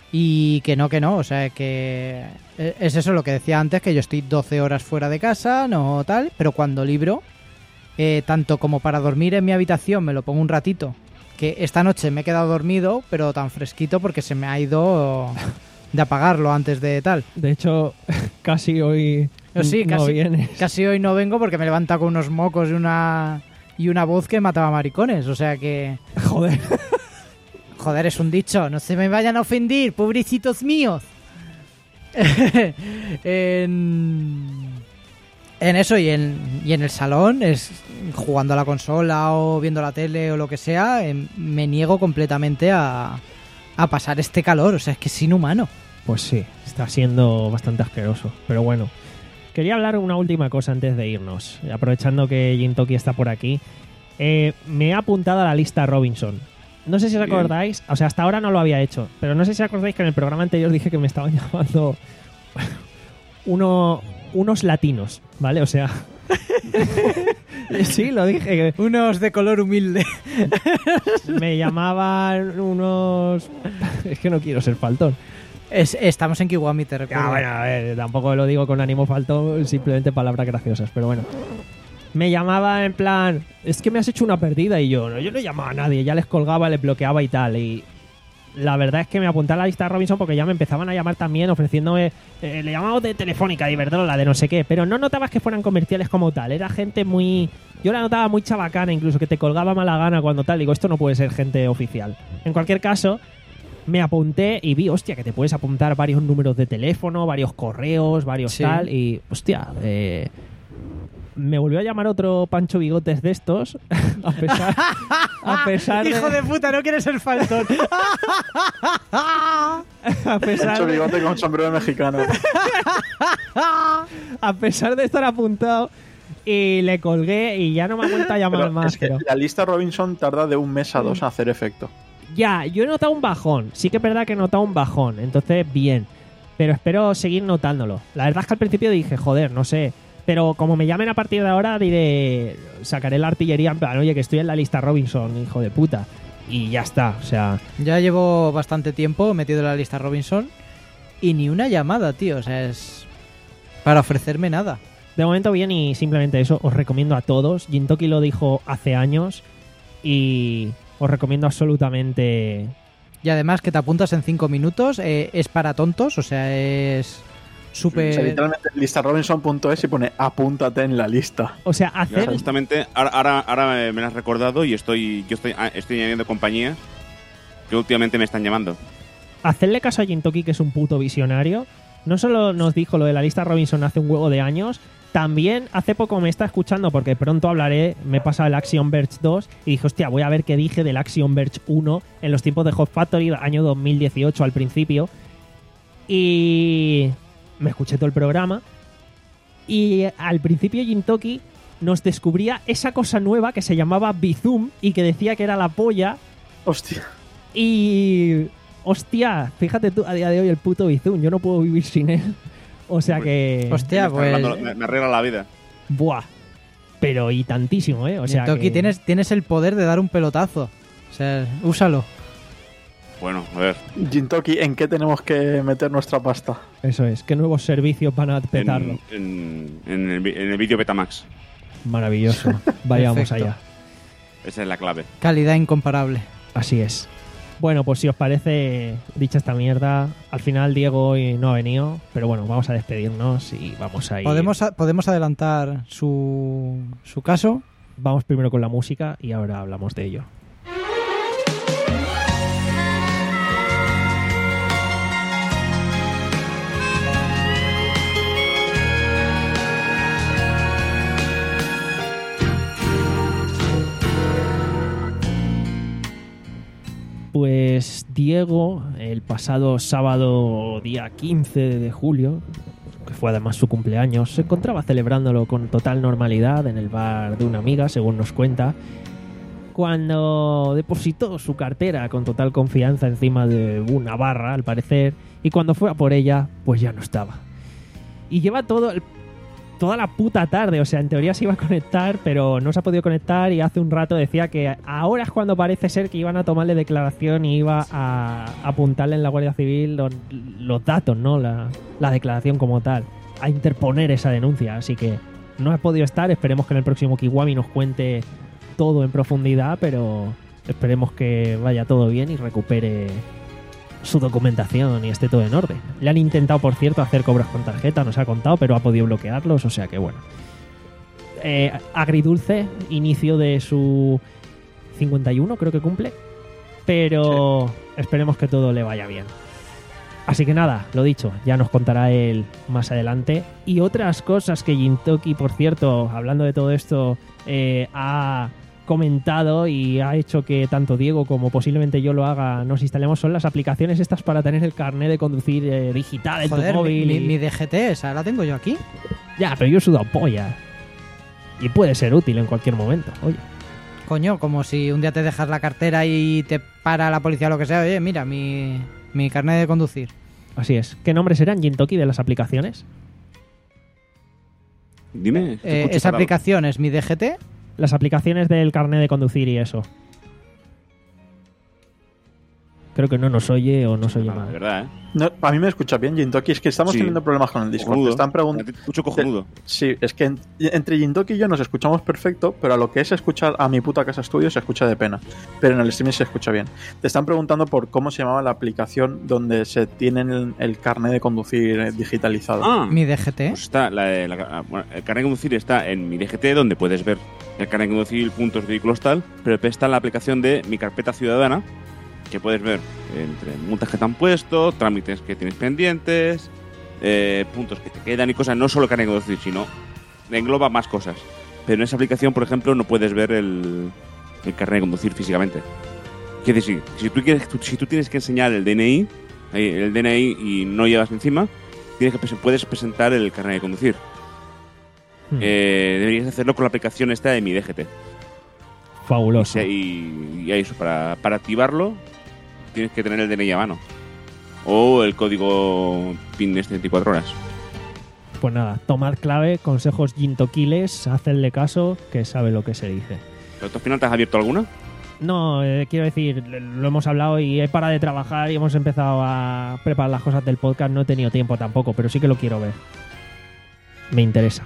Y que no, que no, o sea, que es eso lo que decía antes, que yo estoy doce horas fuera de casa, no tal, pero cuando libro, eh, tanto como para dormir en mi habitación, me lo pongo un ratito, que esta noche me he quedado dormido, pero tan fresquito porque se me ha ido de apagarlo antes de tal. De hecho, casi hoy Sí, no casi, vienes. casi hoy no vengo porque me levanta con unos mocos y una, y una voz que mataba maricones, o sea que... Joder. Joder, es un dicho, no se me vayan a ofender, pobrecitos míos. en, en eso y en, y en el salón, es jugando a la consola o viendo la tele o lo que sea, em, me niego completamente a, a pasar este calor, o sea, es que es inhumano. Pues sí, está siendo bastante asqueroso. Pero bueno, quería hablar una última cosa antes de irnos. Aprovechando que Jintoki está por aquí, eh, me he apuntado a la lista Robinson. No sé si os acordáis, o sea, hasta ahora no lo había hecho, pero no sé si acordáis que en el programa anterior dije que me estaban llamando uno, unos latinos, ¿vale? O sea, sí, lo dije. Unos de color humilde. Me llamaban unos... Es que no quiero ser faltón. Es, estamos en Kiwami, te recuerdo. Ah, bueno, a ver, tampoco lo digo con ánimo faltón, simplemente palabras graciosas, pero bueno. Me llamaba en plan, es que me has hecho una perdida, y yo, no, yo no llamaba a nadie, ya les colgaba, les bloqueaba y tal, y la verdad es que me apunté a la lista de Robinson porque ya me empezaban a llamar también ofreciéndome, eh, le llamamos de Telefónica, de Iberdrola, de no sé qué, pero no notabas que fueran comerciales como tal, era gente muy, yo la notaba muy chabacana, incluso que te colgaba mala gana cuando tal, digo, esto no puede ser gente oficial. En cualquier caso, me apunté y vi, hostia, que te puedes apuntar varios números de teléfono, varios correos, varios Sí. tal, y hostia, eh... me volvió a llamar otro Pancho Bigotes de estos, a pesar, a pesar de... ¡Hijo de puta, no quieres ser faltón! a pesar Mucho de, bigote con sombrero mexicano. a pesar de estar apuntado, y le colgué y ya no me ha vuelto a llamar Pero más. es que Pero la lista Robinson tarda de un mes a dos en hacer efecto. ya, yo he notado un bajón. Sí que es verdad que he notado un bajón. Entonces, bien. Pero espero seguir notándolo. La verdad es que al principio dije, joder, no sé. Pero como me llamen a partir de ahora, diré, sacaré la artillería en plan, oye, que estoy en la lista Robinson, hijo de puta. Y ya está, o sea... Ya llevo bastante tiempo metido en la lista Robinson y ni una llamada, tío. O sea, es para ofrecerme nada. De momento bien, y simplemente eso, os recomiendo a todos. Jintoki lo dijo hace años y os recomiendo absolutamente... Y además que te apuntas en cinco minutos, eh, es para tontos, o sea, es súper... O sea, literalmente lista robinson punto es y pone apúntate en la lista. O sea, Ya, hacer... justamente, ahora, ahora, ahora me lo has recordado y estoy yo estoy, estoy añadiendo compañías que últimamente me están llamando. hacerle caso a Jintoki, que es un puto visionario. No solo nos dijo lo de la lista Robinson hace un huevo de años, también hace poco me está escuchando, porque pronto hablaré, me he pasado el Axiom Verge dos y dije, hostia, voy a ver qué dije del Axiom Verge uno en los tiempos de Hot Factory, año dos mil dieciocho al principio. Y me escuché todo el programa. Y al principio Jintoki nos descubría esa cosa nueva que se llamaba Bizum y que decía que era la polla. Hostia. Y... hostia, fíjate tú, a día de hoy el puto Bizum, yo no puedo vivir sin él. O sea que... Hostia, me, pues... está arreglando- me, me arregla la vida. Buah. Pero y tantísimo, ¿eh? O sea Toki, que... tienes, tienes el poder de dar un pelotazo. O sea, úsalo. Bueno, a ver. Jintoki, ¿en qué tenemos que meter nuestra pasta? Eso es, ¿qué nuevos servicios van a petarlo? En, en, en el, vi- en el vídeo Betamax. Maravilloso. Vayamos Perfecto. allá. Esa es la clave. Calidad incomparable. Así es. Bueno, pues si os parece, dicha esta mierda, al final Diego hoy no ha venido, pero bueno, vamos a despedirnos y vamos a ir... ¿Podemos, a- podemos adelantar su, su caso? Vamos primero con la música y ahora hablamos de ello. Pues Diego, el pasado sábado día quince de julio, que fue además su cumpleaños, se encontraba celebrándolo con total normalidad en el bar de una amiga, según nos cuenta, cuando depositó su cartera con total confianza encima de una barra, al parecer, y cuando fue a por ella, pues ya no estaba. Y lleva todo el toda la puta tarde. O sea, en teoría se iba a conectar, pero no se ha podido conectar y hace un rato decía que ahora es cuando parece ser que iban a tomarle declaración y iba a apuntarle en la Guardia Civil los, los datos, ¿no? La, la declaración como tal, a interponer esa denuncia. Así que no ha podido estar. Esperemos que en el próximo Kiwami nos cuente todo en profundidad, pero esperemos que vaya todo bien y recupere su documentación y esté todo en orden. Le han intentado, por cierto, hacer cobros con tarjeta, nos ha contado, pero ha podido bloquearlos, o sea que bueno. Eh, agridulce, inicio de su cincuenta y uno, creo que cumple, pero sí. Esperemos que todo le vaya bien. Así que nada, lo dicho, ya nos contará él más adelante. Y otras cosas que Gintoki, por cierto, hablando de todo esto, eh, ha comentado y ha hecho que tanto Diego como posiblemente yo lo haga, nos instalemos, son las aplicaciones estas para tener el carnet de conducir eh, digital en Joder, tu móvil. Mi, y... mi D G T, esa la tengo yo aquí. Ya, pero yo he sudado polla. Y puede ser útil en cualquier momento, oye. Coño, como si un día te dejas la cartera y te para la policía o lo que sea. Oye, mira, mi, mi carnet de conducir. Así es. ¿Qué nombres serán, Gintoki, de las aplicaciones? Dime. Eh, esa aplicación es mi D G T. Las aplicaciones del carnet de conducir y eso. Creo que no nos oye o no se oye Ah, mal. de verdad, ¿eh? No, a mí me escucha bien, Gintoki. Es que estamos Sí. teniendo problemas con el Discord. Cojonudo. Te están preguntando. Mucho cojonudo. Sí, es que en- entre Gintoki y yo nos escuchamos perfecto, pero a lo que es escuchar a mi puta casa estudio se escucha de pena. Pero en el streaming se escucha bien. Te están preguntando por cómo se llamaba la aplicación donde se tiene el, el carnet de conducir eh, digitalizado. Ah, Mi D G T. pues está la, de- la- bueno, el carnet de conducir está en mi D G T, donde puedes ver el carnet de conducir, puntos, vehículos, tal, pero después está en la aplicación de Mi Carpeta Ciudadana, que puedes ver entre multas que te han puesto, trámites que tienes pendientes, eh, puntos que te quedan y cosas, no solo carnet de conducir, sino engloba más cosas. Pero en esa aplicación, por ejemplo, no puedes ver el, el carnet de conducir físicamente. Quiere decir, si tú, quieres, tú- si tú tienes que enseñar el D N I, ahí, el D N I y no llevas encima, tienes que, presen- puedes presentar el carnet de conducir. Hmm. Eh, deberías hacerlo con la aplicación esta de mi D G T. Fabuloso. Y, y eso, para, para activarlo, tienes que tener el D N I a mano. O el código PIN de veinticuatro horas. Pues nada, tomad clave, consejos Gintokiles, hacedle caso, que sabe lo que se dice. ¿Pero tú al final te has abierto alguna? No, eh, quiero decir, lo hemos hablado y he parado de trabajar y hemos empezado a preparar las cosas del podcast. No he tenido tiempo tampoco, pero sí que lo quiero ver. Me interesa.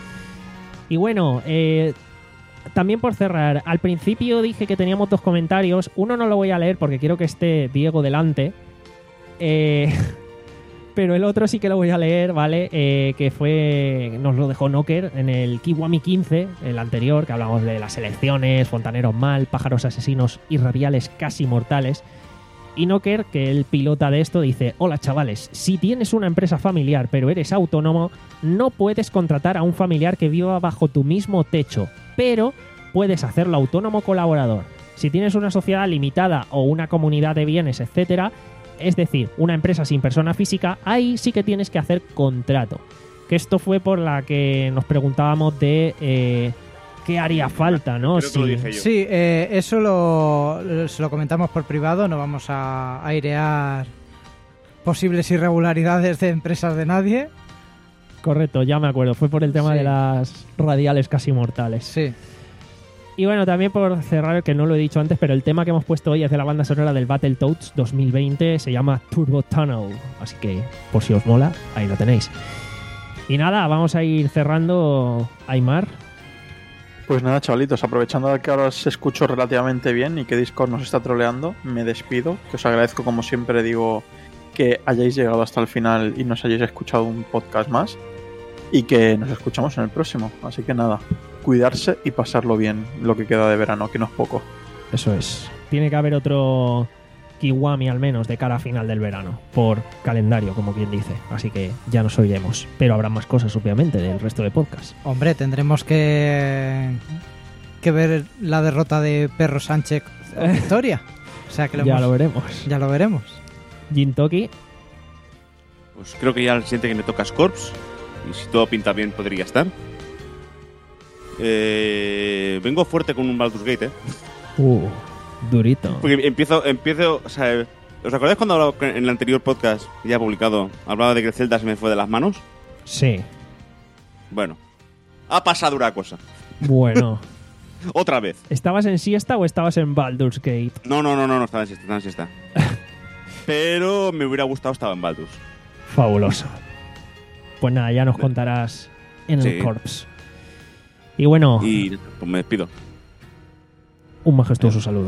Y bueno, eh, también por cerrar, al principio dije que teníamos dos comentarios. Uno no lo voy a leer porque quiero que esté Diego delante. Eh, pero el otro sí que lo voy a leer, ¿vale? Eh, que fue, nos lo dejó Knocker en el Kiwami quince, el anterior, que hablamos de las elecciones, fontaneros mal, pájaros asesinos y radiales casi mortales. Y Knocker, que el pilota de esto, dice: hola chavales, si tienes una empresa familiar pero eres autónomo, no puedes contratar a un familiar que viva bajo tu mismo techo, pero puedes hacerlo autónomo colaborador. Si tienes una sociedad limitada o una comunidad de bienes, etcétera, es decir, una empresa sin persona física, ahí sí que tienes que hacer contrato. Que esto fue por la que nos preguntábamos de eh, qué haría falta, ¿no? Creo que lo dije yo. Sí, eh, eso lo, se lo comentamos por privado, no vamos a airear posibles irregularidades de empresas de nadie. Correcto, ya me acuerdo. Fue por el tema Sí. de las radiales casi mortales. Sí. Y bueno, también por cerrar, que no lo he dicho antes, pero el tema que hemos puesto hoy es de la banda sonora del Battletoads dos mil veinte. Se llama Turbo Tunnel. Así que, por si os mola, ahí lo tenéis. Y nada, vamos a ir cerrando. Aymar. Pues nada, chavalitos, aprovechando que ahora os escucho relativamente bien y que Discord nos está troleando, me despido, que os agradezco, como siempre digo, que hayáis llegado hasta el final y nos hayáis escuchado un podcast más y que nos escuchamos en el próximo. Así que nada, cuidarse y pasarlo bien lo que queda de verano, que no es poco. Eso es. Tiene que haber otro Kiwami al menos de cara a final del verano, por calendario, como quien dice. Así que ya nos oiremos. Pero habrá más cosas, obviamente, del resto de podcasts. Hombre, tendremos que, que ver la derrota de Perro Sánchez o Victoria. O sea que lo Ya hemos- lo veremos. ya lo veremos. Gintoki. Pues creo que ya el siguiente que me toca es Corps. Y si todo pinta bien, podría estar. Eh, vengo fuerte con un Baldur's Gate, ¿eh? Uh, durito. Porque empiezo, empiezo, o sea, ¿os acordáis cuando hablaba en el anterior podcast, ya publicado, hablaba de que el Zelda se me fue de las manos? Sí. Bueno, ha pasado una cosa. Bueno, Otra vez. ¿estabas en siesta o estabas en Baldur's Gate? No, no, no, no, no estaba en siesta, estaba en siesta. Pero me hubiera gustado estar en Baldur's. Fabuloso. Pues nada, ya nos contarás en el Sí. Corps. Y bueno, Y pues me despido. un majestuoso saludo.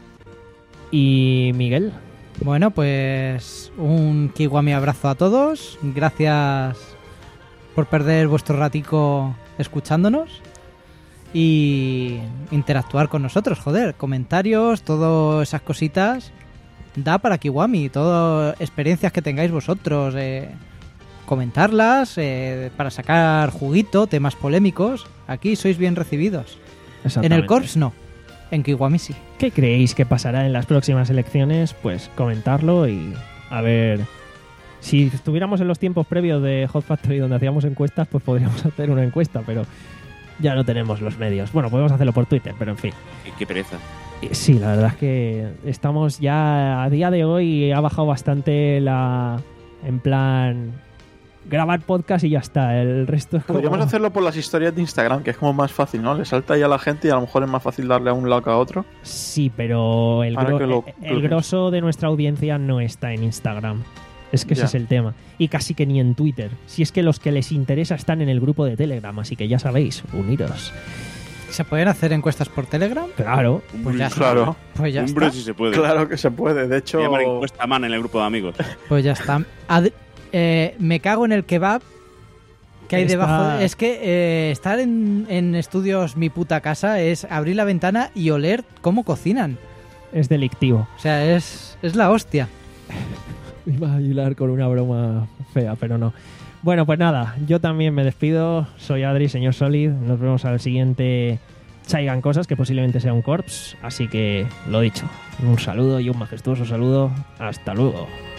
¿Y Miguel? Bueno, pues un Kiwami abrazo a todos. Gracias por perder vuestro ratico escuchándonos y interactuar con nosotros, joder. Comentarios, todas esas cositas da para Kiwami. Todas experiencias que tengáis vosotros, eh, comentarlas eh, para sacar juguito, temas polémicos. Aquí sois bien recibidos. En Exactamente. el Corps no, en Kiwami sí. ¿Qué creéis que pasará en las próximas elecciones? Pues comentarlo y a ver. Si estuviéramos en los tiempos previos de Hot Factory donde hacíamos encuestas, pues podríamos hacer una encuesta, pero ya no tenemos los medios. Bueno, podemos hacerlo por Twitter, pero en fin. Qué, qué pereza. Y sí, la verdad es que estamos ya a día de hoy ha bajado bastante la en plan grabar podcast y ya está. El resto es como... Podríamos hacerlo por las historias de Instagram, que es como más fácil, ¿no? Le salta ahí a la gente y a lo mejor es más fácil darle a un lado que a otro. Sí, pero el, Ahora gro- que lo- el lo grosso de nuestra audiencia no está en Instagram. Es que ese Ya. es el tema. Y casi que ni en Twitter. Si es que los que les interesa están en el grupo de Telegram, así que ya sabéis, uniros. ¿Se pueden hacer encuestas por Telegram? Claro. Pues ya está. Claro, Pues ya Hombre, está. si se puede. claro que se puede. De hecho, Se llama encuesta man en el grupo de amigos. Pues ya está. Ad- eh, me cago en el kebab que hay Está- debajo. Es que eh, estar en, en estudios Mi Puta Casa es abrir la ventana y oler cómo cocinan. Es delictivo. O sea, es, es la hostia. Iba a hilar con una broma fea, pero no. Bueno, pues nada, yo también me despido. Soy Adri, señor Solid. Nos vemos al siguiente Chaigan Cosas, que posiblemente sea un Corps. Así que, lo dicho, un saludo y un majestuoso saludo. Hasta luego.